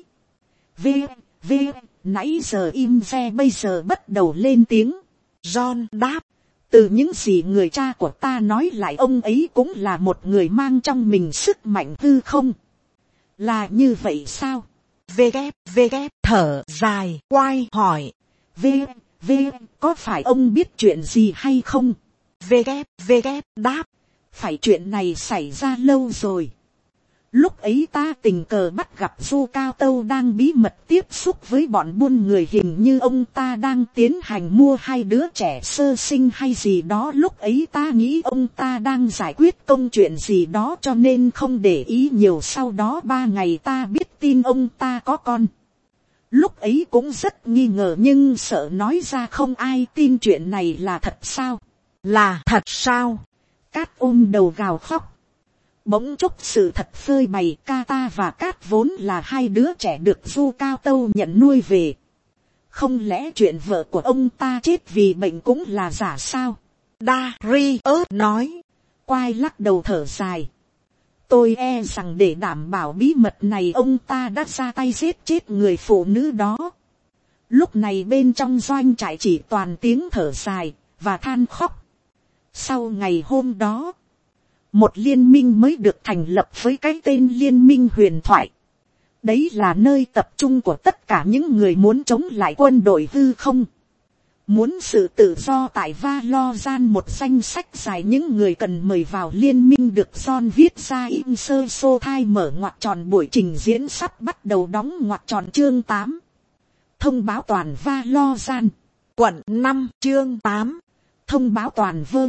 Nãy giờ im re, bây giờ bắt đầu lên tiếng. John đáp. Từ những gì người cha của ta nói lại, ông ấy cũng là một người mang trong mình sức mạnh hư không? Là như vậy sao? Thở dài, quay hỏi. Có phải ông biết chuyện gì hay không? Đáp. Phải, chuyện này xảy ra lâu rồi. Lúc ấy ta tình cờ bắt gặp Du Cao Tâu đang bí mật tiếp xúc với bọn buôn người, hình như ông ta đang tiến hành mua hai đứa trẻ sơ sinh hay gì đó. Lúc ấy ta nghĩ ông ta đang giải quyết công chuyện gì đó cho nên không để ý nhiều. Sau đó 3 ngày ta biết tin ông ta có con. Lúc ấy cũng rất nghi ngờ nhưng sợ nói ra không ai tin. Chuyện này là thật sao? Là thật sao? Cát ôm đầu gào khóc. Bỗng chốc sự thật phơi bày, Kata và Cát vốn là hai đứa trẻ được Du Cao Tâu nhận nuôi về. Không lẽ chuyện vợ của ông ta chết vì bệnh cũng là giả sao? Darius nói. Quai lắc đầu thở dài. Tôi e rằng để đảm bảo bí mật này, ông ta đã ra tay giết chết người phụ nữ đó. Lúc này bên trong doanh trại chỉ toàn tiếng thở dài và than khóc. Sau ngày hôm đó, một liên minh mới được thành lập với cái tên Liên minh huyền thoại. Đấy là nơi tập trung của tất cả những người muốn chống lại quân đội hư không. Muốn sự tự do tại Valorant. Một danh sách dài những người cần mời vào liên minh được John viết ra in sơ sô thai mở ngoặc tròn. Buổi trình diễn sắp bắt đầu đóng ngoặc tròn. Chương 8. Thông báo toàn Valorant. Quận 5 chương 8. Thông báo toàn vơ.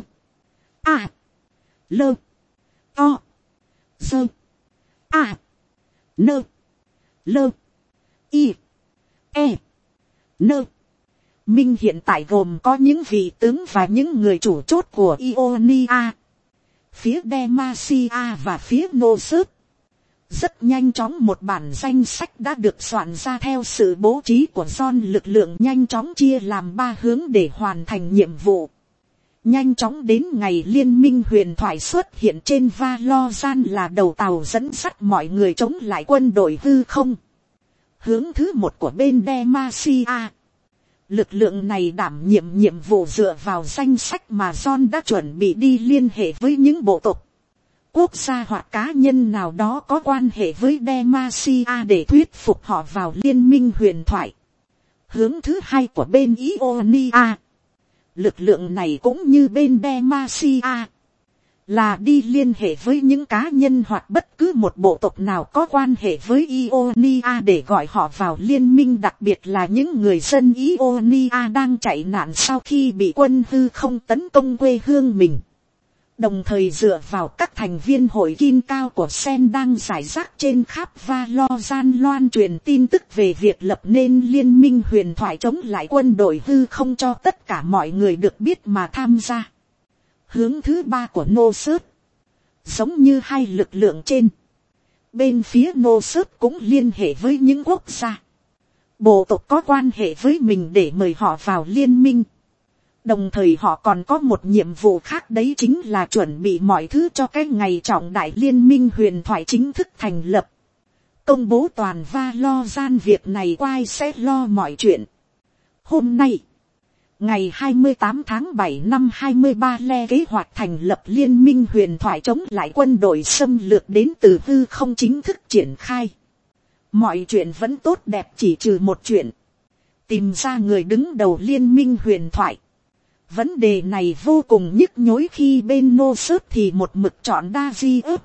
Lơ. O. Dơ. Nơ. Lơ. Y. E. Nơ. Minh hiện tại gồm có những vị tướng và những người chủ chốt của Ionia, phía Demacia và phía Knossos. Rất nhanh chóng một bản danh sách đã được soạn ra theo sự bố trí của John. Lực lượng nhanh chóng chia làm 3 hướng để hoàn thành nhiệm vụ. Nhanh chóng đến ngày liên minh huyền thoại xuất hiện trên Valorant là đầu tàu dẫn dắt mọi người chống lại quân đội hư không. Hướng thứ 1 của bên Demacia. Lực lượng này đảm nhiệm nhiệm vụ dựa vào danh sách mà John đã chuẩn bị đi liên hệ với những bộ tộc, quốc gia hoặc cá nhân nào đó có quan hệ với Demacia để thuyết phục họ vào liên minh huyền thoại. Hướng thứ 2 của bên Ionia. Lực lượng này cũng như bên Demacia là đi liên hệ với những cá nhân hoặc bất cứ một bộ tộc nào có quan hệ với Ionia để gọi họ vào liên minh, đặc biệt là những người dân Ionia đang chạy nạn sau khi bị quân hư không tấn công quê hương mình. Đồng thời dựa vào các thành viên hội kim cao của Sen đang rải rác trên khắp Valorant loan truyền tin tức về việc lập nên liên minh huyền thoại chống lại quân đội hư không cho tất cả mọi người được biết mà tham gia. Hướng thứ 3 của Knossos. Giống như hai lực lượng trên, bên phía Knossos cũng liên hệ với những quốc gia, bộ tộc có quan hệ với mình để mời họ vào liên minh. Đồng thời họ còn có một nhiệm vụ khác, đấy chính là chuẩn bị mọi thứ cho cái ngày trọng đại liên minh huyền thoại chính thức thành lập. Công bố toàn Valorant, việc này quai sẽ lo mọi chuyện. Hôm nay, ngày 28 tháng 7 năm 23, kế hoạch thành lập liên minh huyền thoại chống lại quân đội xâm lược đến từ hư không chính thức triển khai. Mọi chuyện vẫn tốt đẹp chỉ trừ một chuyện. Tìm ra người đứng đầu liên minh huyền thoại. Vấn đề này vô cùng nhức nhối khi bên Knossos thì một mực chọn Darius.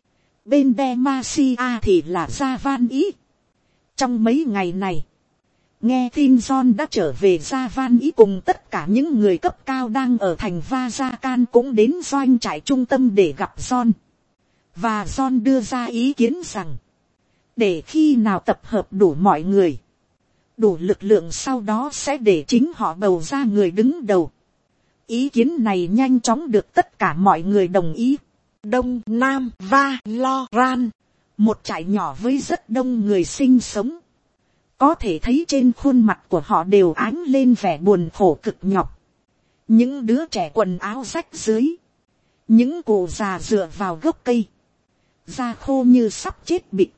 Bên Demacia thì là Javan Ý. Trong mấy ngày này, nghe tin John đã trở về Javan Ý cùng tất cả những người cấp cao đang ở thành Vazakan cũng đến doanh trại trung tâm để gặp John. Và John đưa ra ý kiến rằng, để khi nào tập hợp đủ mọi người, đủ lực lượng, sau đó sẽ để chính họ bầu ra người đứng đầu. Ý kiến này nhanh chóng được tất cả mọi người đồng ý. Đông Nam Valorant, một trại nhỏ với rất đông người sinh sống. Có thể thấy trên khuôn mặt của họ đều ánh lên vẻ buồn khổ cực nhọc. Những đứa trẻ quần áo rách rưới, những cụ già dựa vào gốc cây, da khô như sắp chết bịt.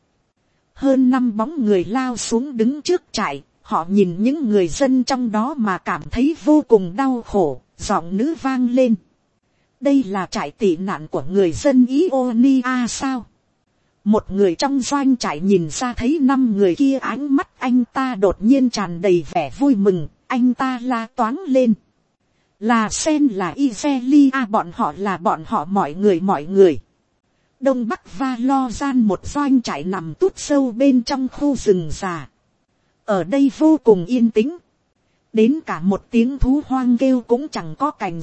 Hơn 5 bóng người lao xuống đứng trước trại. Họ nhìn những người dân trong đó mà cảm thấy vô cùng đau khổ. Giọng nữ vang lên. Đây là trại tị nạn của người dân Ionia sao? Một người trong doanh trại nhìn ra thấy 5 người kia, ánh mắt anh ta đột nhiên tràn đầy vẻ vui mừng. Anh ta la toáng lên. Là Sen, là Izelia, bọn họ mọi người. Đông Bắc Valorant, một doanh trại nằm tút sâu bên trong khu rừng già. Ở đây vô cùng yên tĩnh. Đến cả một tiếng thú hoang kêu cũng chẳng có. Cảnh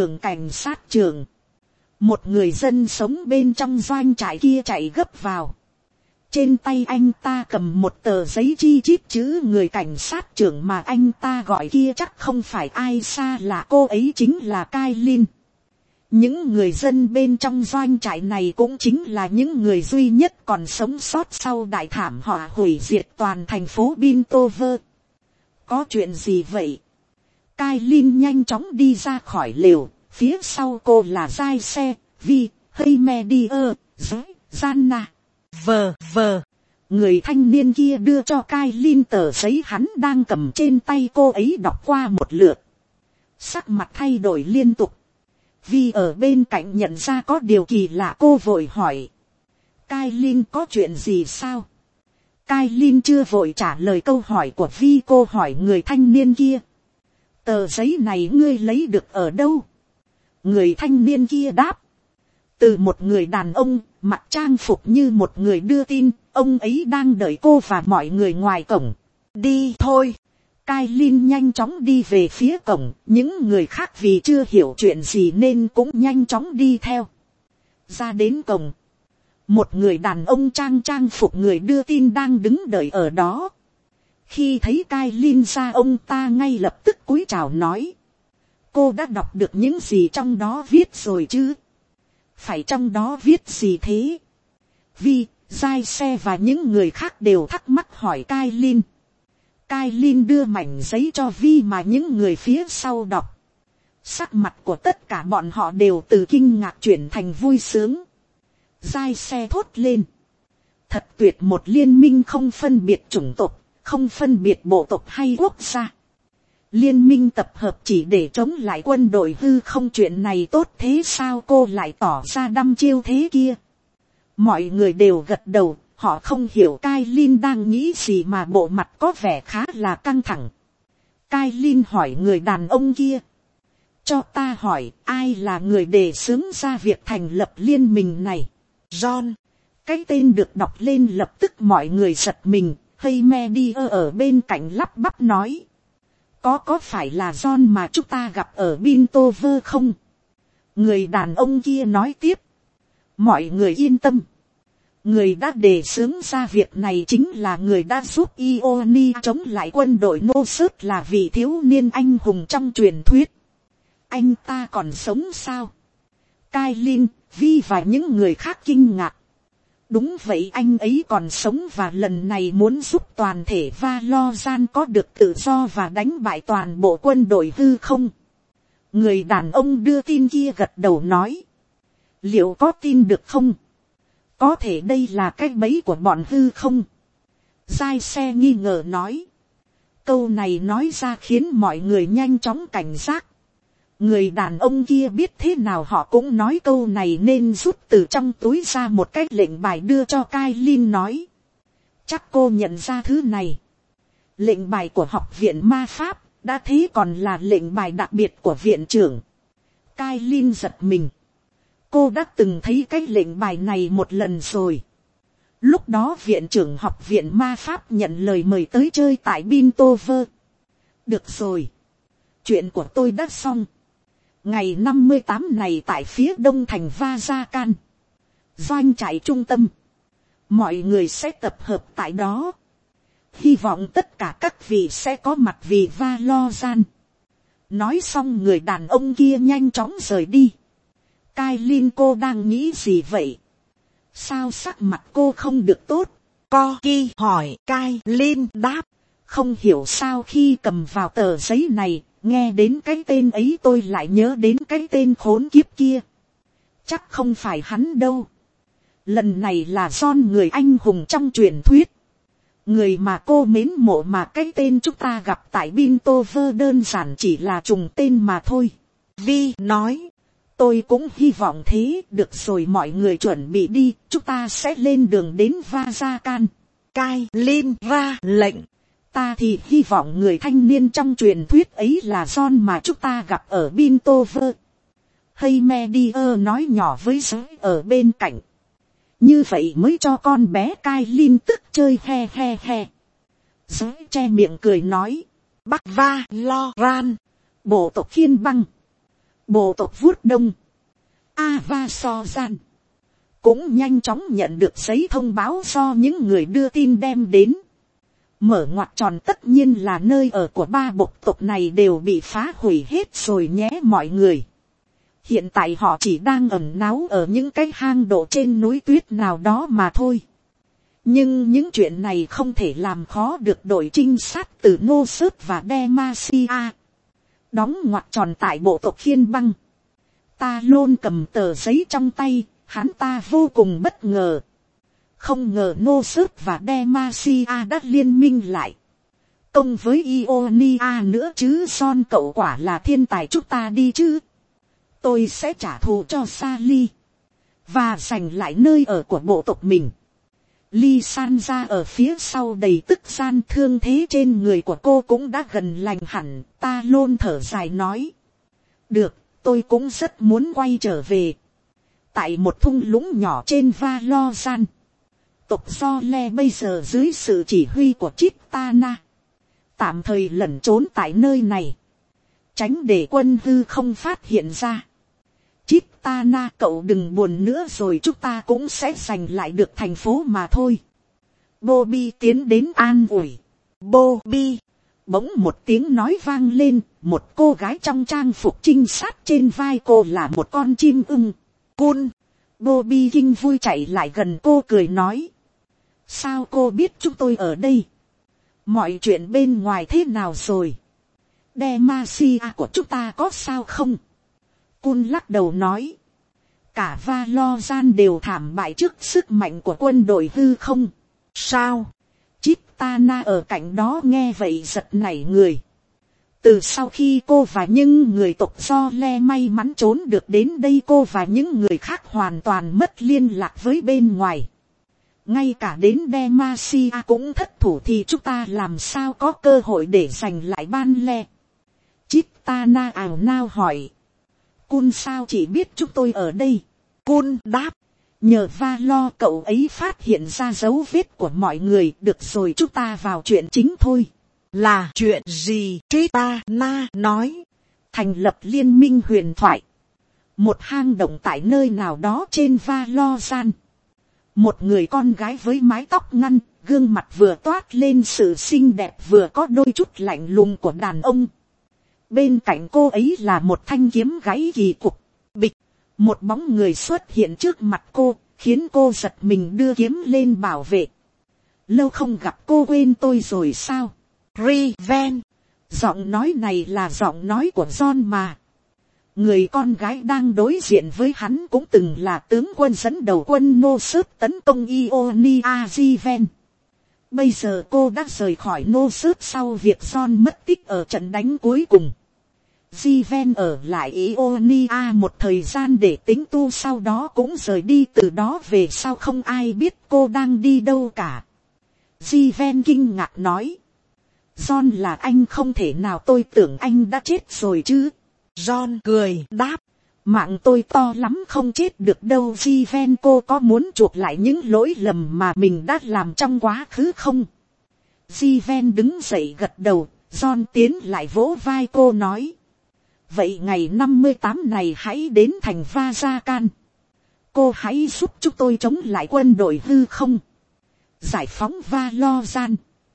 sát trưởng. Một người dân sống bên trong doanh trại kia chạy gấp vào. Trên tay anh ta cầm một tờ giấy chi chít chữ người cảnh sát trưởng mà anh ta gọi kia chắc không phải ai xa lạ, cô ấy chính là Kailin. Những người dân bên trong doanh trại này cũng chính là những người duy nhất còn sống sót sau đại thảm họa hủy diệt toàn thành phố Bintover. Có chuyện gì vậy? Kailin nhanh chóng đi ra khỏi lều. Phía sau cô là Giai Xe, Vi, Heimedia, Zanna. Vờ. Người thanh niên kia đưa cho Kailin tờ giấy hắn đang cầm trên tay, cô ấy đọc qua một lượt. Sắc mặt thay đổi liên tục. Vi ở bên cạnh nhận ra có điều kỳ lạ, cô vội hỏi. Kailin, có chuyện gì sao? Kailin chưa vội trả lời câu hỏi của Vi, cô hỏi người thanh niên kia. Tờ giấy này ngươi lấy được ở đâu? Người thanh niên kia đáp. Từ một người đàn ông, mặc trang phục như một người đưa tin, ông ấy đang đợi cô và mọi người ngoài cổng. Đi thôi. Kailin nhanh chóng đi về phía cổng, những người khác vì chưa hiểu chuyện gì nên cũng nhanh chóng đi theo. Ra đến cổng, một người đàn ông trang phục người đưa tin đang đứng đợi ở đó. Khi thấy Cai Linh ra, ông ta ngay lập tức cúi chào nói. Cô đã đọc được những gì trong đó viết rồi chứ? Phải trong đó viết gì thế? Vi, Giai Xe và những người khác đều thắc mắc hỏi Cai Linh. Cai Linh đưa mảnh giấy cho Vi mà những người phía sau đọc. Sắc mặt của tất cả bọn họ đều từ kinh ngạc chuyển thành vui sướng. Giai Xe thốt lên. Thật tuyệt, một liên minh không phân biệt chủng tộc, không phân biệt bộ tộc hay quốc gia. Liên minh tập hợp chỉ để chống lại quân đội hư không, chuyện này tốt thế sao? Cô lại tỏ ra đăm chiêu thế kia. Mọi người đều gật đầu, họ không hiểu Cai Linh đang nghĩ gì mà bộ mặt có vẻ khá là căng thẳng. Cai Linh hỏi người đàn ông kia. Cho ta hỏi, ai là người đề xướng ra việc thành lập liên minh này? John. Cái tên được đọc lên lập tức mọi người giật mình. Hay Media ở bên cạnh lắp bắp nói. Có phải là John mà chúng ta gặp ở Bintover không? Người đàn ông kia nói tiếp. Mọi người yên tâm. Người đã đề xướng ra việc này chính là người đã giúp Ionia chống lại quân đội Nossos, là vị thiếu niên anh hùng trong truyền thuyết. Anh ta còn sống sao? Cai Linh, Vi và những người khác kinh ngạc. Đúng vậy, anh ấy còn sống và lần này muốn giúp toàn thể Valorant có được tự do và đánh bại toàn bộ quân đội hư không. Người đàn ông đưa tin kia gật đầu nói. Liệu có tin được không? Có thể đây là cái bẫy của bọn hư không? Giai Xe nghi ngờ nói. Câu này nói ra khiến mọi người nhanh chóng cảnh giác. Người đàn ông kia biết thế nào họ cũng nói câu này nên rút từ trong túi ra một cái lệnh bài đưa cho Cai Linh nói. Chắc cô nhận ra thứ này. Lệnh bài của học viện ma pháp, đã thế còn là lệnh bài đặc biệt của viện trưởng. Cai Linh giật mình. Cô đã từng thấy cái lệnh bài này một lần rồi. Lúc đó viện trưởng học viện ma pháp nhận lời mời tới chơi tại Bintover. Được rồi. Chuyện của tôi đã xong. Ngày 58 này tại phía đông thành Vazakan. Doanh trại trung tâm. Mọi người sẽ tập hợp tại đó. Hy vọng tất cả các vị sẽ có mặt vì Valorant. Nói xong người đàn ông kia nhanh chóng rời đi. Cai Linh, cô đang nghĩ gì vậy? Sao sắc mặt cô không được tốt? Corky hỏi. Cai Linh đáp. Không hiểu sao khi cầm vào tờ giấy này, nghe đến cái tên ấy tôi lại nhớ đến cái tên khốn kiếp kia. Chắc không phải hắn đâu. Lần này là John, người anh hùng trong truyền thuyết. Người mà cô mến mộ mà cái tên chúng ta gặp tại Bintover đơn giản chỉ là trùng tên mà thôi. Vi nói. Tôi cũng hy vọng thế. Được rồi, mọi người chuẩn bị đi. Chúng ta sẽ lên đường đến Vazakan. Cai Linh ra lệnh. Ta thì hy vọng người thanh niên trong truyền thuyết ấy là John mà chúng ta gặp ở Bintover. Hay Media nói nhỏ với Giới ở bên cạnh. Như vậy mới cho con bé Cai Linh tức chơi he he he. Giới che miệng cười nói. Bắc Valorant. Bộ tộc Khiên Băng. Bộ tộc Vuốt Đông. Avasoran. Cũng nhanh chóng nhận được giấy thông báo do những người đưa tin đem đến. Mở ngoặc tròn, tất nhiên là nơi ở của ba bộ tộc này đều bị phá hủy hết rồi nhé mọi người. Hiện tại họ chỉ đang ẩn náu ở những cái hang động trên núi tuyết nào đó mà thôi. Nhưng những chuyện này không thể làm khó được đội trinh sát từ Nossos và Demacia. Đóng ngoặc tròn tại bộ tộc Khiên Băng. Ta luôn cầm tờ giấy trong tay, hắn ta vô cùng bất ngờ. Không ngờ Nossos và Demacia đã liên minh lại. Công với Ionia nữa chứ. John cậu quả là thiên tài, chúng ta đi chứ. Tôi sẽ trả thù cho Sally. Và giành lại nơi ở của bộ tộc mình. Ly San ra ở phía sau đầy tức gian, thương thế trên người của cô cũng đã gần lành hẳn. Ta luôn thở dài nói. Được, tôi cũng rất muốn quay trở về. Tại một thung lũng nhỏ trên Valorant. Tộc Do Le bây giờ dưới sự chỉ huy của Chitana. Tạm thời lẩn trốn tại nơi này. Tránh để quân hư không phát hiện ra. Chitana, cậu đừng buồn nữa rồi, chúng ta cũng sẽ giành lại được thành phố mà thôi. Bobby tiến đến an ủi. Bobby. Bỗng một tiếng nói vang lên, một cô gái trong trang phục trinh sát, trên vai cô là một con chim ưng. Cun. Bobby kinh vui chạy lại gần cô cười nói. Sao cô biết chúng tôi ở đây? Mọi chuyện bên ngoài thế nào rồi? Demacia của chúng ta có sao không? Cun lắc đầu nói. Cả Valorant đều thảm bại trước sức mạnh của quân đội hư không. Sao? Chitana ở cạnh đó nghe vậy giật nảy người. Từ sau khi cô và những người tộc do le may mắn trốn được đến đây, cô và những người khác hoàn toàn mất liên lạc với bên ngoài. Ngay cả đến Demacia cũng thất thủ thì chúng ta làm sao có cơ hội để giành lại ban le. Chitana ảo nao hỏi. Cun sao chỉ biết chúng tôi ở đây? Cun đáp. Nhờ Valo cậu ấy phát hiện ra dấu vết của mọi người. Được rồi, chúng ta vào chuyện chính thôi. Là chuyện gì? Chitana nói. Thành lập liên minh huyền thoại. Một hang động tại nơi nào đó trên Valorant. Một người con gái với mái tóc ngăn, gương mặt vừa toát lên sự xinh đẹp vừa có đôi chút lạnh lùng của đàn ông. Bên cạnh cô ấy là một thanh kiếm gãy kỳ cục. Bịch, một bóng người xuất hiện trước mặt cô, khiến cô giật mình đưa kiếm lên bảo vệ. Lâu không gặp, cô quên tôi rồi sao? Riven. Giọng nói này là giọng nói của John mà. Người con gái đang đối diện với hắn cũng từng là tướng quân dẫn đầu quân Nosus tấn công Ionia Riven. Bây giờ cô đã rời khỏi Nosus sau việc John mất tích ở trận đánh cuối cùng. Riven ở lại Ionia một thời gian để tính tu, sau đó cũng rời đi, từ đó về sau không ai biết cô đang đi đâu cả. Riven kinh ngạc nói. John là anh không thể nào, tôi tưởng anh đã chết rồi chứ. John cười đáp. Mạng tôi to lắm, không chết được đâu. Riven, cô có muốn chuộc lại những lỗi lầm mà mình đã làm trong quá khứ không? Riven đứng dậy gật đầu. John tiến lại vỗ vai cô nói. Vậy ngày 58 này hãy đến thành Vazakan. Cô hãy giúp chúng tôi chống lại quân đội hư không. Giải phóng Valorant.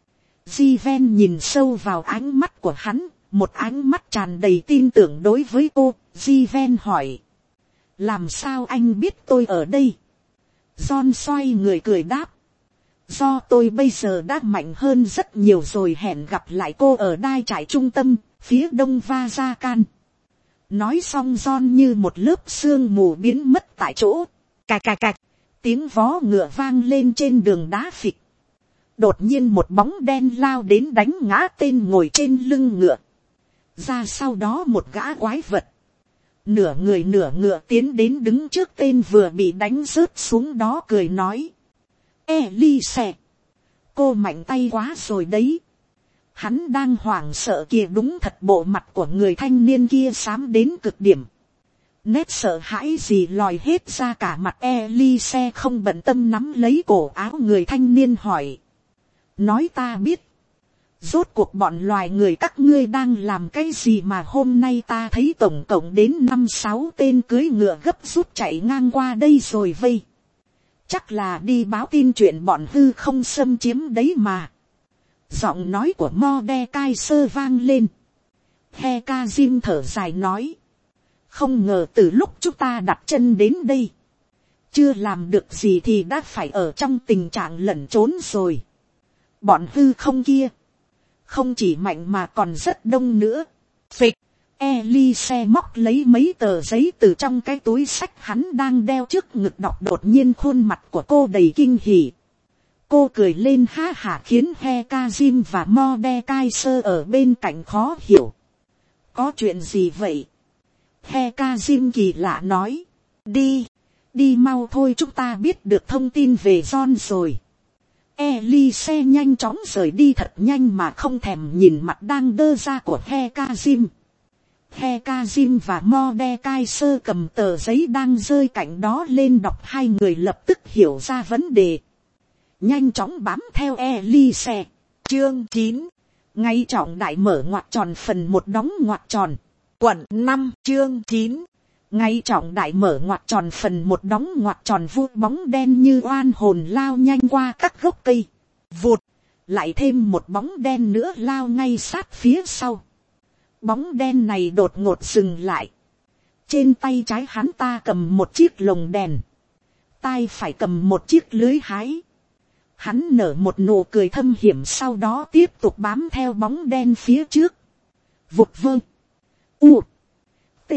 Riven nhìn sâu vào ánh mắt của hắn. Một ánh mắt tràn đầy tin tưởng đối với cô. Riven hỏi. Làm sao anh biết tôi ở đây? John xoay người cười đáp. Do tôi bây giờ đã mạnh hơn rất nhiều rồi, hẹn gặp lại cô ở đai trại trung tâm, phía đông Vazakan. Nói xong John như một lớp sương mù biến mất tại chỗ. Cạch cạch cạch. Tiếng vó ngựa vang lên trên đường đá phịch. Đột nhiên một bóng đen lao đến đánh ngã tên ngồi trên lưng ngựa. Ra sau đó một gã quái vật. Nửa người nửa ngựa tiến đến đứng trước tên vừa bị đánh rớt xuống đó, cười nói. Elise, cô mạnh tay quá rồi đấy. Hắn đang hoảng sợ kìa, đúng thật bộ mặt của người thanh niên kia xám đến cực điểm. Nét sợ hãi gì lòi hết ra cả mặt. Elise không bận tâm nắm lấy cổ áo người thanh niên hỏi. Nói ta biết. Rốt cuộc bọn loài người các ngươi đang làm cái gì mà hôm nay ta thấy tổng cộng đến 5-6 tên cưỡi ngựa gấp rút chạy ngang qua đây rồi vây. Chắc là đi báo tin chuyện bọn hư không xâm chiếm đấy mà. Giọng nói của Mordecai sơ vang lên. Hekazim thở dài nói. Không ngờ từ lúc chúng ta đặt chân đến đây, chưa làm được gì thì đã phải ở trong tình trạng lẩn trốn rồi. Bọn hư không kia không chỉ mạnh mà còn rất đông nữa. Phịch. Elise móc lấy mấy tờ giấy từ trong cái túi sách hắn đang đeo trước ngực, đọc. Đột nhiên khuôn mặt của cô đầy kinh hỉ. Cô cười lên ha hả khiến Hekazim và Mordecai sơ ở bên cạnh khó hiểu. Có chuyện gì vậy? Hekazim kỳ lạ nói. Đi mau thôi, chúng ta biết được thông tin về John rồi. Elise nhanh chóng rời đi thật nhanh mà không thèm nhìn mặt đang đơ ra của Hekazim. Hekazim và Mordecai sơ cầm tờ giấy đang rơi cạnh đó lên đọc, hai người lập tức hiểu ra vấn đề. Nhanh chóng bám theo Elise. Chương 9. Ngay trọng đại mở ngoặc tròn phần 1 đóng ngoặc tròn. Quận 5 chương 9. Ngay trọng đại mở ngoặc tròn phần 1 đóng ngoặc tròn, vuốt bóng đen như oan hồn lao nhanh qua các gốc cây. Vụt. lại thêm một bóng đen nữa lao ngay sát phía sau. Bóng đen này đột ngột dừng lại. Trên tay trái hắn ta cầm một chiếc lồng đèn, tay phải cầm một chiếc lưới hái. Hắn nở một nụ cười thâm hiểm, sau đó tiếp tục bám theo bóng đen phía trước. Vụt vơ. U. T.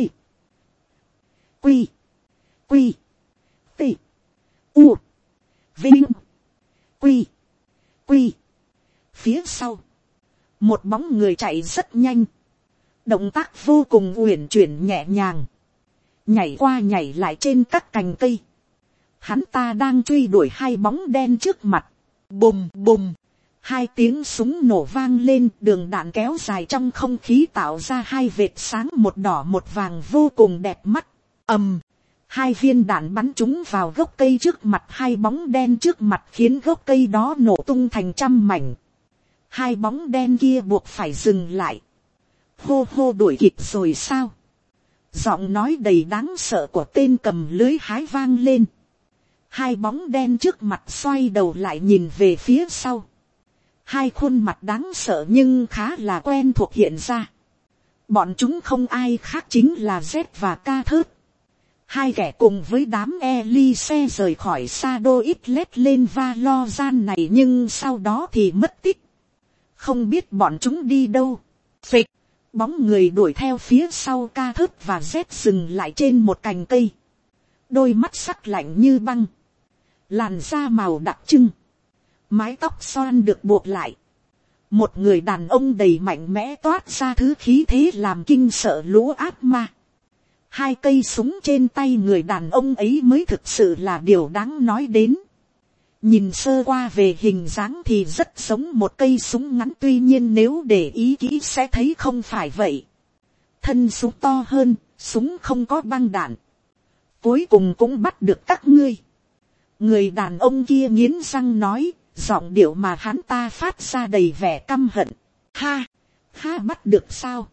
Quy. Quy. T. U. Vinh. Quy. Quy. Phía sau, một bóng người chạy rất nhanh, động tác vô cùng uyển chuyển nhẹ nhàng, nhảy qua nhảy lại trên các cành cây. Hắn ta đang truy đuổi hai bóng đen trước mặt. Bùm bùm, hai tiếng súng nổ vang lên, đường đạn kéo dài trong không khí tạo ra hai vệt sáng, một đỏ một vàng vô cùng đẹp mắt. Ầm, hai viên đạn bắn trúng vào gốc cây trước mặt hai bóng đen trước mặt, khiến gốc cây đó nổ tung thành trăm mảnh. Hai bóng đen kia buộc phải dừng lại. Hô hô, đuổi kịp rồi sao? Giọng nói đầy đáng sợ của tên cầm lưới hái vang lên. Hai bóng đen trước mặt xoay đầu lại nhìn về phía sau. Hai khuôn mặt đáng sợ nhưng khá là quen thuộc hiện ra. Bọn chúng không ai khác chính là Z và Ca Thớt. Hai kẻ cùng với đám Elise rời khỏi Sa Đô Ít Lết lên Valorant này, nhưng sau đó thì mất tích. Không biết bọn chúng đi đâu. Phịch, bóng người đuổi theo phía sau Ca Thớt và Z dừng lại trên một cành cây. Đôi mắt sắc lạnh như băng, làn da màu đặc trưng, mái tóc xoăn được buộc lại. Một người đàn ông đầy mạnh mẽ toát ra thứ khí thế làm kinh sợ lũ ác ma. Hai cây súng trên tay người đàn ông ấy mới thực sự là điều đáng nói đến. Nhìn sơ qua về hình dáng thì rất giống một cây súng ngắn, tuy nhiên nếu để ý kỹ sẽ thấy không phải vậy. Thân súng to hơn, súng không có băng đạn. Cuối cùng cũng bắt được các ngươi. Người đàn ông kia nghiến răng nói, giọng điệu mà hắn ta phát ra đầy vẻ căm hận. Ha, ha, bắt được sao?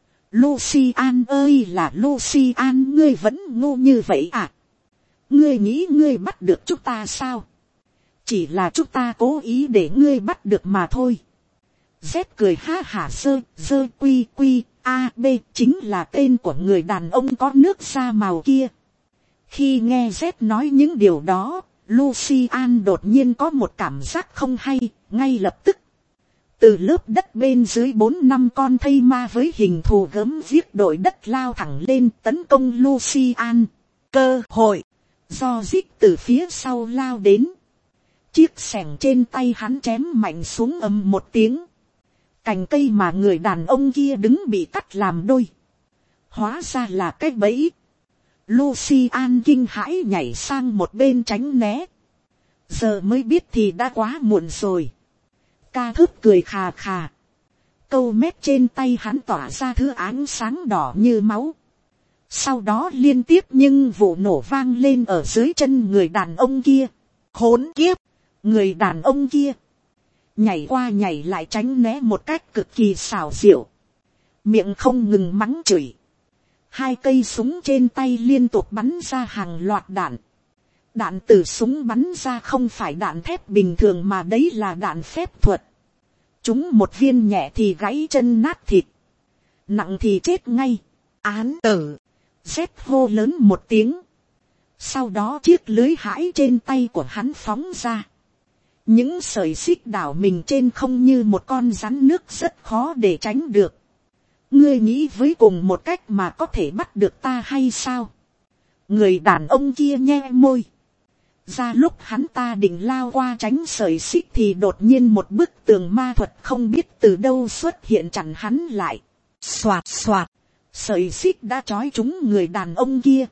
Lucian ơi là Lucian, ngươi vẫn ngu như vậy à? Ngươi nghĩ ngươi bắt được chúng ta sao? Chỉ là chúng ta cố ý để ngươi bắt được mà thôi. Z cười ha hả, dơ quy quy a b chính là tên của người đàn ông có nước da màu kia. Khi nghe Z nói những điều đó, Lucian đột nhiên có một cảm giác không hay. Ngay lập tức, từ lớp đất bên dưới 4-5 con thây ma với hình thù gớm viết đội đất lao thẳng lên tấn công Lucian. Cơ hội do Zig từ phía sau lao đến. Chiếc xẻng trên tay hắn chém mạnh xuống, ầm một tiếng. Cành cây mà người đàn ông kia đứng bị cắt làm đôi. Hóa ra là cái bẫy. Lucian kinh hãi nhảy sang một bên tránh né. Giờ mới biết thì đã quá muộn rồi. Ca Thớt cười khà khà. Câu mép trên tay hắn tỏa ra thứ ánh sáng đỏ như máu. Sau đó liên tiếp nhưng vụ nổ vang lên ở dưới chân người đàn ông kia. Khốn kiếp! Người đàn ông kia nhảy qua nhảy lại tránh né một cách cực kỳ xảo diệu, miệng không ngừng mắng chửi. Hai cây súng trên tay liên tục bắn ra hàng loạt đạn. Đạn từ súng bắn ra không phải đạn thép bình thường mà đấy là đạn phép thuật. Chúng một viên nhẹ thì gãy chân nát thịt, nặng thì chết ngay. Án tử! Z hô lớn một tiếng. Sau đó chiếc lưới hãi trên tay của hắn phóng ra. Những sợi xích đảo mình trên không như một con rắn nước, rất khó để tránh được. Ngươi nghĩ với cùng một cách mà có thể bắt được ta hay sao? Người đàn ông kia nhe môi. Ra lúc hắn ta định lao qua tránh sợi xích thì đột nhiên một bức tường ma thuật không biết từ đâu xuất hiện chặn hắn lại. Xoạt xoạt, sợi xích đã trói trúng người đàn ông kia.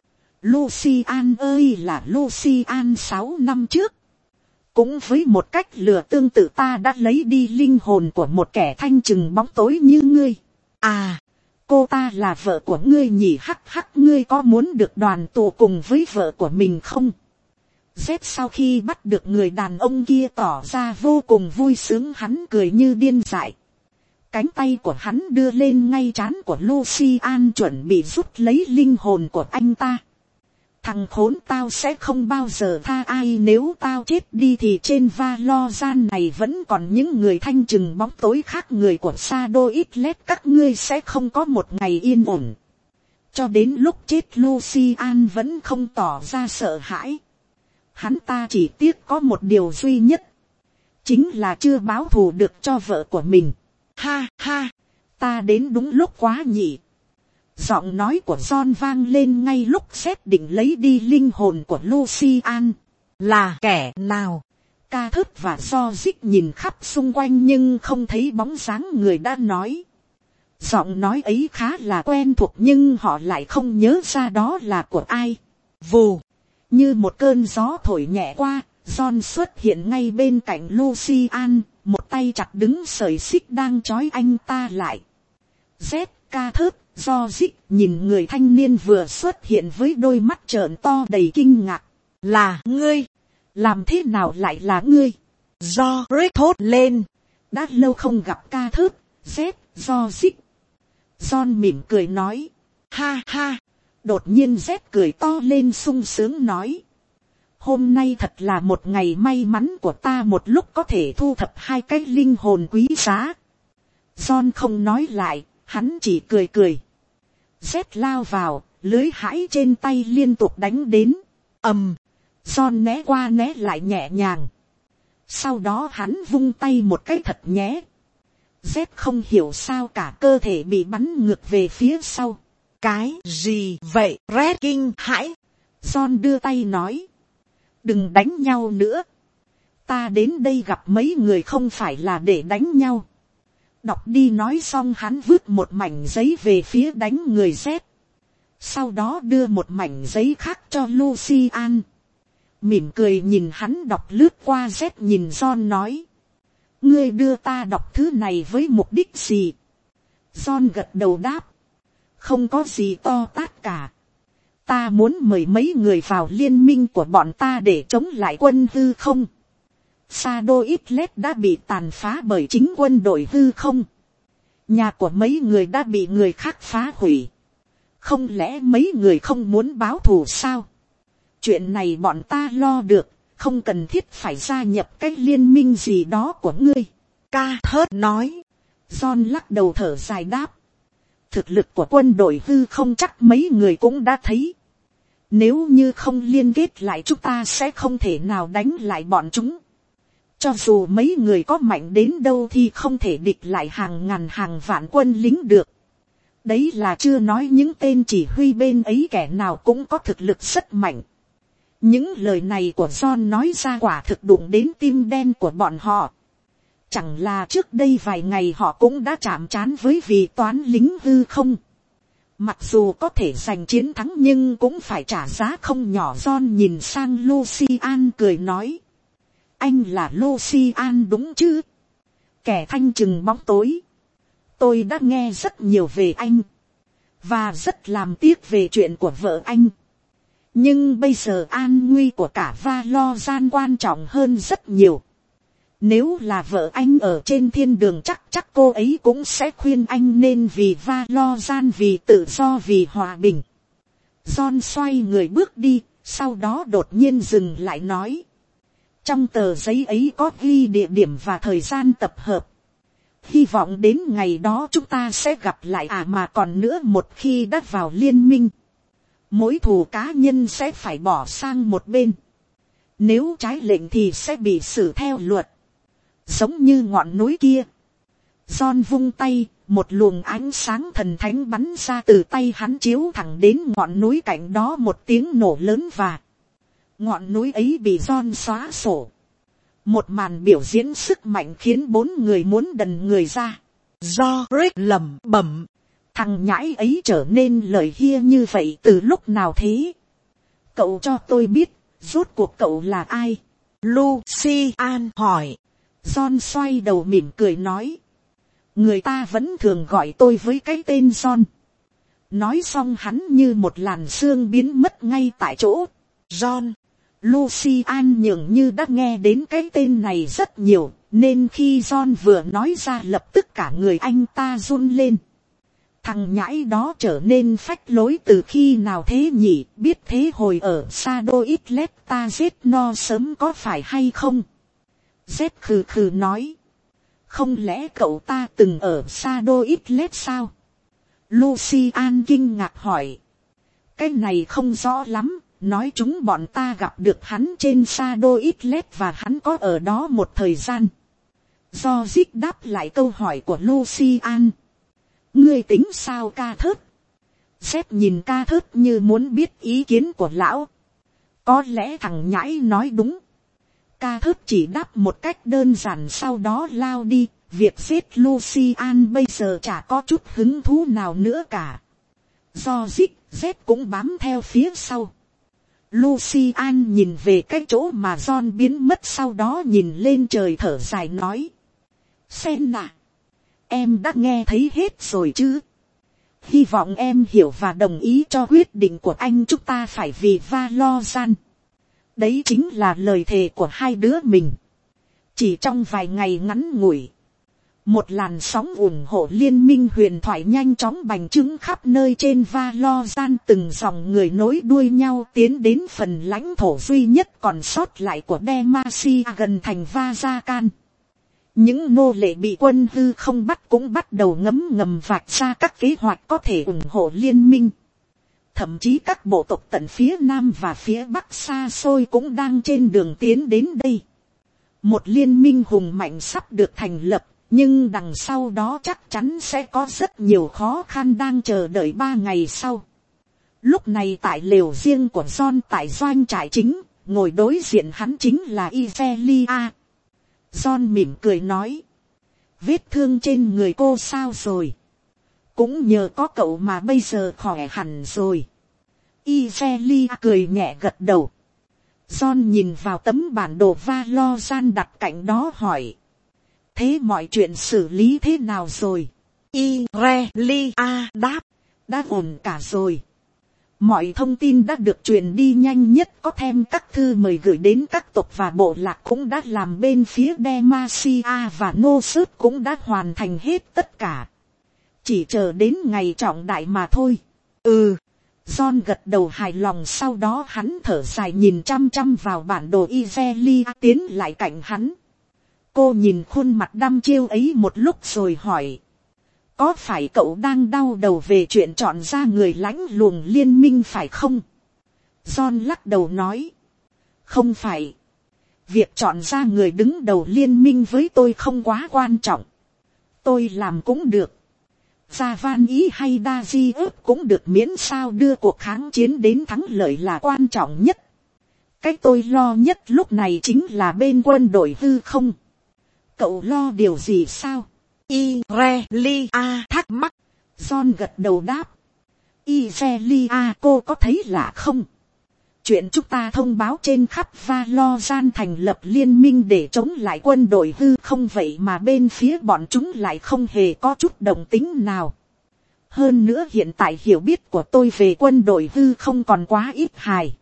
Lucian ơi là Lucian 6 năm trước. Cũng với một cách lừa tương tự ta đã lấy đi linh hồn của một kẻ thanh trừng bóng tối như ngươi. À, cô ta là vợ của ngươi nhỉ? Hắc hắc, ngươi có muốn được đoàn tù cùng với vợ của mình không? Z sau khi bắt được người đàn ông kia tỏ ra vô cùng vui sướng, hắn cười như điên dại. Cánh tay của hắn đưa lên ngay trán của Lucian chuẩn bị rút lấy linh hồn của anh ta. Thằng khốn tao sẽ không bao giờ tha ai, nếu tao chết đi thì trên Valorant này vẫn còn những người thanh trừng bóng tối khác người của Shadow Islet, các ngươi sẽ không có một ngày yên ổn. Cho đến lúc chết Lucian vẫn không tỏ ra sợ hãi. Hắn ta chỉ tiếc có một điều duy nhất, chính là chưa báo thù được cho vợ của mình. Ha ha, ta đến đúng lúc quá nhỉ. Giọng nói của John vang lên ngay lúc xét định lấy đi linh hồn của Lucian. Là kẻ nào? Ca Thớt và George nhìn khắp xung quanh nhưng không thấy bóng dáng người đã nói. Giọng nói ấy khá là quen thuộc nhưng họ lại không nhớ ra đó là của ai. Vù, như một cơn gió thổi nhẹ qua, John xuất hiện ngay bên cạnh Lucian, một tay chặt đứng sợi xích đang trói anh ta lại. Z, Ca Thớt, George nhìn người thanh niên vừa xuất hiện với đôi mắt trợn to đầy kinh ngạc. là ngươi? Làm thế nào lại là ngươi? George thốt lên. Đã lâu không gặp Ca Thớt, Z, George. John mỉm cười nói. Ha ha. Đột nhiên Z cười to lên sung sướng nói. Hôm nay thật là một ngày may mắn của ta, một lúc có thể thu thập 2 cái linh hồn quý giá. John không nói lại, hắn chỉ cười cười. Z lao vào, lưới hãi trên tay liên tục đánh đến. John né qua né lại nhẹ nhàng. Sau đó hắn vung tay một cái thật nhé. Z không hiểu sao cả cơ thể bị bắn ngược về phía sau. Cái gì vậy Red kinh hãi? John đưa tay nói. Đừng đánh nhau nữa. Ta đến đây gặp mấy người không phải là để đánh nhau. Đọc đi, nói xong hắn vứt một mảnh giấy về phía đánh người Z. Sau đó đưa một mảnh giấy khác cho Lucian. Mỉm cười nhìn hắn đọc lướt qua Z, nhìn John nói. Ngươi đưa ta đọc thứ này với mục đích gì? John gật đầu đáp. Không có gì to tát cả. Ta muốn mời mấy người vào liên minh của bọn ta để chống lại quân hư không. Shadow Islet đã bị tàn phá bởi chính quân đội hư không. Nhà của mấy người đã bị người khác phá hủy. Không lẽ mấy người không muốn báo thù sao? Chuyện này bọn ta lo được, không cần thiết phải gia nhập cái liên minh gì đó của ngươi. Ca Thớt nói. John lắc đầu thở dài đáp. Thực lực của quân đội hư không chắc mấy người cũng đã thấy. Nếu như không liên kết lại chúng ta sẽ không thể nào đánh lại bọn chúng. Cho dù mấy người có mạnh đến đâu thì không thể địch lại hàng ngàn hàng vạn quân lính được. Đấy là chưa nói những tên chỉ huy bên ấy kẻ nào cũng có thực lực rất mạnh. Những lời này của John nói ra quả thực đụng đến tim đen của bọn họ. Chẳng là trước đây vài ngày họ cũng đã chạm trán với vị toán lính hư không. Mặc dù có thể giành chiến thắng nhưng cũng phải trả giá không nhỏ. John nhìn sang Lucian cười nói. Anh là Lucian đúng chứ? Kẻ thanh trừng bóng tối. Tôi đã nghe rất nhiều về anh. Và rất làm tiếc về chuyện của vợ anh. Nhưng bây giờ an nguy của cả Valorant quan trọng hơn rất nhiều. Nếu là vợ anh ở trên thiên đường chắc cô ấy cũng sẽ khuyên anh nên vì Valorant, vì tự do, vì hòa bình. John xoay người bước đi, sau đó đột nhiên dừng lại nói. Trong tờ giấy ấy có ghi địa điểm và thời gian tập hợp. Hy vọng đến ngày đó chúng ta sẽ gặp lại mà còn nữa, một khi đã vào liên minh. Mỗi thù cá nhân sẽ phải bỏ sang một bên. Nếu trái lệnh thì sẽ bị xử theo luật. Giống như ngọn núi kia. John vung tay, một luồng ánh sáng thần thánh bắn ra từ tay hắn chiếu thẳng đến ngọn núi cạnh đó, một tiếng nổ lớn và ngọn núi ấy bị John xóa sổ. Một màn biểu diễn sức mạnh khiến 4 người muốn đần người ra. Do Rick lẩm bẩm. Thằng nhãi ấy trở nên lời hia như vậy từ lúc nào thế? Cậu cho tôi biết, rốt cuộc cậu là ai? Lucian hỏi. John xoay đầu mỉm cười nói. Người ta vẫn thường gọi tôi với cái tên John. Nói xong hắn như một làn sương biến mất ngay tại chỗ. John. Lucian nhường như đã nghe đến cái tên này rất nhiều, nên khi John vừa nói ra lập tức cả người anh ta run lên. Thằng nhãi đó trở nên phách lối từ khi nào thế nhỉ, biết thế hồi ở Sado Islet ta giết no sớm có phải hay không? Z khừ khừ nói. Không lẽ cậu ta từng ở Sado Islet sao? Lucian kinh ngạc hỏi. Cái này không rõ lắm, nói chúng bọn ta gặp được hắn trên Sado Islet và hắn có ở đó một thời gian. Do Zig đáp lại câu hỏi của Lucian. Ngươi tính sao ca thớt? Sếp nhìn ca thớt như muốn biết ý kiến của lão. Có lẽ thằng nhãi nói đúng. Ca thớt chỉ đáp một cách đơn giản sau đó lao đi. Việc giết Lucian bây giờ chả có chút hứng thú nào nữa cả. Do Z cũng bám theo phía sau. Lucian nhìn về cái chỗ mà John biến mất, sau đó nhìn lên trời thở dài nói. Senna, em đã nghe thấy hết rồi chứ? Hy vọng em hiểu và đồng ý cho quyết định của anh, chúng ta phải vì Valorant. Đấy chính là lời thề của hai đứa mình. Chỉ trong vài ngày ngắn ngủi, một làn sóng ủng hộ liên minh huyền thoại nhanh chóng bành trướng khắp nơi trên Valorant, từng dòng người nối đuôi nhau tiến đến phần lãnh thổ duy nhất còn sót lại của Demacia gần thành Vazakan. Những nô lệ bị quân hư không bắt cũng bắt đầu ngấm vạch ra các kế hoạch có thể ủng hộ liên minh. Thậm chí các bộ tộc tận phía nam và phía bắc xa xôi cũng đang trên đường tiến đến đây. Một liên minh hùng mạnh sắp được thành lập, nhưng đằng sau đó chắc chắn sẽ có rất nhiều khó khăn đang chờ đợi 3 ngày sau. Lúc này tại lều riêng của John tại doanh trại chính, ngồi đối diện hắn chính là Izelia. John mỉm cười nói. Vết thương trên người cô sao rồi? Cũng nhờ có cậu mà bây giờ khỏe hẳn rồi. Izelia cười nhẹ gật đầu. John nhìn vào tấm bản đồ Valorant đặt cạnh đó hỏi. Thế mọi chuyện xử lý thế nào rồi? Izelia đáp. Đã ổn cả rồi. Mọi thông tin đã được truyền đi nhanh nhất, có thêm các thư mời gửi đến các tộc và bộ lạc cũng đã làm, bên phía Demacia và Nosus cũng đã hoàn thành hết tất cả. Chỉ chờ đến ngày trọng đại mà thôi. John gật đầu hài lòng, sau đó hắn thở dài nhìn chăm chăm vào bản đồ. Izelia tiến lại cạnh hắn. Cô nhìn khuôn mặt đăm chiêu ấy một lúc rồi hỏi. Có phải cậu đang đau đầu về chuyện chọn ra người lãnh luồng liên minh phải không? John lắc đầu nói. Không phải. Việc chọn ra người đứng đầu liên minh với tôi không quá quan trọng. Tôi làm cũng được. Gia Van Ý hay Đa Di ước cũng được, miễn sao đưa cuộc kháng chiến đến thắng lợi là quan trọng nhất. Cái tôi lo nhất lúc này chính là bên quân đội hư không. Cậu lo điều gì sao? Izelia thắc mắc. John gật đầu đáp. Izelia, cô có thấy lạ không? Chuyện chúng ta thông báo trên khắp Valorant thành lập liên minh để chống lại quân đội hư không, vậy mà bên phía bọn chúng lại không hề có chút động tính nào. Hơn nữa hiện tại hiểu biết của tôi về quân đội hư không còn quá ít hài.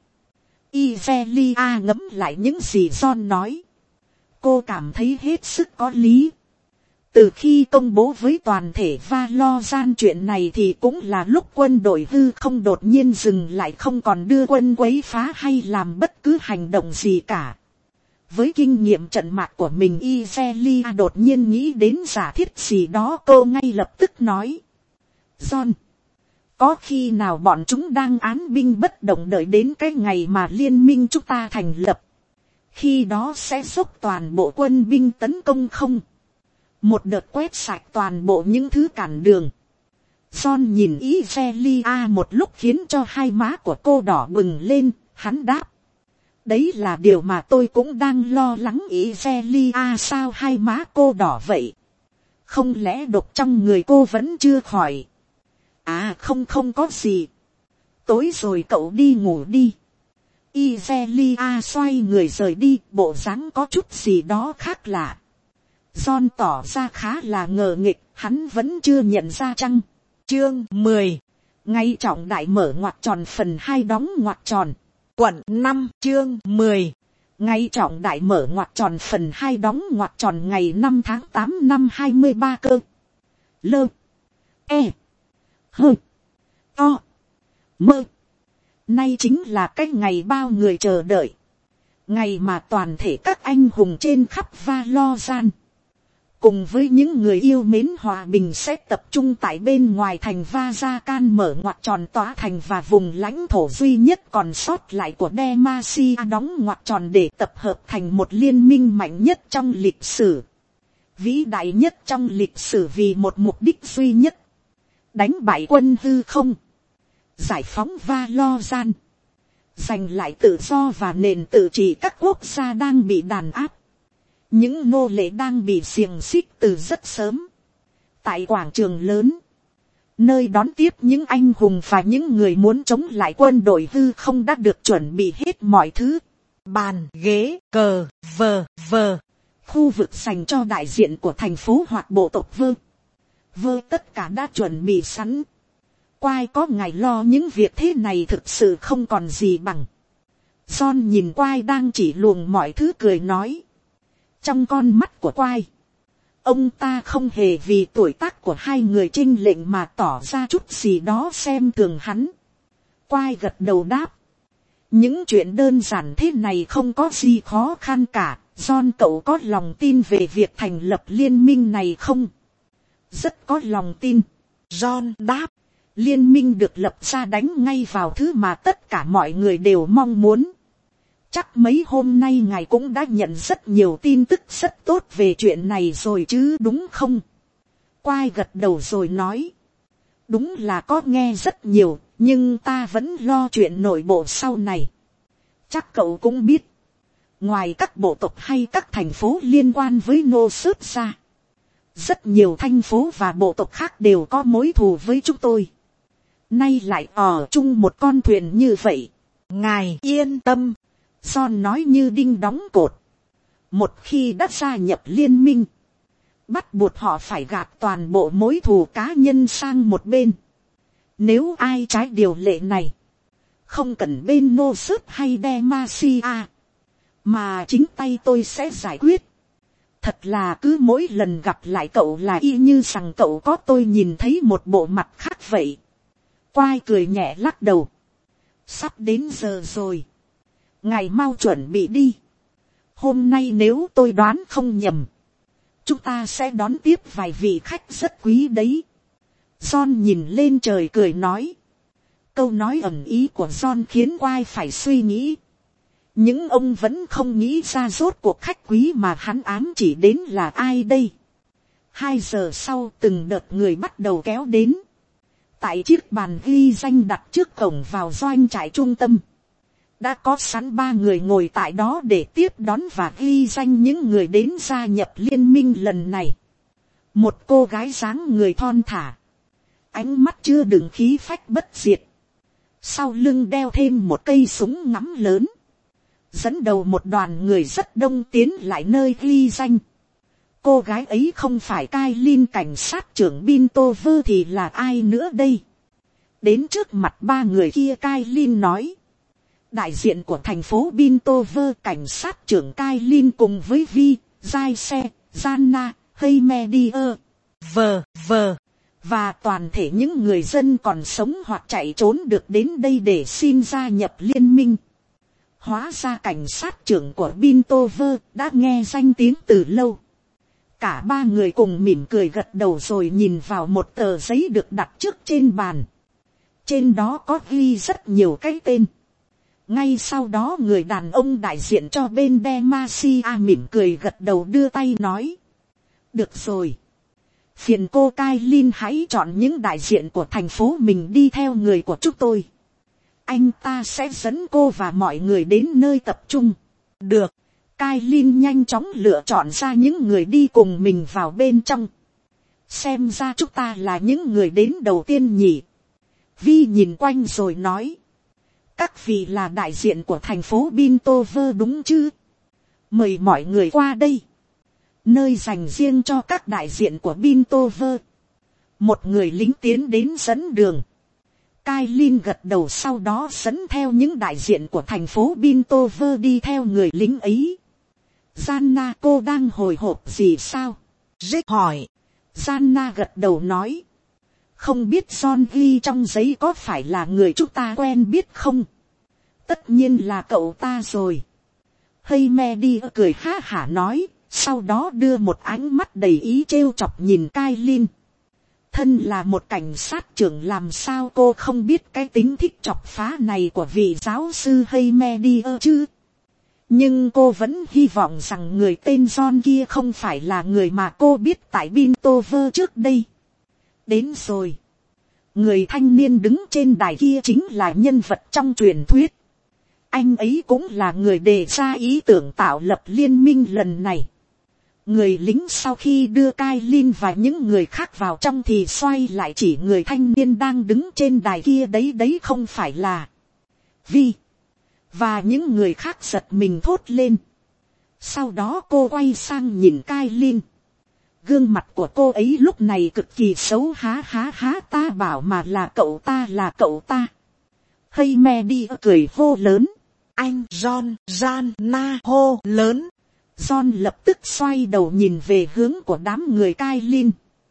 Izelia ngẫm lại những gì John nói. Cô cảm thấy hết sức có lý. Từ khi công bố với toàn thể Valorant chuyện này thì cũng là lúc quân đội hư không đột nhiên dừng lại, không còn đưa quân quấy phá hay làm bất cứ hành động gì cả. Với kinh nghiệm trận mạc của mình, Izelia đột nhiên nghĩ đến giả thiết gì đó, cô ngay lập tức nói. John, có khi nào bọn chúng đang án binh bất động đợi đến cái ngày mà liên minh chúng ta thành lập? Khi đó sẽ dốc toàn bộ quân binh tấn công không? Một đợt quét sạch toàn bộ những thứ cản đường. John nhìn Izelia một lúc khiến cho hai má của cô đỏ bừng lên, hắn đáp. Đấy là điều mà tôi cũng đang lo lắng. Izelia, sao hai má cô đỏ vậy? Không lẽ độc trong người cô vẫn chưa khỏi? À không có gì. Tối rồi cậu đi ngủ đi. Izelia xoay người rời đi, bộ dáng có chút gì đó khác lạ. John tỏ ra khá là ngờ nghịch, hắn vẫn chưa nhận ra chăng? Chương 10. Ngay trọng đại mở ngoặc tròn phần 2 đóng ngoặc tròn. Quận 5 chương 10. Ngay trọng đại mở ngoặc tròn phần 2 đóng ngoặc tròn ngày 5 tháng 8 năm 23 cơ. Lơ. E. hơ, to, mơ. Nay chính là cái ngày bao người chờ đợi. Ngày mà toàn thể các anh hùng trên khắp Valoran, cùng với những người yêu mến hòa bình sẽ tập trung tại bên ngoài thành Vazakan mở ngoặt tròn tỏa thành và vùng lãnh thổ duy nhất còn sót lại của Demacia đóng ngoặt tròn để tập hợp thành một liên minh mạnh nhất trong lịch sử. Vĩ đại nhất trong lịch sử vì một mục đích duy nhất. Đánh bại quân hư không. Giải phóng Valoran. Giành lại tự do và nền tự trị các quốc gia đang bị đàn áp. Những nô lệ đang bị xiềng xích từ rất sớm. Tại quảng trường lớn, nơi đón tiếp những anh hùng và những người muốn chống lại quân đội hư không đã được chuẩn bị hết mọi thứ. Bàn, ghế, cờ, vờ. Khu vực dành cho đại diện của thành phố hoặc bộ tộc vơ tất cả đã chuẩn bị sẵn. Quai có ngài lo những việc thế này thực sự không còn gì bằng. John nhìn Quai đang chỉ luồng mọi thứ cười nói. Trong con mắt của Quai, ông ta không hề vì tuổi tác của hai người chênh lệch mà tỏ ra chút gì đó xem thường hắn. Quai gật đầu đáp. Những chuyện đơn giản thế này không có gì khó khăn cả. John, cậu có lòng tin về việc thành lập liên minh này không? Rất có lòng tin. John đáp. Liên minh được lập ra đánh ngay vào thứ mà tất cả mọi người đều mong muốn. Chắc mấy hôm nay ngài cũng đã nhận rất nhiều tin tức rất tốt về chuyện này rồi chứ đúng không? Quai gật đầu rồi nói. Đúng là có nghe rất nhiều, nhưng ta vẫn lo chuyện nội bộ sau này. Chắc cậu cũng biết. Ngoài các bộ tộc hay các thành phố liên quan với Nô Sớt ra, rất nhiều thành phố và bộ tộc khác đều có mối thù với chúng tôi. Nay lại ở chung một con thuyền như vậy. Ngài yên tâm. John nói như đinh đóng cột. Một khi đã gia nhập liên minh, bắt buộc họ phải gạt toàn bộ mối thù cá nhân sang một bên. Nếu ai trái điều lệ này, không cần bên Nô Sớt hay Demacia, mà chính tay tôi sẽ giải quyết. Thật là cứ mỗi lần gặp lại cậu là y như rằng cậu có tôi nhìn thấy một bộ mặt khác vậy. Quai cười nhẹ lắc đầu. Sắp đến giờ rồi. Ngài mau chuẩn bị đi. Hôm nay nếu tôi đoán không nhầm, chúng ta sẽ đón tiếp vài vị khách rất quý đấy. John nhìn lên trời cười nói. Câu nói ẩn ý của John khiến Quai phải suy nghĩ. Nhưng ông vẫn không nghĩ ra rốt cuộc khách quý mà hắn ám chỉ đến là ai đây. 2 giờ sau từng đợt người bắt đầu kéo đến. Tại chiếc bàn ghi danh đặt trước cổng vào doanh trại trung tâm, đã có sẵn 3 người ngồi tại đó để tiếp đón và ghi danh những người đến gia nhập liên minh lần này. Một cô gái dáng người thon thả, ánh mắt chưa đựng khí phách bất diệt, sau lưng đeo thêm một cây súng ngắm lớn, dẫn đầu một đoàn người rất đông tiến lại nơi ghi danh. Cô gái ấy không phải Kailin cảnh sát trưởng Bintover thì là ai nữa đây? Đến trước mặt 3 người kia Kailin nói. Đại diện của thành phố Bintover, cảnh sát trưởng Kailin cùng với Vi, Giai Xe, Janna, Heymedier, và toàn thể những người dân còn sống hoặc chạy trốn được đến đây để xin gia nhập liên minh. Hóa ra cảnh sát trưởng của Bintover đã nghe danh tiếng từ lâu. Cả 3 người cùng mỉm cười gật đầu rồi nhìn vào một tờ giấy được đặt trước trên bàn. Trên đó có ghi rất nhiều cái tên. Ngay sau đó người đàn ông đại diện cho bên Demacia mỉm cười gật đầu đưa tay nói. Được rồi. Phiền cô Kailin hãy chọn những đại diện của thành phố mình đi theo người của chúng tôi. Anh ta sẽ dẫn cô và mọi người đến nơi tập trung. Được. Kailin nhanh chóng lựa chọn ra những người đi cùng mình vào bên trong. Xem ra chúng ta là những người đến đầu tiên nhỉ. Vi nhìn quanh rồi nói. Các vị là đại diện của thành phố Bintover đúng chứ? Mời mọi người qua đây. Nơi dành riêng cho các đại diện của Bintover. Một người lính tiến đến dẫn đường. Kailin gật đầu sau đó dẫn theo những đại diện của thành phố Bintover đi theo người lính ấy. Janna, cô đang hồi hộp gì sao? Rick hỏi. Janna gật đầu nói. Không biết John ghi trong giấy có phải là người chúng ta quen biết không? Tất nhiên là cậu ta rồi. Hay Medi cười ha hả nói, sau đó đưa một ánh mắt đầy ý trêu chọc nhìn Kailin. Thân là một cảnh sát trưởng làm sao cô không biết cái tính thích chọc phá này của vị giáo sư Hay Medi chứ? Nhưng cô vẫn hy vọng rằng người tên John kia không phải là người mà cô biết tại Bintover trước đây. Đến rồi. Người thanh niên đứng trên đài kia chính là nhân vật trong truyền thuyết. Anh ấy cũng là người đề ra ý tưởng tạo lập liên minh lần này. Người lính sau khi đưa Kailin và những người khác vào trong thì xoay lại chỉ người thanh niên đang đứng trên đài kia đấy không phải là Vi. Và những người khác giật mình thốt lên. Sau đó cô quay sang nhìn Kailin. Gương mặt của cô ấy lúc này cực kỳ xấu há ta bảo mà là cậu ta. Hay Medi cười hô lớn. Anh John hô lớn. John lập tức xoay đầu nhìn về hướng của đám người Kailin.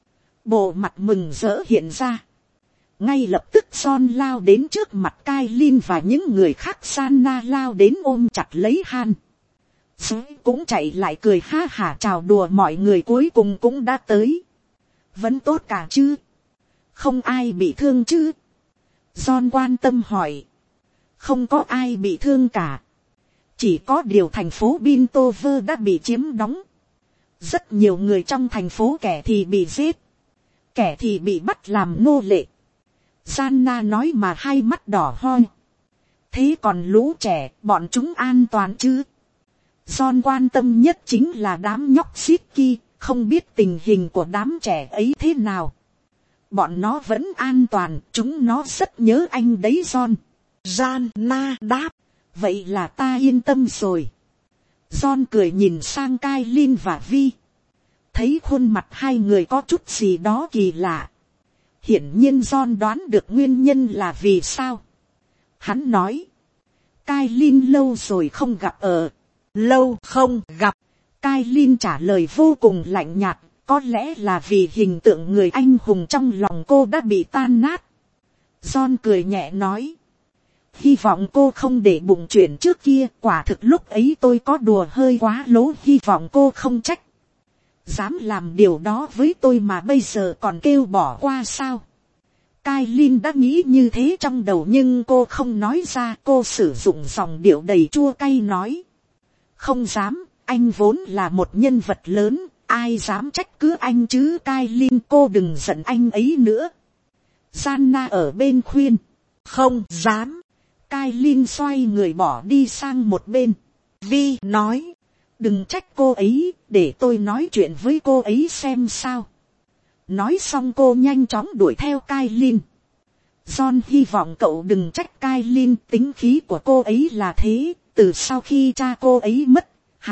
Bộ mặt mừng rỡ hiện ra. Ngay lập tức John lao đến trước mặt Kailin và những người khác. Sana lao đến ôm chặt lấy Han. Rồi cũng chạy lại cười ha hả chào đùa mọi người cuối cùng cũng đã tới. Vẫn tốt cả chứ? Không ai bị thương chứ? John quan tâm hỏi. Không có ai bị thương cả. Chỉ có điều thành phố Bintover đã bị chiếm đóng. Rất nhiều người trong thành phố, kẻ thì bị giết, kẻ thì bị bắt làm nô lệ. Sana nói mà hai mắt đỏ hoe. Thế còn lũ trẻ, bọn chúng an toàn chứ? John quan tâm nhất chính là đám nhóc Siki, không biết tình hình của đám trẻ ấy thế nào. Bọn nó vẫn an toàn, chúng nó rất nhớ anh đấy John. Jana đáp. Vậy là ta yên tâm rồi. John cười nhìn sang Kailin và Vi. Thấy khuôn mặt hai người có chút gì đó kỳ lạ. Hiển nhiên John đoán được nguyên nhân là vì sao. Hắn nói. Kailin lâu rồi không gặp Lâu không gặp. Kailin trả lời vô cùng lạnh nhạt. Có lẽ là vì hình tượng người anh hùng trong lòng cô đã bị tan nát. John cười nhẹ nói. Hy vọng cô không để bụng chuyện trước kia. Quả thực lúc ấy tôi có đùa hơi quá lố. Hy vọng cô không trách. Dám làm điều đó với tôi mà bây giờ còn kêu bỏ qua sao? Kailin đã nghĩ như thế trong đầu nhưng cô không nói ra. Cô sử dụng dòng điệu đầy chua cay nói. Không dám, anh vốn là một nhân vật lớn. Ai dám trách cứ anh chứ? Kailin, cô đừng giận anh ấy nữa. Jana ở bên khuyên. Không dám. Kailin xoay người bỏ đi sang một bên. Vi nói. Đừng trách cô ấy, để tôi nói chuyện với cô ấy xem sao. Nói xong cô nhanh chóng đuổi theo Kailin. John hy vọng cậu đừng trách Kailin, tính khí của cô ấy là thế. Từ sau khi cha cô ấy mất,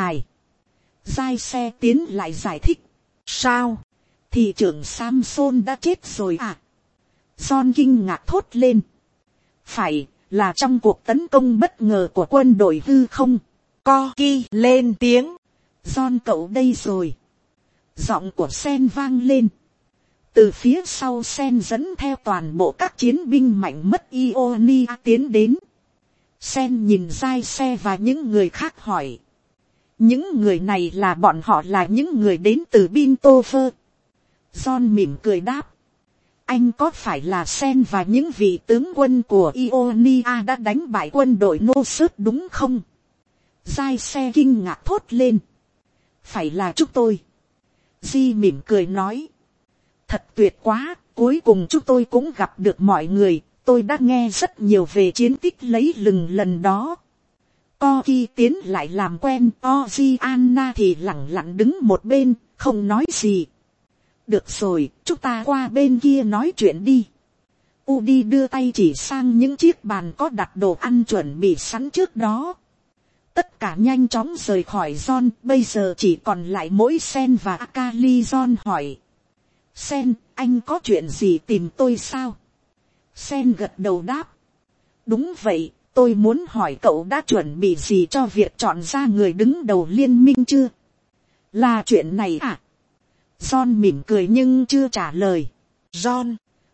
Giai xe tiến lại giải thích. Sao? Thị trưởng Samson đã chết rồi à? John kinh ngạc thốt lên. Phải, là trong cuộc tấn công bất ngờ của quân đội hư không? Corky lên tiếng. John cậu đây rồi. Giọng của Sen vang lên. Từ phía sau Sen dẫn theo toàn bộ các chiến binh mạnh mất Ionia tiến đến. Sen nhìn Giai xe và những người khác hỏi. Những người này là bọn họ là những người đến từ Bintover. John mỉm cười đáp. Anh có phải là Sen và những vị tướng quân của Ionia đã đánh bại quân đội Nossos đúng không? Giai xe kinh ngạc thốt lên. Phải là chúng tôi. Di mỉm cười nói. Thật tuyệt quá, cuối cùng chúng tôi cũng gặp được mọi người. Tôi đã nghe rất nhiều về chiến tích lấy lừng lần đó. Corky tiến lại làm quen. Oziana thì lẳng lặng đứng một bên, không nói gì. Được rồi, chúng ta qua bên kia nói chuyện đi. Udi đưa tay chỉ sang những chiếc bàn có đặt đồ ăn chuẩn bị sẵn trước đó. Tất cả nhanh chóng rời khỏi John, bây giờ chỉ còn lại mỗi Sen và Akali. John hỏi. Sen, anh có chuyện gì tìm tôi sao? Sen gật đầu đáp. Đúng vậy, tôi muốn hỏi cậu đã chuẩn bị gì cho việc chọn ra người đứng đầu liên minh chưa? Là chuyện này à? John mỉm cười nhưng chưa trả lời. John,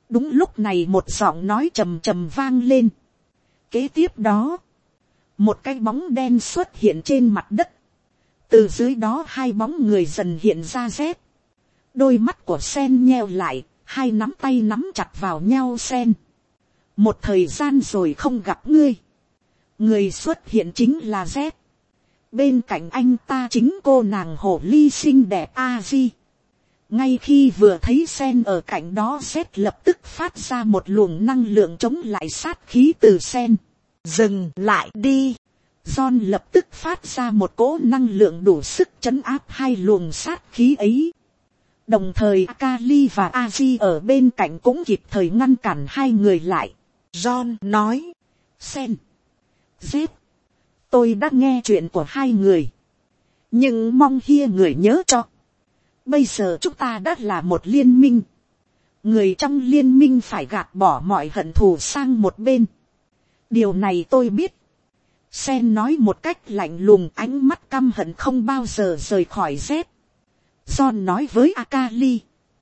Đúng lúc này một giọng nói trầm trầm vang lên. Kế tiếp đó, một cái bóng đen xuất hiện trên mặt đất. Từ dưới đó hai bóng người dần hiện ra Z. Đôi mắt của Sen nheo lại, hai nắm tay nắm chặt vào nhau. Sen, một thời gian rồi không gặp ngươi. Người xuất hiện chính là Z. Bên cạnh anh ta chính cô nàng hồ ly xinh đẹp Aji. Ngay khi vừa thấy Sen ở cạnh đó, Z lập tức phát ra một luồng năng lượng chống lại sát khí từ Sen. Dừng lại đi. John lập tức phát ra một cỗ năng lượng đủ sức trấn áp hai luồng sát khí ấy. Đồng thời Akali và Aji ở bên cạnh cũng kịp thời ngăn cản hai người lại. John nói. Sen, Z, tôi đã nghe chuyện của hai người. Nhưng mong hia người nhớ cho. Bây giờ chúng ta đã là một liên minh. Người trong liên minh phải gạt bỏ mọi hận thù sang một bên. Điều này tôi biết. Sen nói một cách lạnh lùng, ánh mắt căm hận không bao giờ rời khỏi Z. John nói với Akali.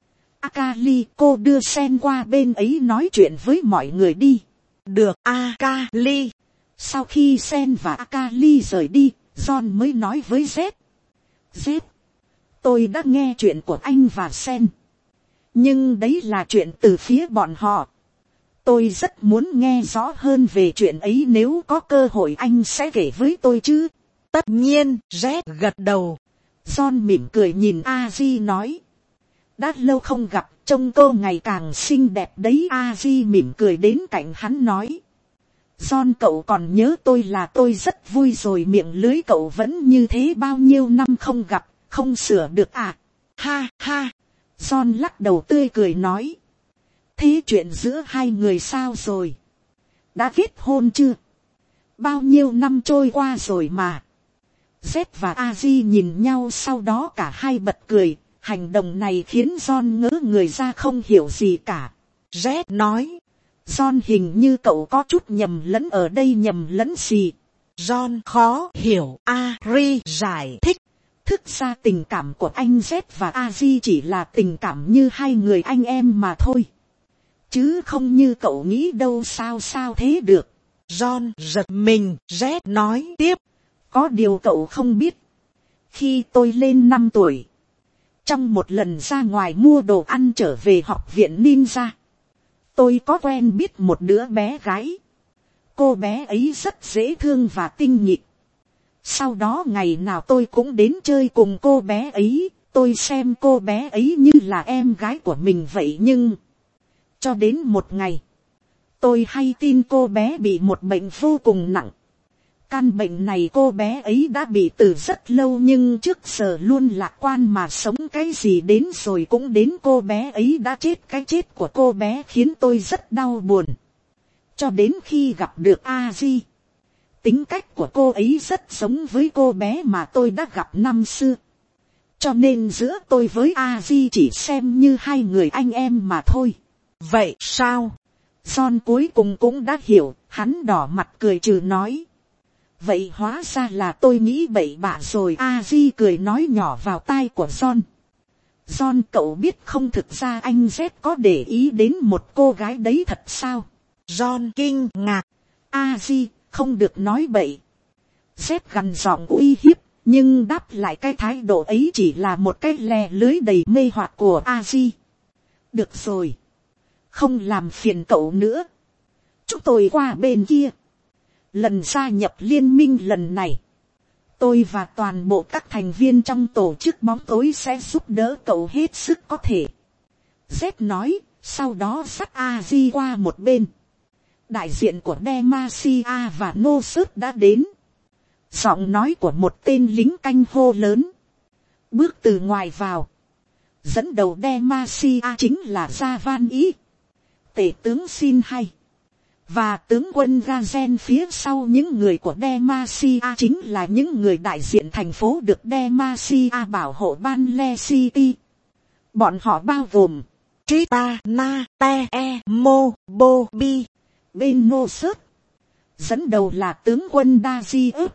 Akali, cô đưa Sen qua bên ấy nói chuyện với mọi người đi. Được Akali. Sau khi Sen và Akali rời đi, John mới nói với Z. Z, tôi đã nghe chuyện của anh và Sen. Nhưng đấy là chuyện từ phía bọn họ. Tôi rất muốn nghe rõ hơn về chuyện ấy, nếu có cơ hội anh sẽ kể với tôi chứ. Tất nhiên, Z gật đầu. John mỉm cười nhìn Aji nói. Đã lâu không gặp, trông cô ngày càng xinh đẹp đấy. Aji mỉm cười đến cạnh hắn nói. John, cậu còn nhớ tôi là tôi rất vui rồi. Miệng lưới cậu vẫn như thế, bao nhiêu năm không gặp, không sửa được à. Ha ha. John lắc đầu tươi cười nói. Thế chuyện giữa hai người sao rồi? Đã kết hôn chưa? Bao nhiêu năm trôi qua rồi mà. Z và Aji nhìn nhau, sau đó cả hai bật cười. Hành động này khiến John ngỡ người ra, không hiểu gì cả. Z nói. John, hình như cậu có chút nhầm lẫn ở đây. Nhầm lẫn gì? John khó hiểu. Ari giải thích. Thực ra tình cảm của anh Z và Aji chỉ là tình cảm như hai người anh em mà thôi. Chứ không như cậu nghĩ đâu. Sao thế được? John giật mình. Z nói tiếp. Có điều cậu không biết. Khi tôi lên 5 tuổi, trong một lần ra ngoài mua đồ ăn trở về học viện ninja, tôi có quen biết một đứa bé gái. Cô bé ấy rất dễ thương và tinh nghịch. Sau đó ngày nào tôi cũng đến chơi cùng cô bé ấy. Tôi xem cô bé ấy như là em gái của mình vậy. Nhưng cho đến một ngày, tôi hay tin cô bé bị một bệnh vô cùng nặng. Căn bệnh này cô bé ấy đã bị từ rất lâu, nhưng trước giờ luôn lạc quan mà sống. Cái gì đến rồi cũng đến. Cô bé ấy đã chết. Cái chết của cô bé khiến tôi rất đau buồn. Cho đến khi gặp được Aji, tính cách của cô ấy rất giống với cô bé mà tôi đã gặp năm xưa. Cho nên giữa tôi với Aji chỉ xem như hai người anh em mà thôi. Vậy sao? John cuối cùng cũng đã hiểu. Hắn đỏ mặt cười trừ nói. Vậy hóa ra là tôi nghĩ bậy bạ rồi. Aji cười nói nhỏ vào tai của John. John, cậu biết không, thực ra anh Z có để ý đến một cô gái đấy thật sao? John kinh ngạc. Aji, không được nói bậy. Z gằn giọng uy hiếp, nhưng đáp lại cái thái độ ấy chỉ là một cái lè lưới đầy mê hoặc của Aji. Được rồi, không làm phiền cậu nữa. Chúng tôi qua bên kia. Lần gia nhập liên minh lần này, tôi và toàn bộ các thành viên trong tổ chức bóng tối sẽ giúp đỡ cậu hết sức có thể. Z nói, sau đó dắt Aji qua một bên. Đại diện của Demacia và Nosus đã đến. Giọng nói của một tên lính canh hô lớn. Bước từ ngoài vào. Dẫn đầu Demacia chính là Javan Ý. Tể tướng xin hay. Và tướng quân Gazen phía sau những người của Demacia chính là những người đại diện thành phố được Demacia bảo hộ Banle City. Bọn họ bao gồm Trita, Na, Te, E, Mo, Bo, Bi. Bên Nosus, dẫn đầu là tướng quân Dazius,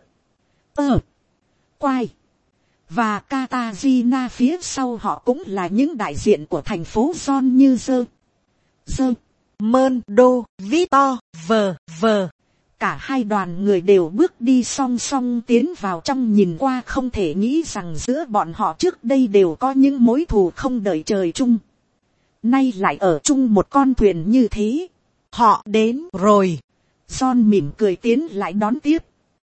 Quai. Và Katarina phía sau họ cũng là những đại diện của thành phố John như Dơ, Dơ, Mơn đô, Victor, vờ. Cả hai đoàn người đều bước đi song song tiến vào trong, nhìn qua không thể nghĩ rằng giữa bọn họ trước đây đều có những mối thù không đợi trời chung. Nay lại ở chung một con thuyền như thế. Họ đến rồi. John mỉm cười tiến lại đón tiếp.